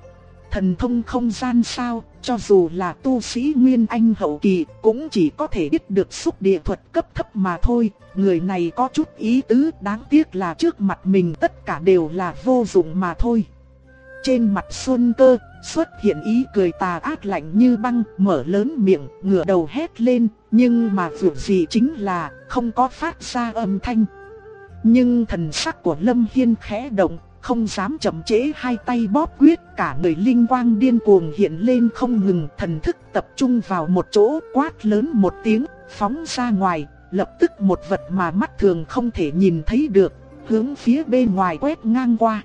Thần thông không gian sao, cho dù là tu sĩ Nguyên Anh hậu kỳ, cũng chỉ có thể biết được xúc địa thuật cấp thấp mà thôi. Người này có chút ý tứ, đáng tiếc là trước mặt mình tất cả đều là vô dụng mà thôi. Trên mặt Xuân Cơ xuất hiện ý cười tà ác lạnh như băng, mở lớn miệng, ngửa đầu hét lên, nhưng mà việc gì chính là không có phát ra âm thanh. Nhưng thần sắc của Lâm Hiên khẽ động, không dám chậm trễ, hai tay bóp quyết, cả người linh quang điên cuồng hiện lên không ngừng, thần thức tập trung vào một chỗ, quát lớn một tiếng, phóng ra ngoài, lập tức một vật mà mắt thường không thể nhìn thấy được, hướng phía bên ngoài quét ngang qua.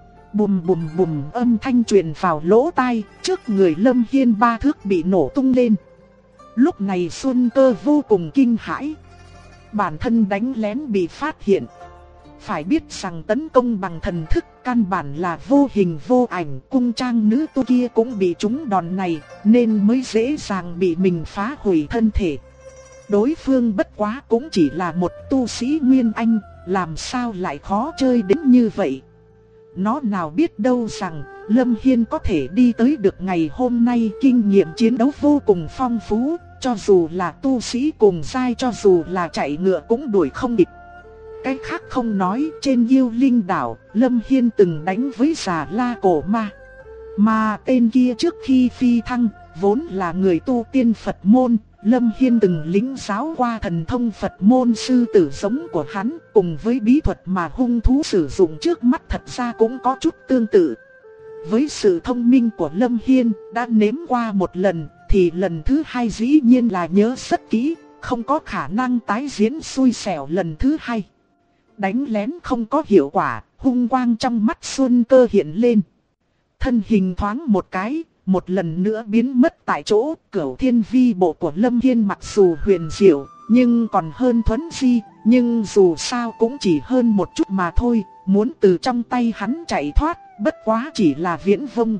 Bùm bùm bùm, âm thanh truyền vào lỗ tai, trước người Lâm Hiên 3 thước bị nổ tung lên. Lúc này Xuân Cơ vô cùng kinh hãi. Bản thân đánh lén bị phát hiện. Phải biết rằng tấn công bằng thần thức căn bản là vô hình vô ảnh, cung trang nữ tu kia cũng bị trúng đòn này nên mới dễ dàng bị mình phá hủy thân thể. Đối phương bất quá cũng chỉ là một tu sĩ Nguyên Anh, làm sao lại khó chơi đến như vậy. Nó nào biết đâu rằng Lâm Hiên có thể đi tới được ngày hôm nay, kinh nghiệm chiến đấu vô cùng phong phú, cho dù là tu sĩ cùng giai, cho dù là chạy ngựa cũng đuổi không kịp. Cái khác không nói, trên Yêu Linh đảo, Lâm Hiên từng đánh với Già La Cổ Ma. Mà tên kia trước khi phi thăng, vốn là người tu tiên Phật môn, Lâm Hiên từng lĩnh giáo qua thần thông Phật môn sư tử giống của hắn, cùng với bí thuật mà hung thú sử dụng trước mắt thật ra cũng có chút tương tự. Với sự thông minh của Lâm Hiên, đã nếm qua một lần, thì lần thứ hai dĩ nhiên là nhớ rất kỹ, không có khả năng tái diễn xui xẻo lần thứ hai. Đánh lén không có hiệu quả, hung quang trong mắt Xuân Cơ hiện lên. Thân hình thoáng một cái, một lần nữa biến mất tại chỗ. Cửu thiên vi bộ của Lâm Hiên mặc dù huyền diệu, nhưng còn hơn thuấn di, nhưng dù sao cũng chỉ hơn một chút mà thôi. Muốn từ trong tay hắn chạy thoát, bất quá chỉ là viễn vông.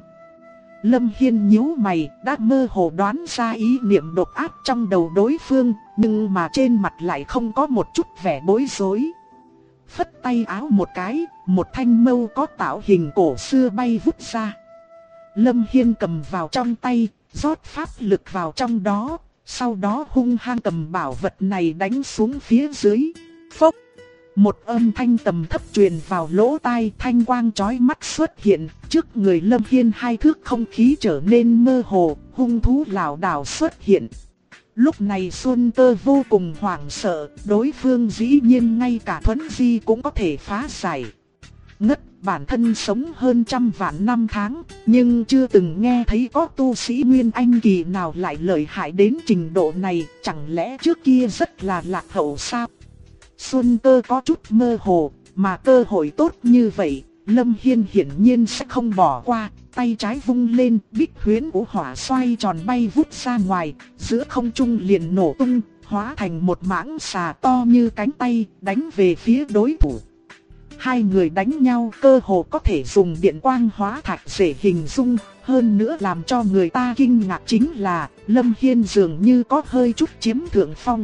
Lâm Hiên nhíu mày, đã mơ hồ đoán ra ý niệm độc ác trong đầu đối phương, nhưng mà trên mặt lại không có một chút vẻ bối rối. Phất tay áo một cái, một thanh mâu có tạo hình cổ xưa bay vút ra. Lâm Hiên cầm vào trong tay, rót pháp lực vào trong đó, sau đó hung hăng cầm bảo vật này đánh xuống phía dưới. Phốc! Một âm thanh tầm thấp truyền vào lỗ tai, thanh quang chói mắt xuất hiện, trước người Lâm Hiên hai thước không khí trở nên mơ hồ, hung thú lảo đảo xuất hiện. Lúc này Xuân Cơ vô cùng hoảng sợ, đối phương dĩ nhiên ngay cả thuấn di cũng có thể phá giải. Ngất, bản thân sống hơn trăm vạn năm tháng, nhưng chưa từng nghe thấy có tu sĩ Nguyên Anh kỳ nào lại lợi hại đến trình độ này, chẳng lẽ trước kia rất là lạc hậu sao? Xuân Cơ có chút mơ hồ, mà cơ hội tốt như vậy, Lâm Hiên hiển nhiên sẽ không bỏ qua. Tay trái vung lên, bích huyễn vũ hỏa xoay tròn bay vút ra ngoài, giữa không trung liền nổ tung, hóa thành một mãng xà to như cánh tay, đánh về phía đối thủ. Hai người đánh nhau cơ hồ có thể dùng điện quang hóa thạch để hình dung, hơn nữa làm cho người ta kinh ngạc chính là Lâm Hiên dường như có hơi chút chiếm thượng phong.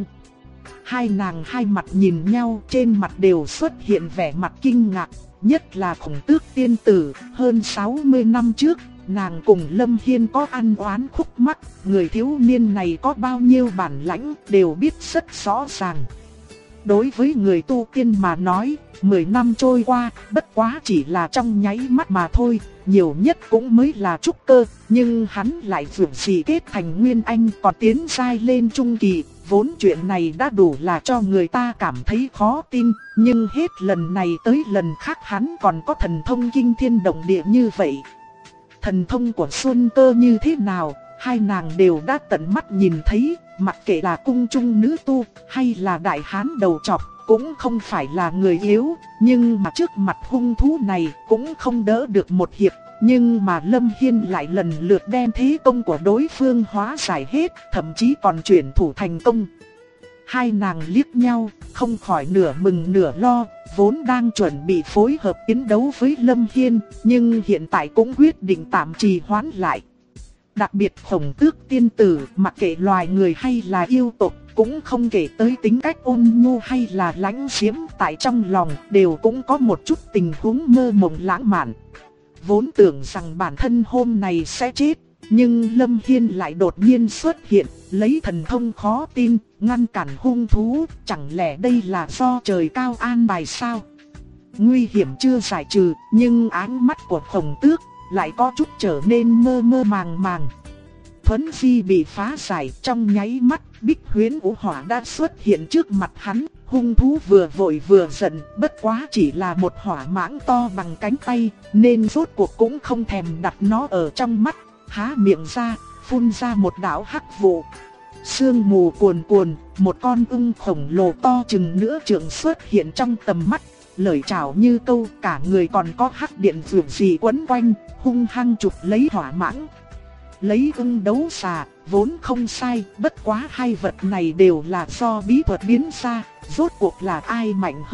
Hai nàng hai mặt nhìn nhau, trên mặt đều xuất hiện vẻ mặt kinh ngạc. Nhất là Khổng Tước tiên tử, hơn 60 năm trước, nàng cùng Lâm Hiên có ăn oán khúc mắc, người thiếu niên này có bao nhiêu bản lãnh đều biết rất rõ ràng. Đối với người tu tiên mà nói, 10 năm trôi qua, bất quá chỉ là trong nháy mắt mà thôi, nhiều nhất cũng mới là trúc cơ, nhưng hắn lại vượt gì kết thành Nguyên Anh còn tiến giai lên trung kỳ. Vốn chuyện này đã đủ là cho người ta cảm thấy khó tin, nhưng hết lần này tới lần khác hắn còn có thần thông kinh thiên động địa như vậy. Thần thông của Xuân Cơ như thế nào, hai nàng đều đã tận mắt nhìn thấy, mặc kệ là cung trung nữ tu hay là đại hán đầu trọc, cũng không phải là người yếu, nhưng mà trước mặt hung thú này cũng không đỡ được một hiệp. Nhưng mà Lâm Hiên lại lần lượt đem thế công của đối phương hóa giải hết, thậm chí còn chuyển thủ thành công. Hai nàng liếc nhau, không khỏi nửa mừng nửa lo, vốn đang chuẩn bị phối hợp chiến đấu với Lâm Hiên, nhưng hiện tại cũng quyết định tạm trì hoãn lại. Đặc biệt Khổng Tước tiên tử, mặc kệ loài người hay là yêu tộc, cũng không kể tới tính cách ôn nhu hay là lãnh diễm, tại trong lòng đều cũng có một chút tình huống mơ mộng lãng mạn. Vốn tưởng rằng bản thân hôm này sẽ chết, nhưng Lâm Hiên lại đột nhiên xuất hiện, lấy thần thông khó tin, ngăn cản hung thú, chẳng lẽ đây là do trời cao an bài sao? Nguy hiểm chưa giải trừ, nhưng ánh mắt của Khổng Tước lại có chút trở nên mơ mơ màng màng. Thuấn di bị phá giải, trong nháy mắt, bích huyễn vũ hỏa đã xuất hiện trước mặt hắn. Hung thú vừa vội vừa giận, bất quá chỉ là một hỏa mãng to bằng cánh tay, nên rốt cuộc cũng không thèm đặt nó ở trong mắt, há miệng ra, phun ra một đạo hắc vụ. Sương mù cuồn cuồn, một con ưng khổng lồ to chừng nửa trượng xuất hiện trong tầm mắt, lời chào như câu, cả người còn có hắc điện vượt gì quấn quanh, hung hăng chụp lấy hỏa mãng. Lấy ưng đấu xà, vốn không sai, bất quá hai vật này đều là do bí thuật biến ra, rốt cuộc là ai mạnh hơn,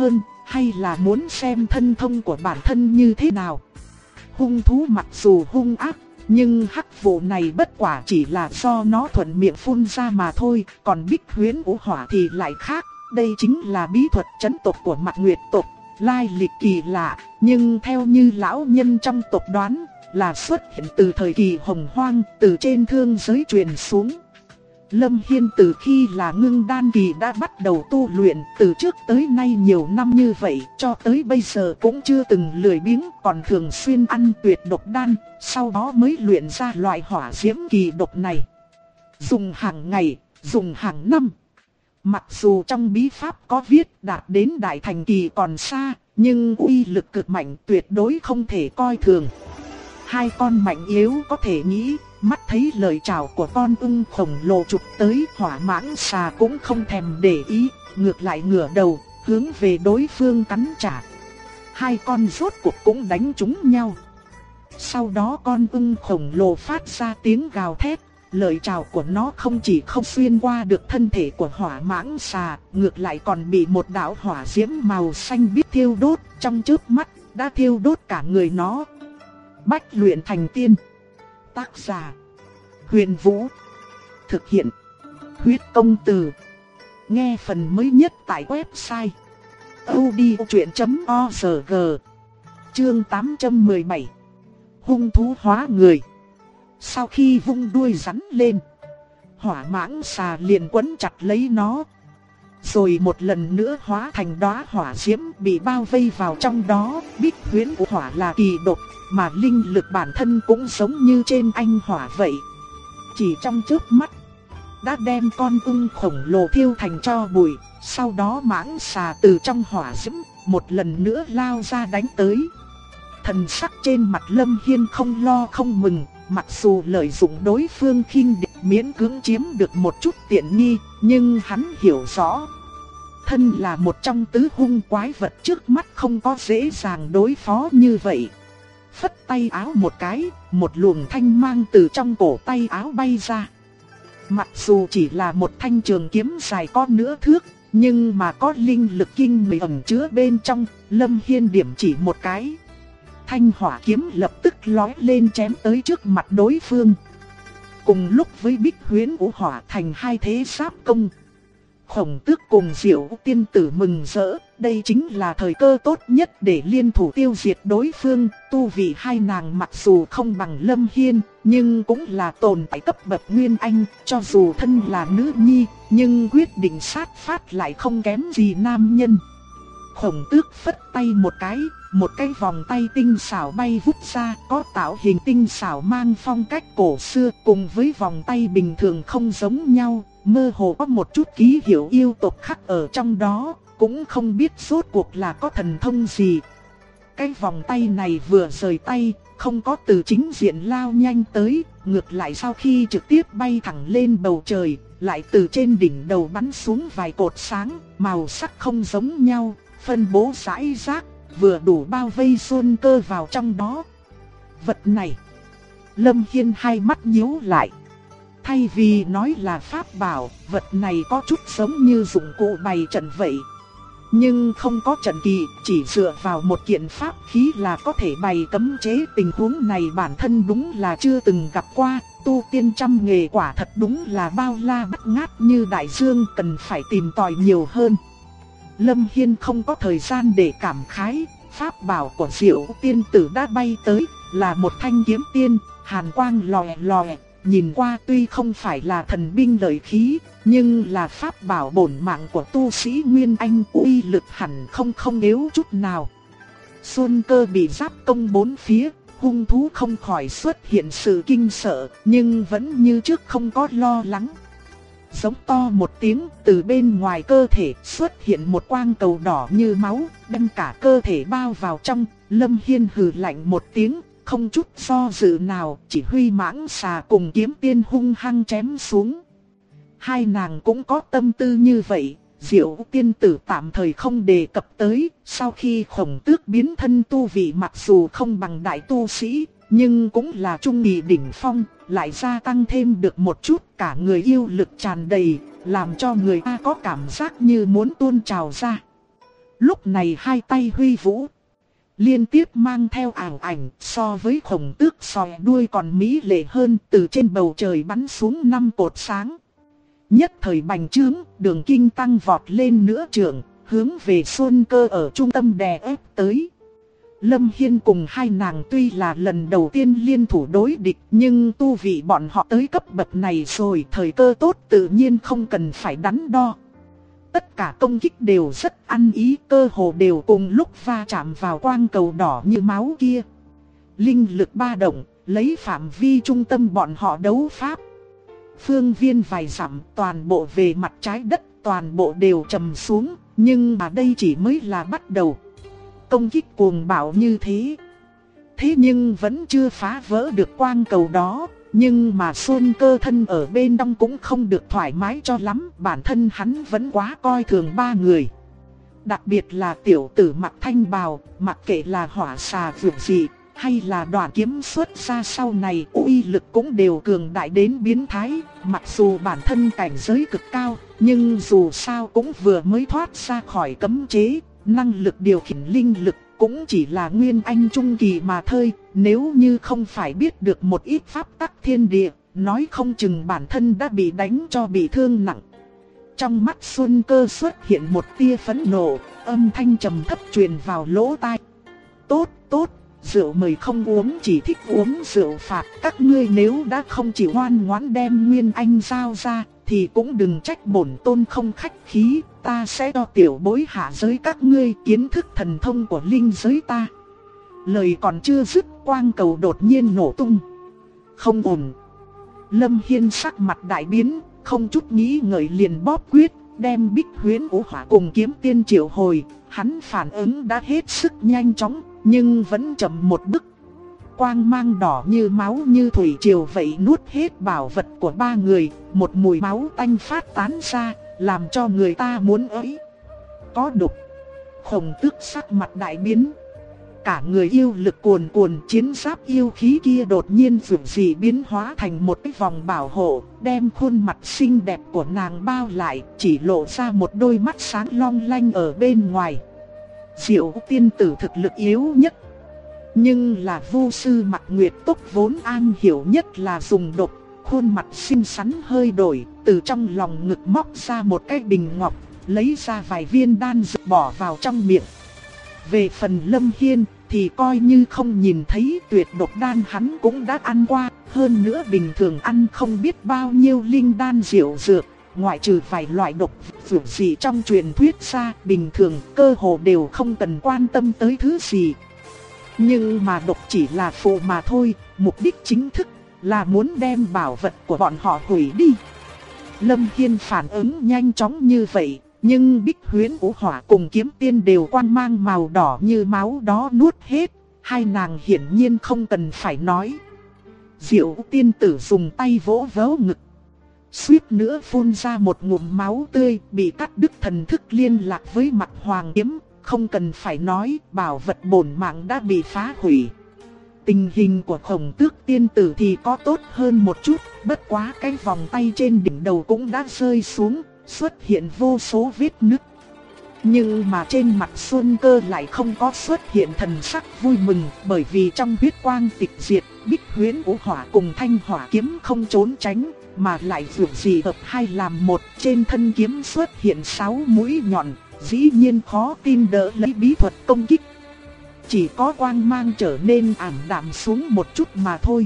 hay là muốn xem thân thông của bản thân như thế nào. Hung thú mặc dù hung ác, nhưng hắc vụ này bất quả chỉ là do nó thuận miệng phun ra mà thôi, còn Bích Huyễn Vũ Hỏa thì lại khác. Đây chính là bí thuật trấn tộc của Mạc Nguyệt tộc, lai lịch kỳ lạ, nhưng theo như lão nhân trong tộc đoán, là xuất hiện từ thời kỳ Hồng Hoang, từ trên thương giới truyền xuống. Lâm Hiên từ khi là ngưng đan kỳ đã bắt đầu tu luyện, từ trước tới nay nhiều năm như vậy, cho tới bây giờ cũng chưa từng lười biếng, còn thường xuyên ăn tuyệt độc đan, sau đó mới luyện ra loại hỏa diễm kỳ độc này. Dùng hàng ngày, dùng hàng năm. Mặc dù trong bí pháp có viết đạt đến đại thành kỳ còn xa, nhưng uy lực cực mạnh, tuyệt đối không thể coi thường. Hai con mạnh yếu có thể nghĩ, mắt thấy lời chào của con ưng khổng lồ chụp tới, Hỏa Mãng Xà cũng không thèm để ý, ngược lại ngửa đầu, hướng về đối phương cắn trả. Hai con rốt cuộc cũng đánh trúng nhau. Sau đó con ưng khổng lồ phát ra tiếng gào thét, lời chào của nó không chỉ không xuyên qua được thân thể của Hỏa Mãng Xà, ngược lại còn bị một đạo hỏa diễm màu xanh biếc thiêu đốt, trong chớp mắt đã thiêu đốt cả người nó. Bách luyện thành tiên. Tác giả: Huyền Vũ. Thực hiện: Huyết Công Từ. Nghe phần mới nhất tại website audiochuyện.org. Chương 817. Hung thú hóa người. Sau khi vung đuôi rắn lên, Hỏa Mãng Xà liền quấn chặt lấy nó, rồi một lần nữa hóa thành đóa hỏa diễm bị bao vây vào trong đó. Bích Huyễn Vũ Hỏa là kỳ độc, mà linh lực bản thân cũng giống như trên anh hỏa vậy. Chỉ trong chớp mắt đã đem con ưng khổng lồ thiêu thành tro bụi. Sau đó Mãng Xà từ trong hỏa diễm một lần nữa lao ra đánh tới. Thần sắc trên mặt Lâm Hiên không lo không mừng, mặc dù lợi dụng đối phương khinh địch miễn cưỡng chiếm được một chút tiện nghi, nhưng hắn hiểu rõ, thân là một trong tứ hung quái vật trước mắt không có dễ dàng đối phó như vậy. Phất tay áo một cái, một luồng thanh mang từ trong cổ tay áo bay ra. Mặc dù chỉ là một thanh trường kiếm dài có nửa thước, nhưng mà có linh lực kinh người ẩn chứa bên trong. Lâm Hiên điểm chỉ một cái, thanh hỏa kiếm lập tức lói lên chém tới trước mặt đối phương. Cùng lúc với Bích Huyễn Vũ Hỏa thành hai thế giáp công, Khổng Tước cùng Diệu Tiên Tử mừng rỡ, đây chính là thời cơ tốt nhất để liên thủ tiêu diệt đối phương. Tu vị hai nàng mặc dù không bằng Lâm Hiên, nhưng cũng là tồn tại cấp bậc Nguyên Anh, cho dù thân là nữ nhi, nhưng quyết định sát phát lại không kém gì nam nhân. Khổng Tước phất tay một cái vòng tay tinh xảo bay vút ra, có tạo hình tinh xảo mang phong cách cổ xưa, cùng với vòng tay bình thường không giống nhau, mơ hồ có một chút ký hiệu yêu tộc khắc ở trong đó, cũng không biết rốt cuộc là có thần thông gì. Cái vòng tay này vừa rời tay, không có từ chính diện lao nhanh tới, ngược lại sau khi trực tiếp bay thẳng lên bầu trời, lại từ trên đỉnh đầu bắn xuống vài cột sáng, màu sắc không giống nhau, phân bố rải rác, vừa đủ bao vây Xuân Cơ vào trong đó. Vật này, Lâm Hiên hai mắt nhíu lại. Thay vì nói là pháp bảo, vật này có chút giống như dụng cụ bày trận vậy. Nhưng không có trận kỳ, chỉ dựa vào một kiện pháp khí là có thể bày cấm chế. Tình huống này bản thân đúng là chưa từng gặp qua. Tu tiên trăm nghề quả thật đúng là bao la bát ngát như đại dương, cần phải tìm tòi nhiều hơn. Lâm Hiên không có thời gian để cảm khái, pháp bảo của Diệu Tiên Tử đã bay tới, là một thanh kiếm tiên, hàn quang lòe lòe, nhìn qua tuy không phải là thần binh lợi khí, nhưng là pháp bảo bổn mạng của tu sĩ Nguyên Anh, uy lực hẳn không yếu chút nào. Xuân Cơ bị giáp công bốn phía, hung thú không khỏi xuất hiện sự kinh sợ, nhưng vẫn như trước không có lo lắng. Giống to một tiếng, từ bên ngoài cơ thể xuất hiện một quang cầu đỏ như máu, đem cả cơ thể bao vào trong. Lâm Hiên hừ lạnh một tiếng, không chút do dự nào, chỉ huy Mãng Xà cùng kiếm tiên hung hăng chém xuống. Hai nàng cũng có tâm tư như vậy, Diệu Tiên Tử tạm thời không đề cập tới. Sau khi Khổng Tước biến thân, tu vị mặc dù không bằng đại tu sĩ, nhưng cũng là trung kỳ đỉnh phong, lại gia tăng thêm được một chút, cả người yêu lực tràn đầy, làm cho người ta có cảm giác như muốn tuôn trào ra. Lúc này hai tay huy vũ, liên tiếp mang theo ảo ảnh, so với khổng tước sòi đuôi còn mỹ lệ hơn, từ trên bầu trời bắn xuống 5 cột sáng. Nhất thời bành trướng, đường kinh tăng vọt lên nửa trượng, hướng về Xuân Cơ ở trung tâm đè ép tới. Lâm Hiên cùng hai nàng tuy là lần đầu tiên liên thủ đối địch, nhưng tu vị bọn họ tới cấp bậc này rồi, thời cơ tốt tự nhiên không cần phải đắn đo. Tất cả công kích đều rất ăn ý, cơ hồ đều cùng lúc va chạm vào quang cầu đỏ như máu kia. Linh lực ba động, lấy phạm vi trung tâm bọn họ đấu pháp. Phương viên vài dặm, toàn bộ về mặt trái đất, toàn bộ đều trầm xuống, nhưng mà đây chỉ mới là bắt đầu. Công kích cuồng bạo như thế, thế nhưng vẫn chưa phá vỡ được quang cầu đó. Nhưng mà Xuân Cơ thân ở bên trong cũng không được thoải mái cho lắm, bản thân hắn vẫn quá coi thường ba người. Đặc biệt là tiểu tử mặc thanh bào, mặc kệ là hỏa xà vượt dị, hay là đoạn kiếm xuất ra sau này, uy lực cũng đều cường đại đến biến thái. Mặc dù bản thân cảnh giới cực cao, nhưng dù sao cũng vừa mới thoát ra khỏi cấm chế, năng lực điều khiển linh lực cũng chỉ là nguyên anh trung kỳ mà thôi. Nếu như không phải biết được một ít pháp tắc thiên địa, nói không chừng bản thân đã bị đánh cho bị thương nặng. Trong mắt Xuân Cơ xuất hiện một tia phẫn nộ, âm thanh trầm thấp truyền vào lỗ tai. Tốt, tốt, rượu mời không uống, chỉ thích uống rượu phạt. Các ngươi nếu đã không chịu ngoan ngoãn đem nguyên anh giao ra, thì cũng đừng trách bổn tôn không khách khí. Ta sẽ cho tiểu bối hạ giới các ngươi kiến thức thần thông của linh giới ta. Lời còn chưa dứt, quang cầu đột nhiên nổ tung. Không ổn. Lâm Hiên sắc mặt đại biến, không chút nghĩ ngợi liền bóp quyết, đem Bích Huyễn Vũ Hỏa cùng Kiếm Tiên triệu hồi. Hắn phản ứng đã hết sức nhanh chóng, nhưng vẫn chậm một bước. Quang mang đỏ như máu như thủy triều vậy nuốt hết bảo vật của ba người, một mùi máu tanh phát tán ra, làm cho người ta muốn ới. Có độc. Khổng Tước sắc mặt đại biến. Cả người yêu lực cuồn cuộn, chiến giáp yêu khí kia đột nhiên vượt dị biến hóa thành một cái vòng bảo hộ, đem khuôn mặt xinh đẹp của nàng bao lại, chỉ lộ ra một đôi mắt sáng long lanh ở bên ngoài. Diệu tiên tử thực lực yếu nhất, nhưng là vô sư Mạc Nguyệt Túc vốn an hiểu nhất là dùng độc. Khuôn mặt xinh xắn hơi đổi, từ trong lòng ngực móc ra một cái bình ngọc, lấy ra vài viên đan dược bỏ vào trong miệng. Về phần Lâm Hiên thì coi như không nhìn thấy, tuyệt độc đan hắn cũng đã ăn qua, hơn nữa bình thường ăn không biết bao nhiêu linh đan diệu dược, ngoại trừ vài loại độc dược gì trong truyền thuyết ra, bình thường cơ hồ đều không cần quan tâm tới thứ gì. Nhưng mà độc chỉ là phụ mà thôi, mục đích chính thức là muốn đem bảo vật của bọn họ hủy đi. Lâm Hiên phản ứng nhanh chóng như vậy, nhưng Bích Huyễn Vũ Hỏa cùng Kiếm Tiên đều quang mang màu đỏ như máu đó nuốt hết, hai nàng hiển nhiên không cần phải nói. Diệu tiên tử dùng tay vỗ vỗ ngực, suýt nữa phun ra một ngụm máu tươi, bị cắt đứt thần thức liên lạc với Mạc Hoàng Kiếm. Không cần phải nói, bảo vật bổn mạng đã bị phá hủy. Tình hình của Khổng Tước tiên tử thì có tốt hơn một chút, bất quá cái vòng tay trên đỉnh đầu cũng đã rơi xuống, xuất hiện vô số vết nứt. Nhưng mà trên mặt Xuân Cơ lại không có xuất hiện thần sắc vui mừng, bởi vì trong huyết quang tịch diệt, Bích Huyễn Vũ Hỏa cùng Thanh Hỏa Kiếm không trốn tránh, mà lại vượt gì hợp hai làm một. Trên thân kiếm xuất hiện 6 mũi nhọn, dĩ nhiên khó tin đỡ lấy bí thuật công kích. Chỉ có quang mang trở nên ảm đạm xuống một chút mà thôi.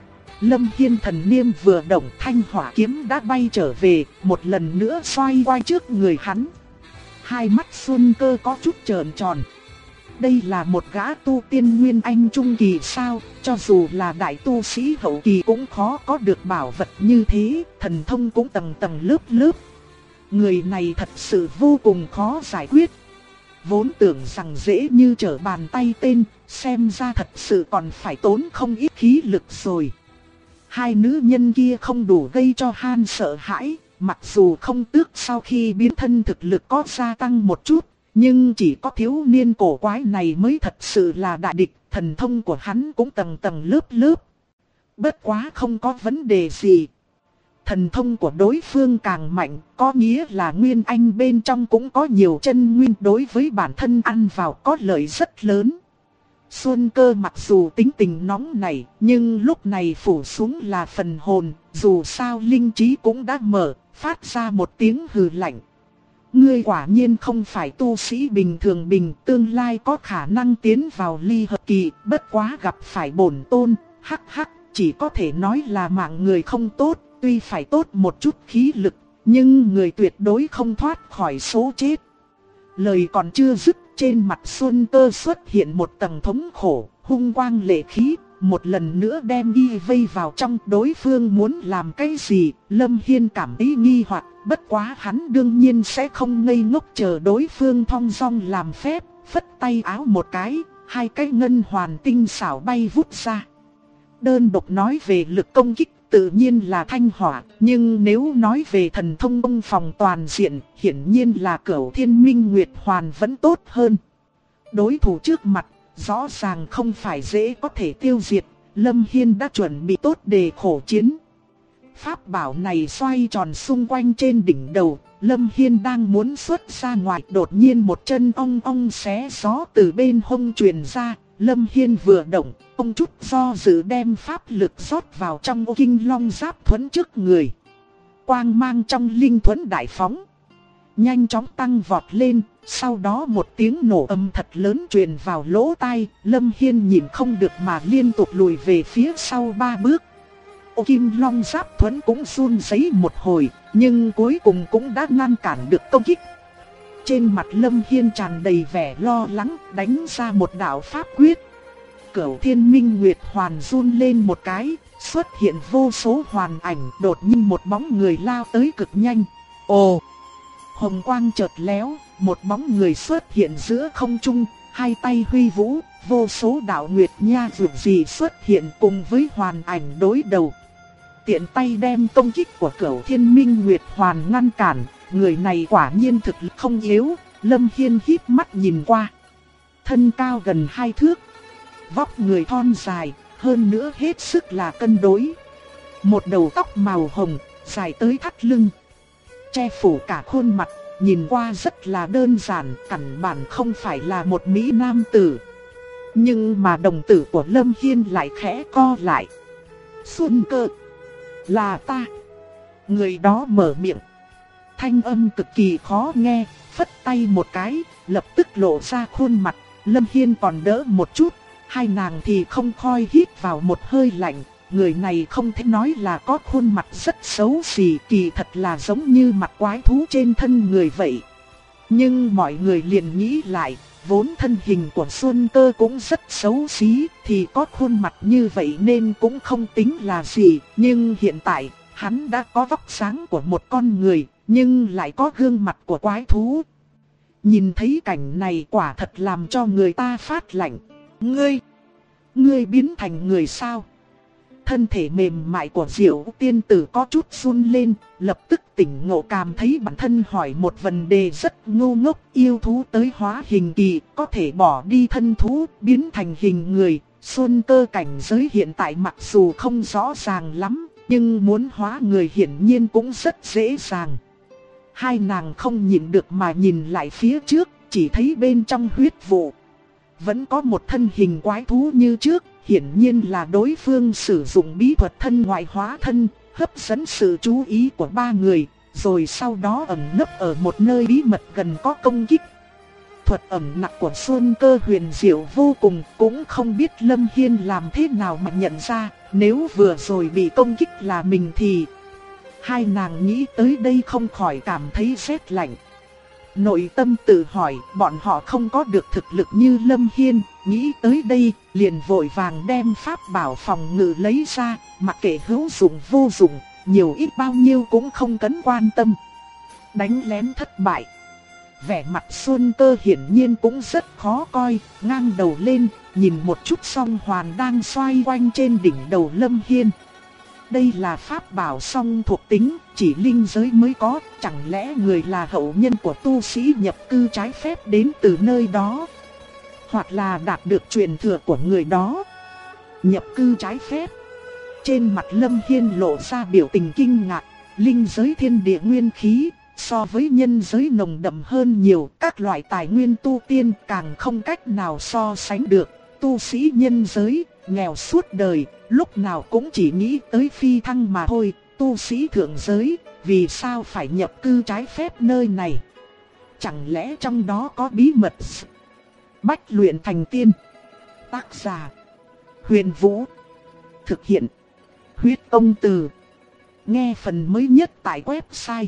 Lâm Hiên thần niêm vừa động, Thanh Hỏa Kiếm đã bay trở về, một lần nữa xoay quay trước người hắn. Hai mắt Xuân Cơ có chút trợn tròn. Đây là một gã tu tiên nguyên anh trung kỳ sao? Cho dù là đại tu sĩ hậu kỳ cũng khó có được bảo vật như thế, thần thông cũng tầng tầng lớp lớp. Người này thật sự vô cùng khó giải quyết. Vốn tưởng rằng dễ như trở bàn tay tên, xem ra thật sự còn phải tốn không ít khí lực rồi. Hai nữ nhân kia không đủ gây cho Han sợ hãi, mặc dù Không Tước sau khi biến thân thực lực có gia tăng một chút, nhưng chỉ có thiếu niên cổ quái này mới thật sự là đại địch, thần thông của hắn cũng tầng tầng lớp lớp. Bất quá không có vấn đề gì. thần thông của đối phương càng mạnh, có nghĩa là nguyên anh bên trong cũng có nhiều chân nguyên, đối với bản thân ăn vào có lợi rất lớn. Xuân Cơ mặc dù tính tình nóng nảy, nhưng lúc này phủ xuống là phần hồn, dù sao linh trí cũng đã mở, phát ra một tiếng hừ lạnh. Ngươi quả nhiên không phải tu sĩ bình thường, tương lai có khả năng tiến vào ly hợp kỳ, bất quá gặp phải bổn tôn, hắc hắc, chỉ có thể nói là mạng người không tốt, tuy phải tốt một chút khí lực, nhưng người tuyệt đối không thoát khỏi số chết. Lời còn chưa dứt, trên mặt Xuân Cơ xuất hiện một tầng thống khổ, hung quang lệ khí, một lần nữa đem y vây vào trong. Đối phương muốn làm cái gì, Lâm Hiên cảm thấy nghi hoặc, bất quá hắn đương nhiên sẽ không ngây ngốc chờ đối phương thong dong làm phép, phất tay áo một cái, hai cái ngân hoàn tinh xảo bay vút ra. Đơn độc nói về lực công kích tự nhiên là Thanh Hỏa, nhưng nếu nói về thần thông công phòng toàn diện, hiển nhiên là Cửu Thiên Minh Nguyệt Hoàn vẫn tốt hơn. Đối thủ trước mặt, rõ ràng không phải dễ có thể tiêu diệt, Lâm Hiên đã chuẩn bị tốt để khổ chiến. Pháp bảo này xoay tròn xung quanh trên đỉnh đầu, Lâm Hiên đang muốn xuất ra ngoài, đột nhiên một chân ong ong xé gió từ bên hông truyền ra. Lâm Hiên vừa động, ông chút do dự đem pháp lực rót vào trong ô Kinh Long Giáp thuẫn trước người. Quang mang trong linh thuẫn đại phóng, nhanh chóng tăng vọt lên, sau đó một tiếng nổ âm thật lớn truyền vào lỗ tai. Lâm Hiên nhìn không được mà liên tục lùi về phía sau 3 bước. Ô Kim Long Giáp thuẫn cũng run rẩy một hồi, nhưng cuối cùng cũng đã ngăn cản được công kích. Trên mặt Lâm Hiên tràn đầy vẻ lo lắng, đánh ra một đạo pháp quyết. Cửu Thiên Minh Nguyệt Hoàn run lên một cái, xuất hiện vô số hoàn ảnh, đột nhiên một bóng người lao tới cực nhanh. Ồ! Hồng quang chợt léo, một bóng người xuất hiện giữa không trung, hai tay huy vũ, vô số đạo nguyệt nha dược gì xuất hiện cùng với hoàn ảnh đối đầu. Tiện tay đem công kích của Cửu Thiên Minh Nguyệt Hoàn ngăn cản. Người này quả nhiên thực lực không yếu, Lâm Hiên híp mắt nhìn qua. Thân cao gần 2 thước, vóc người thon dài, hơn nữa hết sức là cân đối. Một đầu tóc màu hồng, dài tới thắt lưng, che phủ cả khuôn mặt, nhìn qua rất là đơn giản, căn bản không phải là một mỹ nam tử. Nhưng mà đồng tử của Lâm Hiên lại khẽ co lại. Xuân Cơ, là ta. Người đó mở miệng. Thanh âm cực kỳ khó nghe, phất tay một cái, lập tức lộ ra khuôn mặt. Lâm Hiên còn đỡ một chút, hai nàng thì không khoi hít vào một hơi lạnh. Người này không thể nói là có khuôn mặt rất xấu xí, kỳ thật là giống như mặt quái thú trên thân người vậy. Nhưng mọi người liền nghĩ lại, vốn thân hình của Xuân Cơ cũng rất xấu xí, thì có khuôn mặt như vậy nên cũng không tính là gì. Nhưng hiện tại, hắn đã có vóc dáng của một con người, nhưng lại có gương mặt của quái thú. Nhìn thấy cảnh này quả thật làm cho người ta phát lạnh. Ngươi biến thành người sao? Thân thể mềm mại của Diệu tiên tử có chút run lên, lập tức tỉnh ngộ, cảm thấy bản thân hỏi một vấn đề rất ngu ngốc. Yêu thú tới hóa hình kỳ, có thể bỏ đi thân thú, biến thành hình người. Xuân Cơ cảnh giới hiện tại mặc dù không rõ ràng lắm, nhưng muốn hóa người hiển nhiên cũng rất dễ dàng. Hai nàng không nhìn được mà nhìn lại phía trước, chỉ thấy bên trong huyết vụ vẫn có một thân hình quái thú như trước. Hiển nhiên là đối phương sử dụng bí thuật thân ngoại hóa thân, hấp dẫn sự chú ý của ba người, rồi sau đó ẩn nấp ở một nơi bí mật gần có công kích. Thuật ẩn nặc của Xuân Cơ huyền diệu vô cùng, cũng không biết Lâm Hiên làm thế nào mà nhận ra, nếu vừa rồi bị công kích là mình thì... Hai nàng nghĩ tới đây không khỏi cảm thấy rét lạnh. Nội tâm tự hỏi, bọn họ không có được thực lực như Lâm Hiên, nghĩ tới đây, liền vội vàng đem pháp bảo phòng ngự lấy ra, mặc kệ hữu dụng vô dụng, nhiều ít bao nhiêu cũng không cần quan tâm. Đánh lén thất bại. Vẻ mặt Xuân Cơ hiển nhiên cũng rất khó coi, ngang đầu lên, nhìn một chút song hoàn đang xoay quanh trên đỉnh đầu Lâm Hiên. Đây là pháp bảo song thuộc tính, chỉ linh giới mới có, chẳng lẽ người là hậu nhân của tu sĩ nhập cư trái phép đến từ nơi đó? Hoặc là đạt được truyền thừa của người đó? Nhập cư trái phép? Trên mặt Lâm Hiên lộ ra biểu tình kinh ngạc, Linh giới thiên địa nguyên khí, so với nhân giới nồng đậm hơn nhiều, các loại tài nguyên tu tiên càng không cách nào so sánh được. Tu sĩ nhân giới, nghèo suốt đời, lúc nào cũng chỉ nghĩ tới phi thăng mà thôi. Tu sĩ thượng giới, vì sao phải nhập cư trái phép nơi này? Chẳng lẽ trong đó có bí mật? Bách luyện thành tiên. Tác giả: Huyền Vũ. Thực hiện: Huyết Công Từ. Nghe phần mới nhất tại website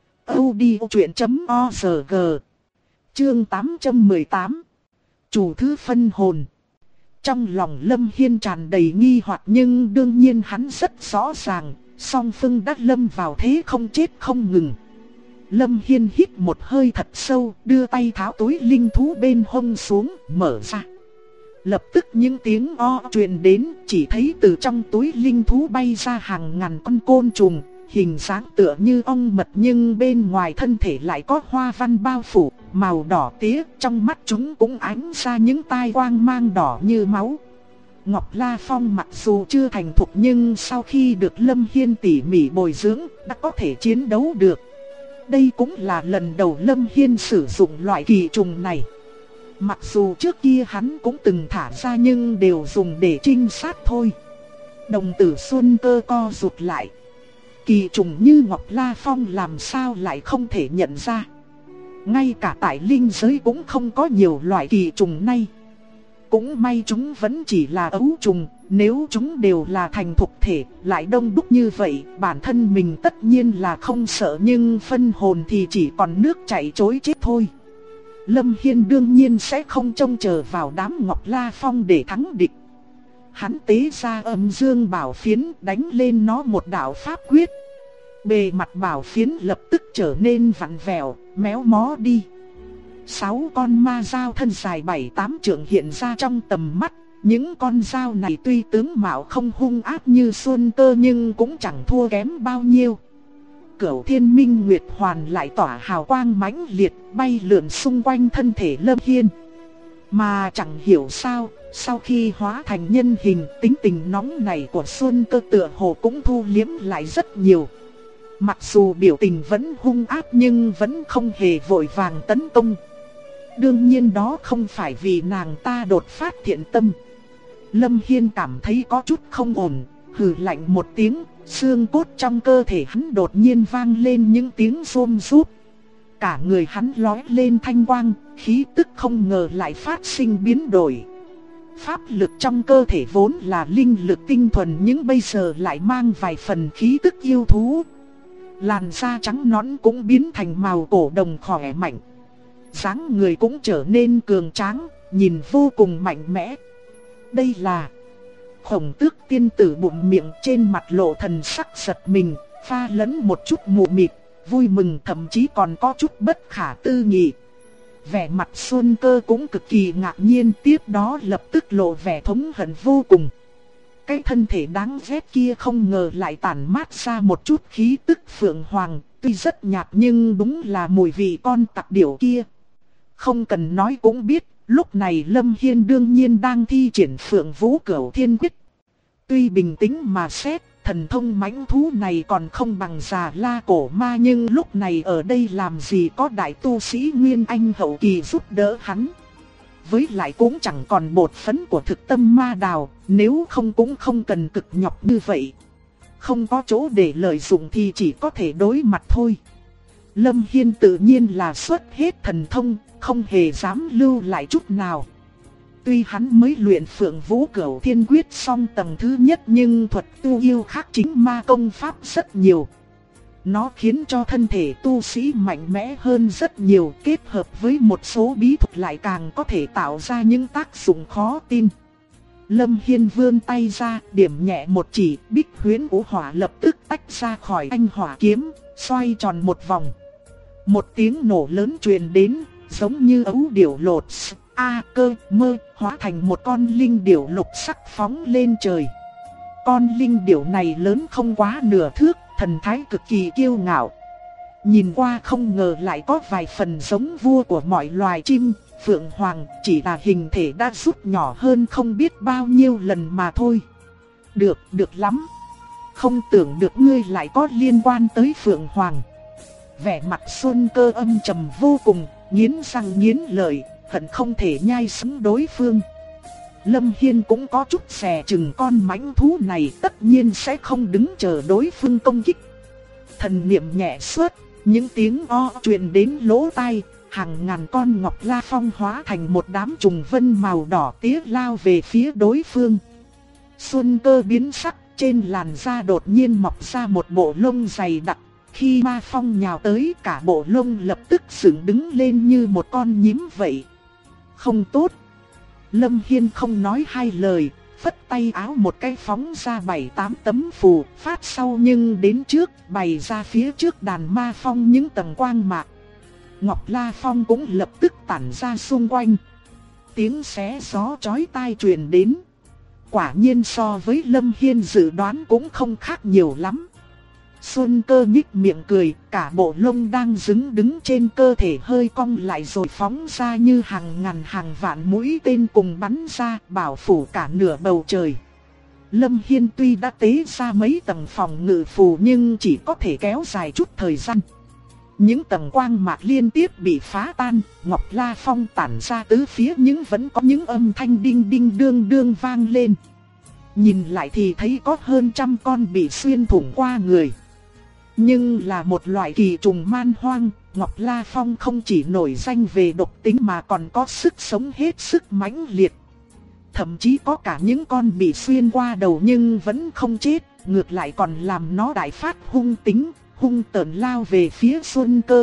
audiochuyện.org. Chương 818. Chủ thứ phân hồn. Trong lòng Lâm Hiên tràn đầy nghi hoặc, nhưng đương nhiên hắn rất rõ ràng, Song Phương đã lâm vào thế không chết không ngừng. Lâm Hiên hít một hơi thật sâu, đưa tay tháo túi linh thú bên hông xuống, mở ra. Lập tức những tiếng o truyền đến, chỉ thấy từ trong túi linh thú bay ra hàng ngàn con côn trùng, hình dáng tựa như ong mật nhưng bên ngoài thân thể lại có hoa văn bao phủ, màu đỏ tía, trong mắt chúng cũng ánh ra những tai quang mang đỏ như máu. Ngọc La Phong mặc dù chưa thành thục nhưng sau khi được Lâm Hiên tỉ mỉ bồi dưỡng, đã có thể chiến đấu được. Đây cũng là lần đầu Lâm Hiên sử dụng loại kỳ trùng này. Mặc dù trước kia hắn cũng từng thả ra nhưng đều dùng để trinh sát thôi. Đồng tử Xuân Cơ co rụt lại. Kỳ trùng như Ngọc La Phong làm sao lại không thể nhận ra. Ngay cả tại linh giới cũng không có nhiều loại kỳ trùng này. Cũng may chúng vẫn chỉ là ấu trùng, nếu chúng đều là thành thục thể, lại đông đúc như vậy, bản thân mình tất nhiên là không sợ, nhưng phân hồn thì chỉ còn nước chảy trối chết thôi. Lâm Hiên đương nhiên sẽ không trông chờ vào đám Ngọc La Phong để thắng địch. Hắn tế ra âm dương bảo phiến, đánh lên nó một đạo pháp quyết. Bề mặt bảo phiến lập tức trở nên vặn vẹo, méo mó đi. 6 con ma dao thân dài 7-8 trượng hiện ra trong tầm mắt. Những con dao này tuy tướng mạo không hung ác như Xuân Cơ nhưng cũng chẳng thua kém bao nhiêu. Cửu Thiên Minh Nguyệt Hoàn lại tỏa hào quang mãnh liệt, bay lượn xung quanh thân thể Lâm Hiên. Mà chẳng hiểu sao, sau khi hóa thành nhân hình, tính tình nóng này của Xuân Cơ tựa hồ cũng thu liếm lại rất nhiều. Mặc dù biểu tình vẫn hung ác nhưng vẫn không hề vội vàng tấn công. Đương nhiên đó không phải vì nàng ta đột phát thiện tâm. Lâm Hiên cảm thấy có chút không ổn, hừ lạnh một tiếng, xương cốt trong cơ thể hắn đột nhiên vang lên những tiếng rôm rút. Cả người hắn lóe lên thanh quang, khí tức không ngờ lại phát sinh biến đổi. Pháp lực trong cơ thể vốn là linh lực tinh thuần nhưng bây giờ lại mang vài phần khí tức yêu thú. Làn da trắng nõn cũng biến thành màu cổ đồng khỏe mạnh. Dáng người cũng trở nên cường tráng, nhìn vô cùng mạnh mẽ. Đây là Khổng Tước tiên tử bụng miệng, trên mặt lộ thần sắc giật mình, pha lẫn một chút mù mịt, vui mừng, thậm chí còn có chút bất khả tư nghị. Vẻ mặt Xuân Cơ cũng cực kỳ ngạc nhiên, tiếp đó lập tức lộ vẻ thống hận vô cùng. Cái thân thể đáng ghét kia không ngờ lại tản mát ra một chút khí tức phượng hoàng, tuy rất nhạt nhưng đúng là mùi vị con tặc điểu kia. Không cần nói cũng biết, lúc này Lâm Hiên đương nhiên đang thi triển Phượng Vũ Cửu Thiên Quyết. Tuy bình tĩnh mà xét, thần thông mãnh thú này còn không bằng Già La Cổ Ma, nhưng lúc này ở đây làm gì có đại tu sĩ Nguyên Anh hậu kỳ giúp đỡ hắn. Với lại cũng chẳng còn bột phấn của thực tâm ma đào, nếu không cũng không cần cực nhọc như vậy. Không có chỗ để lợi dụng thì chỉ có thể đối mặt thôi. Lâm Hiên tự nhiên là xuất hết thần thông, không hề dám lưu lại chút nào. Tuy hắn mới luyện Phượng Vũ Cửu Thiên Quyết xong tầng thứ nhất nhưng thuật tu yêu khác chính ma công pháp rất nhiều. Nó khiến cho thân thể tu sĩ mạnh mẽ hơn rất nhiều, kết hợp với một số bí thuật lại càng có thể tạo ra những tác dụng khó tin. Lâm Hiên vươn tay ra, điểm nhẹ một chỉ, Bích Huyễn Vũ Hỏa lập tức tách ra khỏi anh hỏa kiếm, xoay tròn một vòng. Một tiếng nổ lớn truyền đến, giống như ấu điểu lột cơ mơ, hóa thành một con linh điểu lục sắc phóng lên trời. Con linh điểu này lớn không quá nửa thước, thần thái cực kỳ kiêu ngạo. Nhìn qua không ngờ lại có vài phần giống vua của mọi loài chim, Phượng Hoàng, chỉ là hình thể đã rút nhỏ hơn không biết bao nhiêu lần mà thôi. Được lắm. Không tưởng được ngươi lại có liên quan tới Phượng Hoàng. Vẻ mặt Xuân Cơ âm trầm vô cùng, nghiến răng nghiến lợi, hận không thể nhai sống đối phương. Lâm Hiên cũng có chút dè chừng con mãnh thú này tất nhiên sẽ không đứng chờ đối phương công kích. Thần niệm nhẹ xuất, những tiếng o truyền đến lỗ tai, hàng ngàn con Ngọc La Phong hóa thành một đám trùng vân màu đỏ tía lao về phía đối phương. Xuân Cơ biến sắc, trên làn da đột nhiên mọc ra một bộ lông dày đặc. Khi ma phong nhào tới, cả bộ lông lập tức dựng đứng lên như một con nhím vậy. Không tốt. Lâm Hiên không nói hai lời, phất tay áo một cái phóng ra 7-8 tấm phù, phát sau nhưng đến trước, bày ra phía trước đàn ma phong những tầng quang mạc. Ngọc La Phong cũng lập tức tản ra xung quanh. Tiếng xé gió chói tai truyền đến. Quả nhiên so với Lâm Hiên dự đoán cũng không khác nhiều lắm. Xuân Cơ nhích miệng cười, cả bộ lông đang đứng trên cơ thể hơi cong lại rồi phóng ra như hàng ngàn hàng vạn mũi tên cùng bắn ra, bảo phủ cả nửa bầu trời. Lâm Hiên tuy đã tế ra mấy tầng phòng ngự phù nhưng chỉ có thể kéo dài chút thời gian. Những tầng quang mạc liên tiếp bị phá tan, Ngọc La Phong tản ra tứ phía nhưng vẫn có những âm thanh đinh đinh đương đương vang lên. Nhìn lại thì thấy có hơn 100 con bị xuyên thủng qua người. Nhưng là một loại kỳ trùng man hoang, Ngọc La Phong không chỉ nổi danh về độc tính mà còn có sức sống hết sức mãnh liệt. Thậm chí có cả những con bị xuyên qua đầu nhưng vẫn không chết, ngược lại còn làm nó đại phát hung tính, hung tợn lao về phía Xuân Cơ.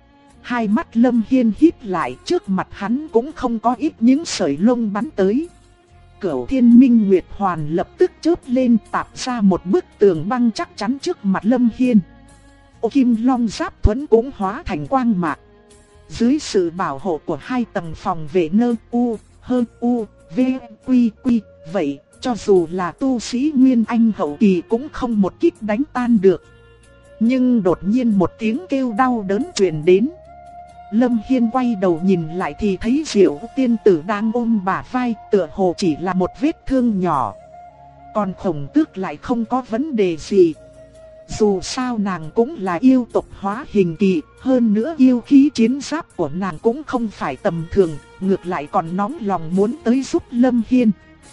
Hai mắt Lâm Hiên híp lại, trước mặt hắn cũng không có ít những sợi lông bắn tới. Cửu Thiên Minh Nguyệt Hoàn lập tức chớp lên tạp ra một bức tường băng chắc chắn trước mặt Lâm Hiên. Ô Kim Long Giáp Thuẫn cũng hóa thành quang mạc. Dưới sự bảo hộ của hai tầng phòng vệ nơ u, hơ u, v, quy quy, vậy cho dù là tu sĩ Nguyên Anh hậu kỳ cũng không một kích đánh tan được. Nhưng đột nhiên một tiếng kêu đau đớn truyền đến. Lâm Hiên quay đầu nhìn lại thì thấy Diệu Tiên Tử đang ôm bả vai, tựa hồ chỉ là một vết thương nhỏ. Còn Khổng Tước lại không có vấn đề gì. Dù sao nàng cũng là yêu tộc hóa hình kỳ, hơn nữa yêu khí chiến giáp của nàng cũng không phải tầm thường, ngược lại còn nóng lòng muốn tới giúp Lâm Hiên.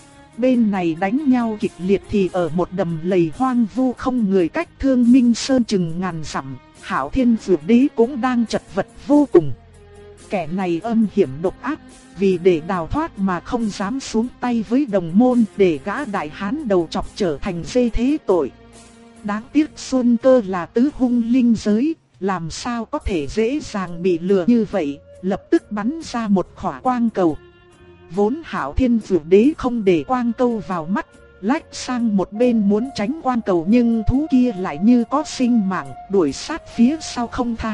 Bên này đánh nhau kịch liệt thì ở một đầm lầy hoang vu không người cách Thương Minh Sơn chừng ngàn dặm, Hạo Thiên Dược Đế cũng đang chật vật vô cùng. Kẻ này âm hiểm độc ác, vì để đào thoát mà không dám xuống tay với đồng môn, để gã đại hán đầu chọc trở thành dê thế tội. Đáng tiếc Xuân Cơ là tứ hung linh giới, làm sao có thể dễ dàng bị lừa như vậy, lập tức bắn ra một khỏa quang cầu. Vốn Hạo Thiên Dược Đế không để quang cầu vào mắt, lách sang một bên muốn tránh quang cầu, nhưng thú kia lại như có sinh mạng, đuổi sát phía sau không tha.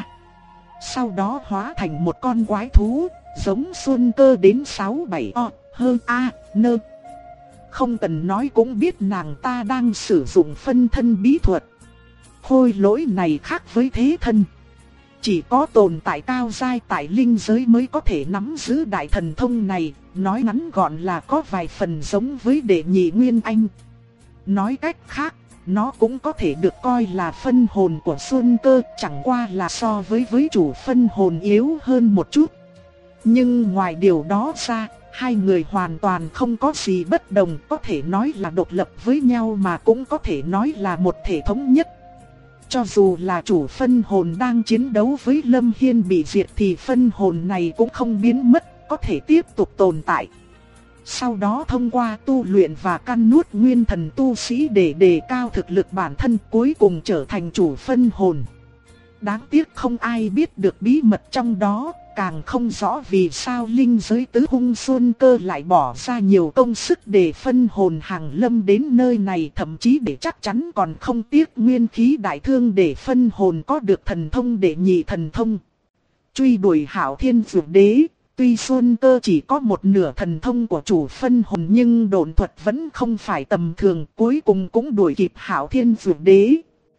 Sau đó hóa thành một con quái thú, giống Xuân Cơ đến 6-7 o, hơn a, nơ. Không cần nói cũng biết nàng ta đang sử dụng phân thân bí thuật. Khôi lỗi này khác với thế thân. Chỉ có tồn tại cao giai tại linh giới mới có thể nắm giữ đại thần thông này, nói ngắn gọn là có vài phần giống với đệ nhị Nguyên Anh. Nói cách khác, nó cũng có thể được coi là phân hồn của Xuân Cơ, chẳng qua là so với chủ phân hồn yếu hơn một chút. Nhưng ngoài điều đó ra, hai người hoàn toàn không có gì bất đồng, có thể nói là độc lập với nhau mà cũng có thể nói là một thể thống nhất. Cho dù là chủ phân hồn đang chiến đấu với Lâm Hiên bị diệt thì phân hồn này cũng không biến mất, có thể tiếp tục tồn tại. Sau đó thông qua tu luyện và căn nuốt nguyên thần tu sĩ để đề cao thực lực bản thân, cuối cùng trở thành chủ phân hồn. Đáng tiếc không ai biết được bí mật trong đó, càng không rõ vì sao linh giới tứ hung Xuân Cơ lại bỏ ra nhiều công sức để phân hồn hàng lâm đến nơi này, thậm chí để chắc chắn còn không tiếc nguyên khí đại thương để phân hồn có được thần thông đệ nhị thần thông. Truy đuổi Hạo Thiên Dược Đế, tuy Xuân Cơ chỉ có một nửa thần thông của chủ phân hồn nhưng độn thuật vẫn không phải tầm thường, cuối cùng cũng đuổi kịp Hạo Thiên Dược Đế.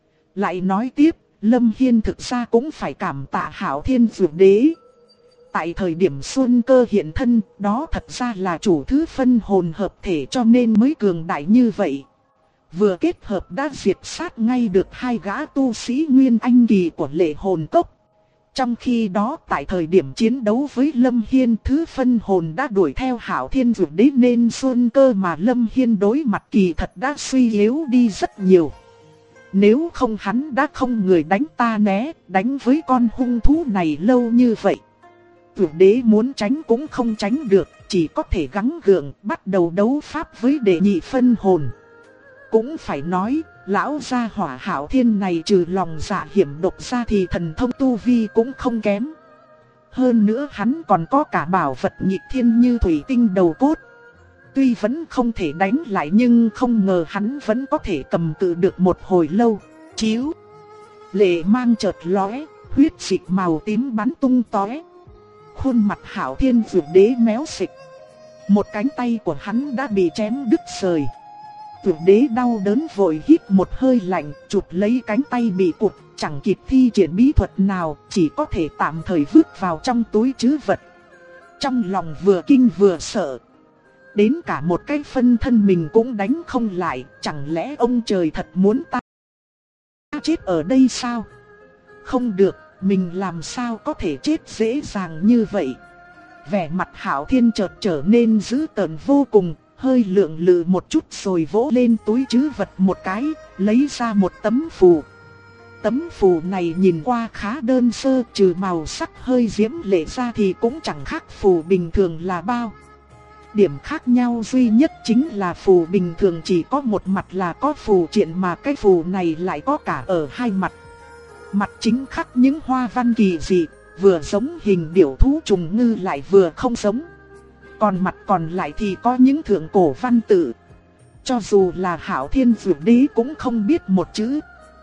Lại nói tiếp, Lâm Hiên thực ra cũng phải cảm tạ Hạo Thiên Dược Đế. Tại thời điểm Xuân Cơ hiện thân, đó thật ra là chủ thứ phân hồn hợp thể cho nên mới cường đại như vậy. vừa kết hợp đã diệt sát ngay được hai gã tu sĩ Nguyên Anh kỳ của Lệ Hồn Cốc. Trong khi đó tại thời điểm chiến đấu với Lâm Hiên, thứ phân hồn đã đuổi theo Hạo Thiên Dược Đế nên Xuân Cơ mà Lâm Hiên đối mặt kỳ thật đã suy yếu đi rất nhiều. Nếu không hắn đã không người đánh ta né, đánh với con hung thú này lâu như vậy. Dược Đế muốn tránh cũng không tránh được, chỉ có thể gắng gượng bắt đầu đấu pháp với đệ nhị phân hồn. Cũng phải nói, lão gia hỏa Hạo Thiên này trừ lòng dạ hiểm độc ra thì thần thông tu vi cũng không kém. Hơn nữa hắn còn có cả bảo vật nghịch thiên như thủy tinh đầu cốt. Tuy vẫn không thể đánh lại nhưng không ngờ hắn vẫn có thể cầm cự được một hồi lâu. Chíu! Lệ mang chợt lóe, huyết dịch màu tím bắn tung tóe. Khuôn mặt Hạo Thiên Dược Đế méo xịch. Một cánh tay của hắn đã bị chém đứt rời. Dược Đế đau đớn vội hít một hơi lạnh, chụp lấy cánh tay bị cụt, chẳng kịp thi triển bí thuật nào, chỉ có thể tạm thời vứt vào trong túi trữ vật. Trong lòng vừa kinh vừa sợ. Đến cả một cái phân thân mình cũng đánh không lại, chẳng lẽ ông trời thật muốn ta chết ở đây sao? Không được, mình làm sao có thể chết dễ dàng như vậy? Vẻ mặt Hạo Thiên chợt trở nên dữ tợn vô cùng, hơi lượng lự một chút rồi vỗ lên túi trữ vật một cái, lấy ra một tấm phù. Tấm phù này nhìn qua khá đơn sơ, trừ màu sắc hơi diễm lệ ra thì cũng chẳng khác phù bình thường là bao. Điểm khác nhau duy nhất chính là phù bình thường chỉ có một mặt là có phù triện, mà cái phù này lại có cả ở hai mặt. Mặt chính khắc những hoa văn kỳ dị, vừa giống hình điểu thú trùng ngư lại vừa không giống. Còn mặt còn lại thì có những thượng cổ văn tự. Cho dù là Hạo Thiên Dược Đế cũng không biết một chữ.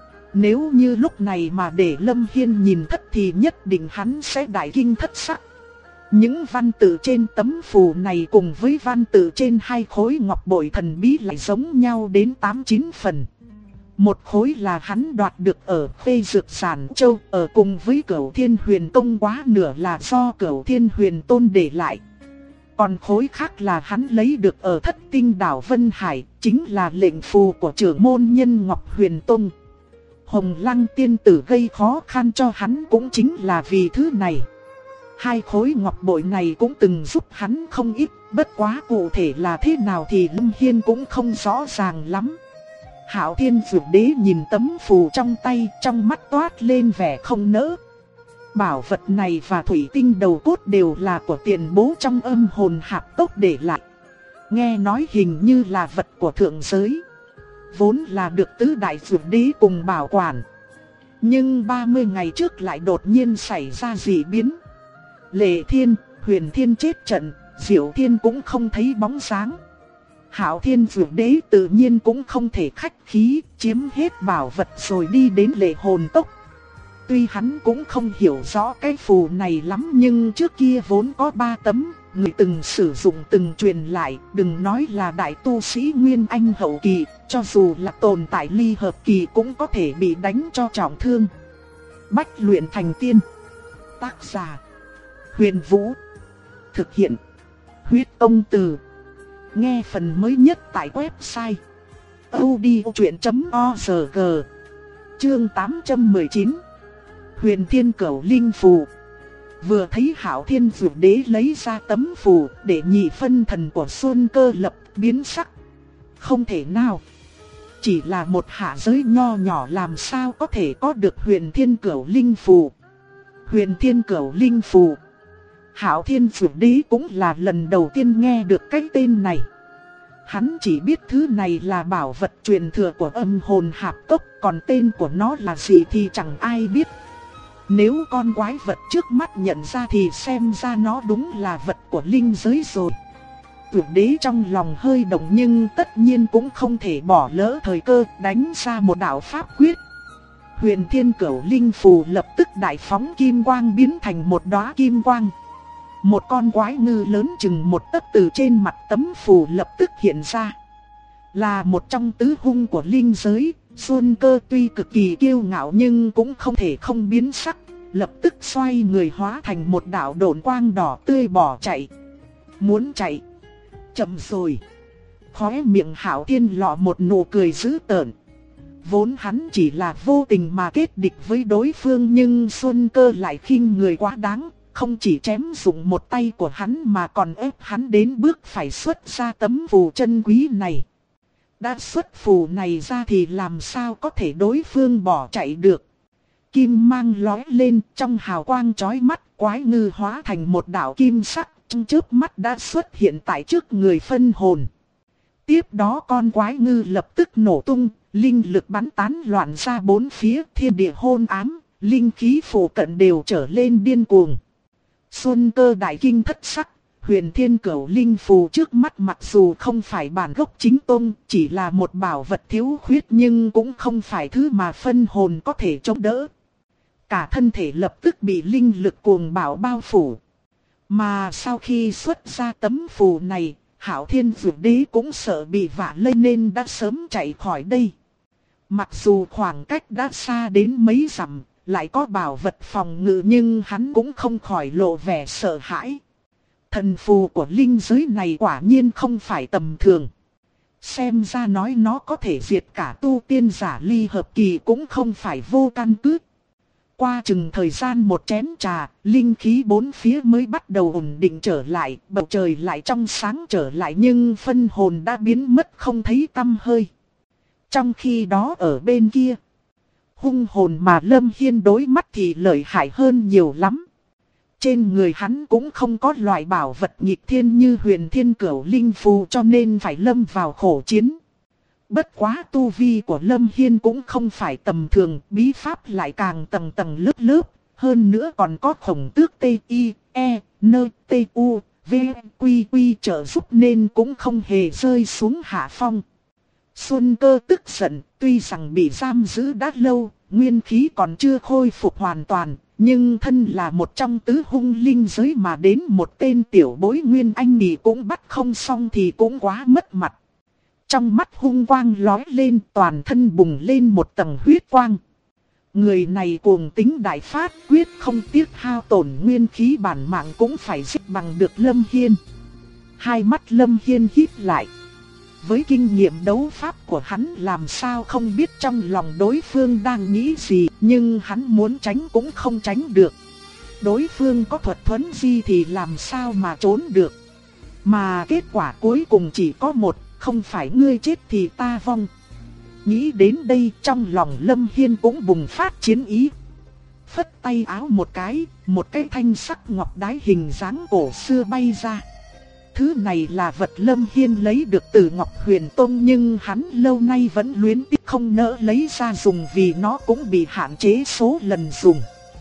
Nếu như lúc này mà để Lâm Hiên nhìn thất thì nhất định hắn sẽ đại kinh thất sắc. Những văn tự trên tấm phù này cùng với văn tự trên hai khối ngọc bội thần bí lại giống nhau đến 8-9 phần. Một khối là hắn đoạt được ở Phê Dược Sản Châu, ở cùng với Cửu Thiên Huyền Tông, quá nửa là do Cửu Thiên Huyền Tôn để lại. Còn khối khác là hắn lấy được ở Thất Tinh Đảo Vân Hải, chính là lệnh phù của trưởng môn nhân Ngọc Huyền Tông. Hồng Lăng tiên tử gây khó khăn cho hắn cũng chính là vì thứ này. Hai khối ngọc bội này cũng từng giúp hắn không ít, bất quá cụ thể là thế nào thì Lâm Hiên cũng không rõ ràng lắm. Hạo Thiên Dược Đế nhìn tấm phù trong tay, trong mắt toát lên vẻ không nỡ. Bảo vật này và thủy tinh đầu cốt đều là của tiền bố trong Âm Hồn Hạp Cốc để lại. Nghe nói hình như là vật của thượng giới, vốn là được tứ đại dược đế cùng bảo quản. Nhưng 30 ngày trước lại đột nhiên xảy ra dị biến. Lệ Thiên, Huyền Thiên chết trận, Diệu Thiên cũng không thấy bóng dáng. Hạo Thiên Dược Đế tự nhiên cũng không thể khách khí, chiếm hết bảo vật rồi đi đến Lệ Hồn Cốc. Tuy hắn cũng không hiểu rõ cái phù này lắm nhưng trước kia vốn có 3 tấm, người từng sử dụng từng truyền lại, đừng nói là đại tu sĩ Nguyên Anh hậu kỳ, cho dù là tồn tại ly hợp kỳ cũng có thể bị đánh cho trọng thương. Bách luyện thành tiên. Tác giả: Huyền Vũ. Thực hiện: Huyết Công Từ. Nghe phần mới nhất tại website audiochuyện.org. Chương 819. Huyền Thiên Cửu Linh Phù. Vừa thấy Hạo Thiên Dược Đế lấy ra tấm phù, để nhị phân thần của Xuân Cơ lập biến sắc. Không thể nào, chỉ là một hạ giới nho nhỏ làm sao có thể có được Huyền Thiên Cửu Linh Phù. Huyền Thiên Cửu Linh Phù. Hạo Thiên Dược Đế cũng là lần đầu tiên nghe được cái tên này. Hắn chỉ biết thứ này là bảo vật truyền thừa của Âm Hồn Hạp Cốc, còn tên của nó là gì thì chẳng ai biết. Nếu con quái vật trước mắt nhận ra thì xem ra nó đúng là vật của linh giới rồi. Dược Đế trong lòng hơi động nhưng tất nhiên cũng không thể bỏ lỡ thời cơ, đánh ra một đạo pháp quyết. Huyền Thiên Cửu Linh Phù lập tức đại phóng kim quang biến thành một đóa kim quang. Một con quái ngư lớn chừng một tấc từ trên mặt tấm phù lập tức hiện ra. Là một trong tứ hung của linh giới. Xuân Cơ tuy cực kỳ kiêu ngạo nhưng cũng không thể không biến sắc, lập tức xoay người hóa thành một đạo độn quang đỏ tươi bỏ chạy. Muốn chạy? Chậm rồi. khóe miệng Hạo Thiên lộ một nụ cười dữ tợn. Vốn hắn chỉ là vô tình mà kết địch với đối phương, nhưng Xuân Cơ lại khinh người quá đáng, không chỉ chém dụng một tay của hắn mà còn ép hắn đến bước phải xuất ra tấm phù chân quý này. Đã xuất phù này ra thì làm sao có thể đối phương bỏ chạy được. Kim mang lóe lên, trong hào quang chói mắt, quái ngư hóa thành một đạo kim sắc, trong chớp mắt đã xuất hiện tại trước người phân hồn. Tiếp đó con quái ngư lập tức nổ tung, linh lực bắn tán loạn ra bốn phía, thiên địa hôn ám, linh khí phủ cận đều trở lên điên cuồng. Xuân Cơ đại kinh thất sắc, Huyền Thiên Cửu linh phù trước mắt mặc dù không phải bản gốc chính tông, chỉ là một bảo vật thiếu khuyết nhưng cũng không phải thứ mà phân hồn có thể chống đỡ. Cả thân thể lập tức bị linh lực cuồng bạo bao phủ. Mà sau khi xuất ra tấm phù này, Hạo Thiên Dược Đế cũng sợ bị vạ lây nên đã sớm chạy khỏi đây. Mặc dù khoảng cách đã xa đến mấy dặm, lại có bảo vật phòng ngự nhưng hắn cũng không khỏi lộ vẻ sợ hãi. Thần phù của linh giới này quả nhiên không phải tầm thường. Xem ra nói nó có thể diệt cả tu tiên giả ly hợp kỳ cũng không phải vô căn cứ. Qua chừng thời gian một chén trà, linh khí bốn phía mới bắt đầu ổn định trở lại, bầu trời lại trong sáng trở lại nhưng phân hồn đã biến mất không thấy tăm hơi. Trong khi đó ở bên kia, hung hồn mà Lâm Hiên đối mắt thì lợi hại hơn nhiều lắm. Trên người hắn cũng không có loại bảo vật nghịch thiên như Huyền Thiên Cửu linh phù cho nên phải lâm vào khổ chiến. Bất quá tu vi của Lâm Hiên cũng không phải tầm thường, bí pháp lại càng tầng tầng lớp lớp, hơn nữa còn có Khổng Tước T.I.E.N.T.U.V.Q.Q trợ giúp nên cũng không hề rơi xuống hạ phong. Xuân Cơ tức giận, tuy rằng bị giam giữ đã lâu, nguyên khí còn chưa khôi phục hoàn toàn, nhưng thân là một trong tứ hung linh giới mà đến một tên tiểu bối Nguyên Anh thì cũng bắt không xong thì cũng quá mất mặt. Trong mắt hung quang lóe lên, toàn thân bùng lên một tầng huyết quang. Người này cuồng tính đại phát, quyết không tiếc hao tổn nguyên khí bản mạng cũng phải giết bằng được Lâm Hiên. Hai mắt Lâm Hiên híp lại. Với kinh nghiệm đấu pháp của hắn làm sao không biết trong lòng đối phương đang nghĩ gì, nhưng hắn muốn tránh cũng không tránh được. Đối phương có thuật thuấn di thì làm sao mà trốn được. Mà kết quả cuối cùng chỉ có một, không phải ngươi chết thì ta vong. Nghĩ đến đây trong lòng Lâm Hiên cũng bùng phát chiến ý. Phất tay áo một cái thanh sắc ngọc đái hình dáng cổ xưa bay ra. Thứ này là vật Lâm Hiên lấy được từ Ngọc Huyền Tông nhưng hắn lâu nay vẫn luyến tiếc không nỡ lấy ra dùng vì nó cũng bị hạn chế số lần dùng.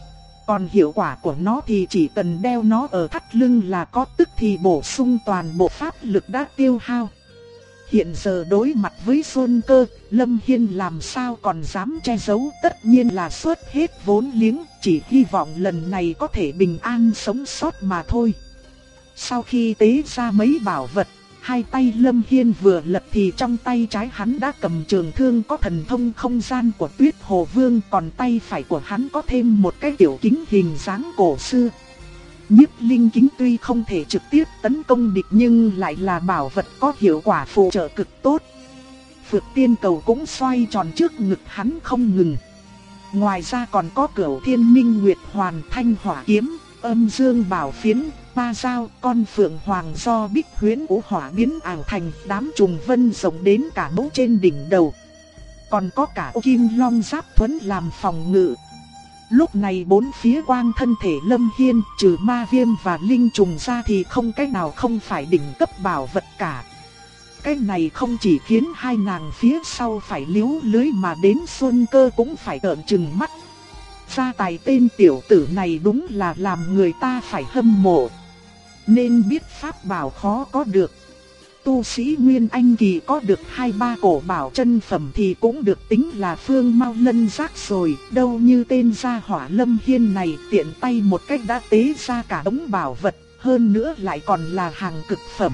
Còn hiệu quả của nó thì chỉ cần đeo nó ở thắt lưng là có, tức thì bổ sung toàn bộ pháp lực đã tiêu hao. Hiện giờ đối mặt với Xuân Cơ, Lâm Hiên làm sao còn dám che giấu, tất nhiên là xuất hết vốn liếng, chỉ hy vọng lần này có thể bình an sống sót mà thôi. Sau khi tế ra mấy bảo vật, hai tay Lâm Hiên vừa lật thì trong tay trái hắn đã cầm trường thương có thần thông không gian của Tuyết Hồ Vương, còn tay phải của hắn có thêm một cái tiểu kính hình dáng cổ xưa. Nhiếp linh kính tuy không thể trực tiếp tấn công địch nhưng lại là bảo vật có hiệu quả phụ trợ cực tốt. Phược tiên cầu cũng xoay tròn trước ngực hắn không ngừng. Ngoài ra còn có Cửu Thiên Minh Nguyệt Hoàn, Thanh Hỏa Kiếm, Âm Dương Bảo Phiến, Ba Dao, con phượng hoàng do Bích Huyễn Vũ Hỏa biến ảo thành, đám trùng vân rộng đến cả mũ trên đỉnh đầu. Còn có cả Kim Long Giáp thuẫn làm phòng ngự. Lúc này bốn phía quang thân thể Lâm Hiên trừ ma viêm và linh trùng ra thì không cái nào không phải đỉnh cấp bảo vật cả. Cái này không chỉ khiến hai nàng phía sau phải liếu lưới mà đến Xuân Cơ cũng phải trợn trừng mắt. Gia tài tên tiểu tử này đúng là làm người ta phải hâm mộ. Nên biết pháp bảo khó có được. Tu sĩ Nguyên Anh kỳ có được 2-3 cổ bảo chân phẩm thì cũng được tính là phương mau lân giác rồi. Đâu như tên gia hỏa Lâm Hiên này tiện tay một cách đã tế ra cả đống bảo vật, hơn nữa lại còn là hàng cực phẩm.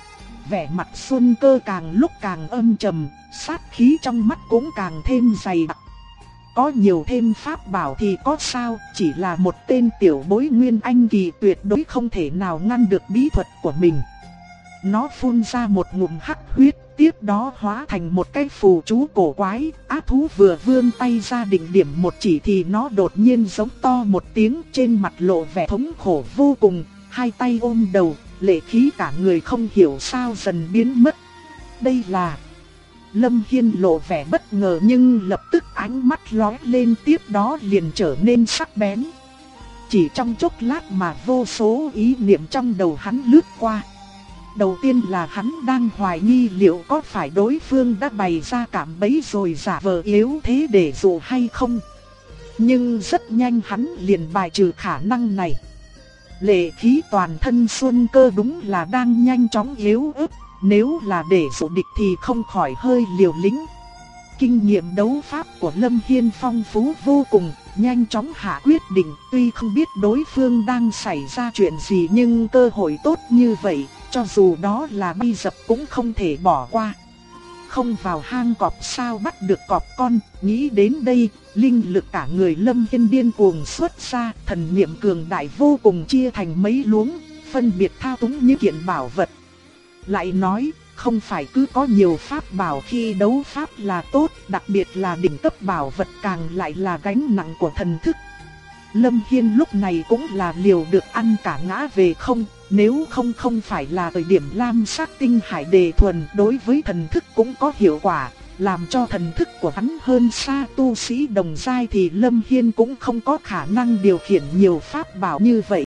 Vẻ mặt Xuân Cơ càng lúc càng âm trầm, sát khí trong mắt cũng càng thêm dày đặc. Có nhiều thêm pháp bảo thì có sao, chỉ là một tên tiểu bối Nguyên Anh kỳ tuyệt đối không thể nào ngăn được bí thuật của mình. Nó phun ra một ngụm hắc huyết, Tiếp đó hóa thành một cái phù chú cổ quái, ác thú vừa vươn tay ra định điểm một chỉ thì nó đột nhiên giống to một tiếng, trên mặt lộ vẻ thống khổ vô cùng, hai tay ôm đầu, lệ khí cả người không hiểu sao dần biến mất. Đây là... Lâm Hiên lộ vẻ bất ngờ nhưng lập tức ánh mắt lóe lên, tiếp đó liền trở nên sắc bén. Chỉ trong chốc lát mà vô số ý niệm trong đầu hắn lướt qua. Đầu tiên là hắn đang hoài nghi liệu có phải đối phương đã bày ra cạm bẫy rồi giả vờ yếu thế để dụ hay không. Nhưng rất nhanh hắn liền bài trừ khả năng này. Lệ khí toàn thân Xuân Cơ đúng là đang nhanh chóng yếu ớt, nếu là để dụ địch thì không khỏi hơi liều lĩnh. Kinh nghiệm đấu pháp của Lâm Hiên phong phú vô cùng, nhanh chóng hạ quyết định, tuy không biết đối phương đang xảy ra chuyện gì nhưng cơ hội tốt như vậy, cho dù đó là bay dập cũng không thể bỏ qua. Không vào hang cọp sao bắt được cọp con, nghĩ đến đây, linh lực cả người Lâm Hiên điên cuồng xuất ra, thần niệm cường đại vô cùng chia thành mấy luống, phân biệt thao túng những kiện bảo vật. Lại nói, không phải cứ có nhiều pháp bảo khi đấu pháp là tốt, đặc biệt là đỉnh cấp bảo vật càng lại là gánh nặng của thần thức. Lâm Hiên lúc này cũng là liều được ăn cả ngã về không, nếu không phải là thời điểm lam sắc tinh hải đề thuần đối với thần thức cũng có hiệu quả, làm cho thần thức của hắn hơn xa tu sĩ đồng giai thì Lâm Hiên cũng không có khả năng điều khiển nhiều pháp bảo như vậy.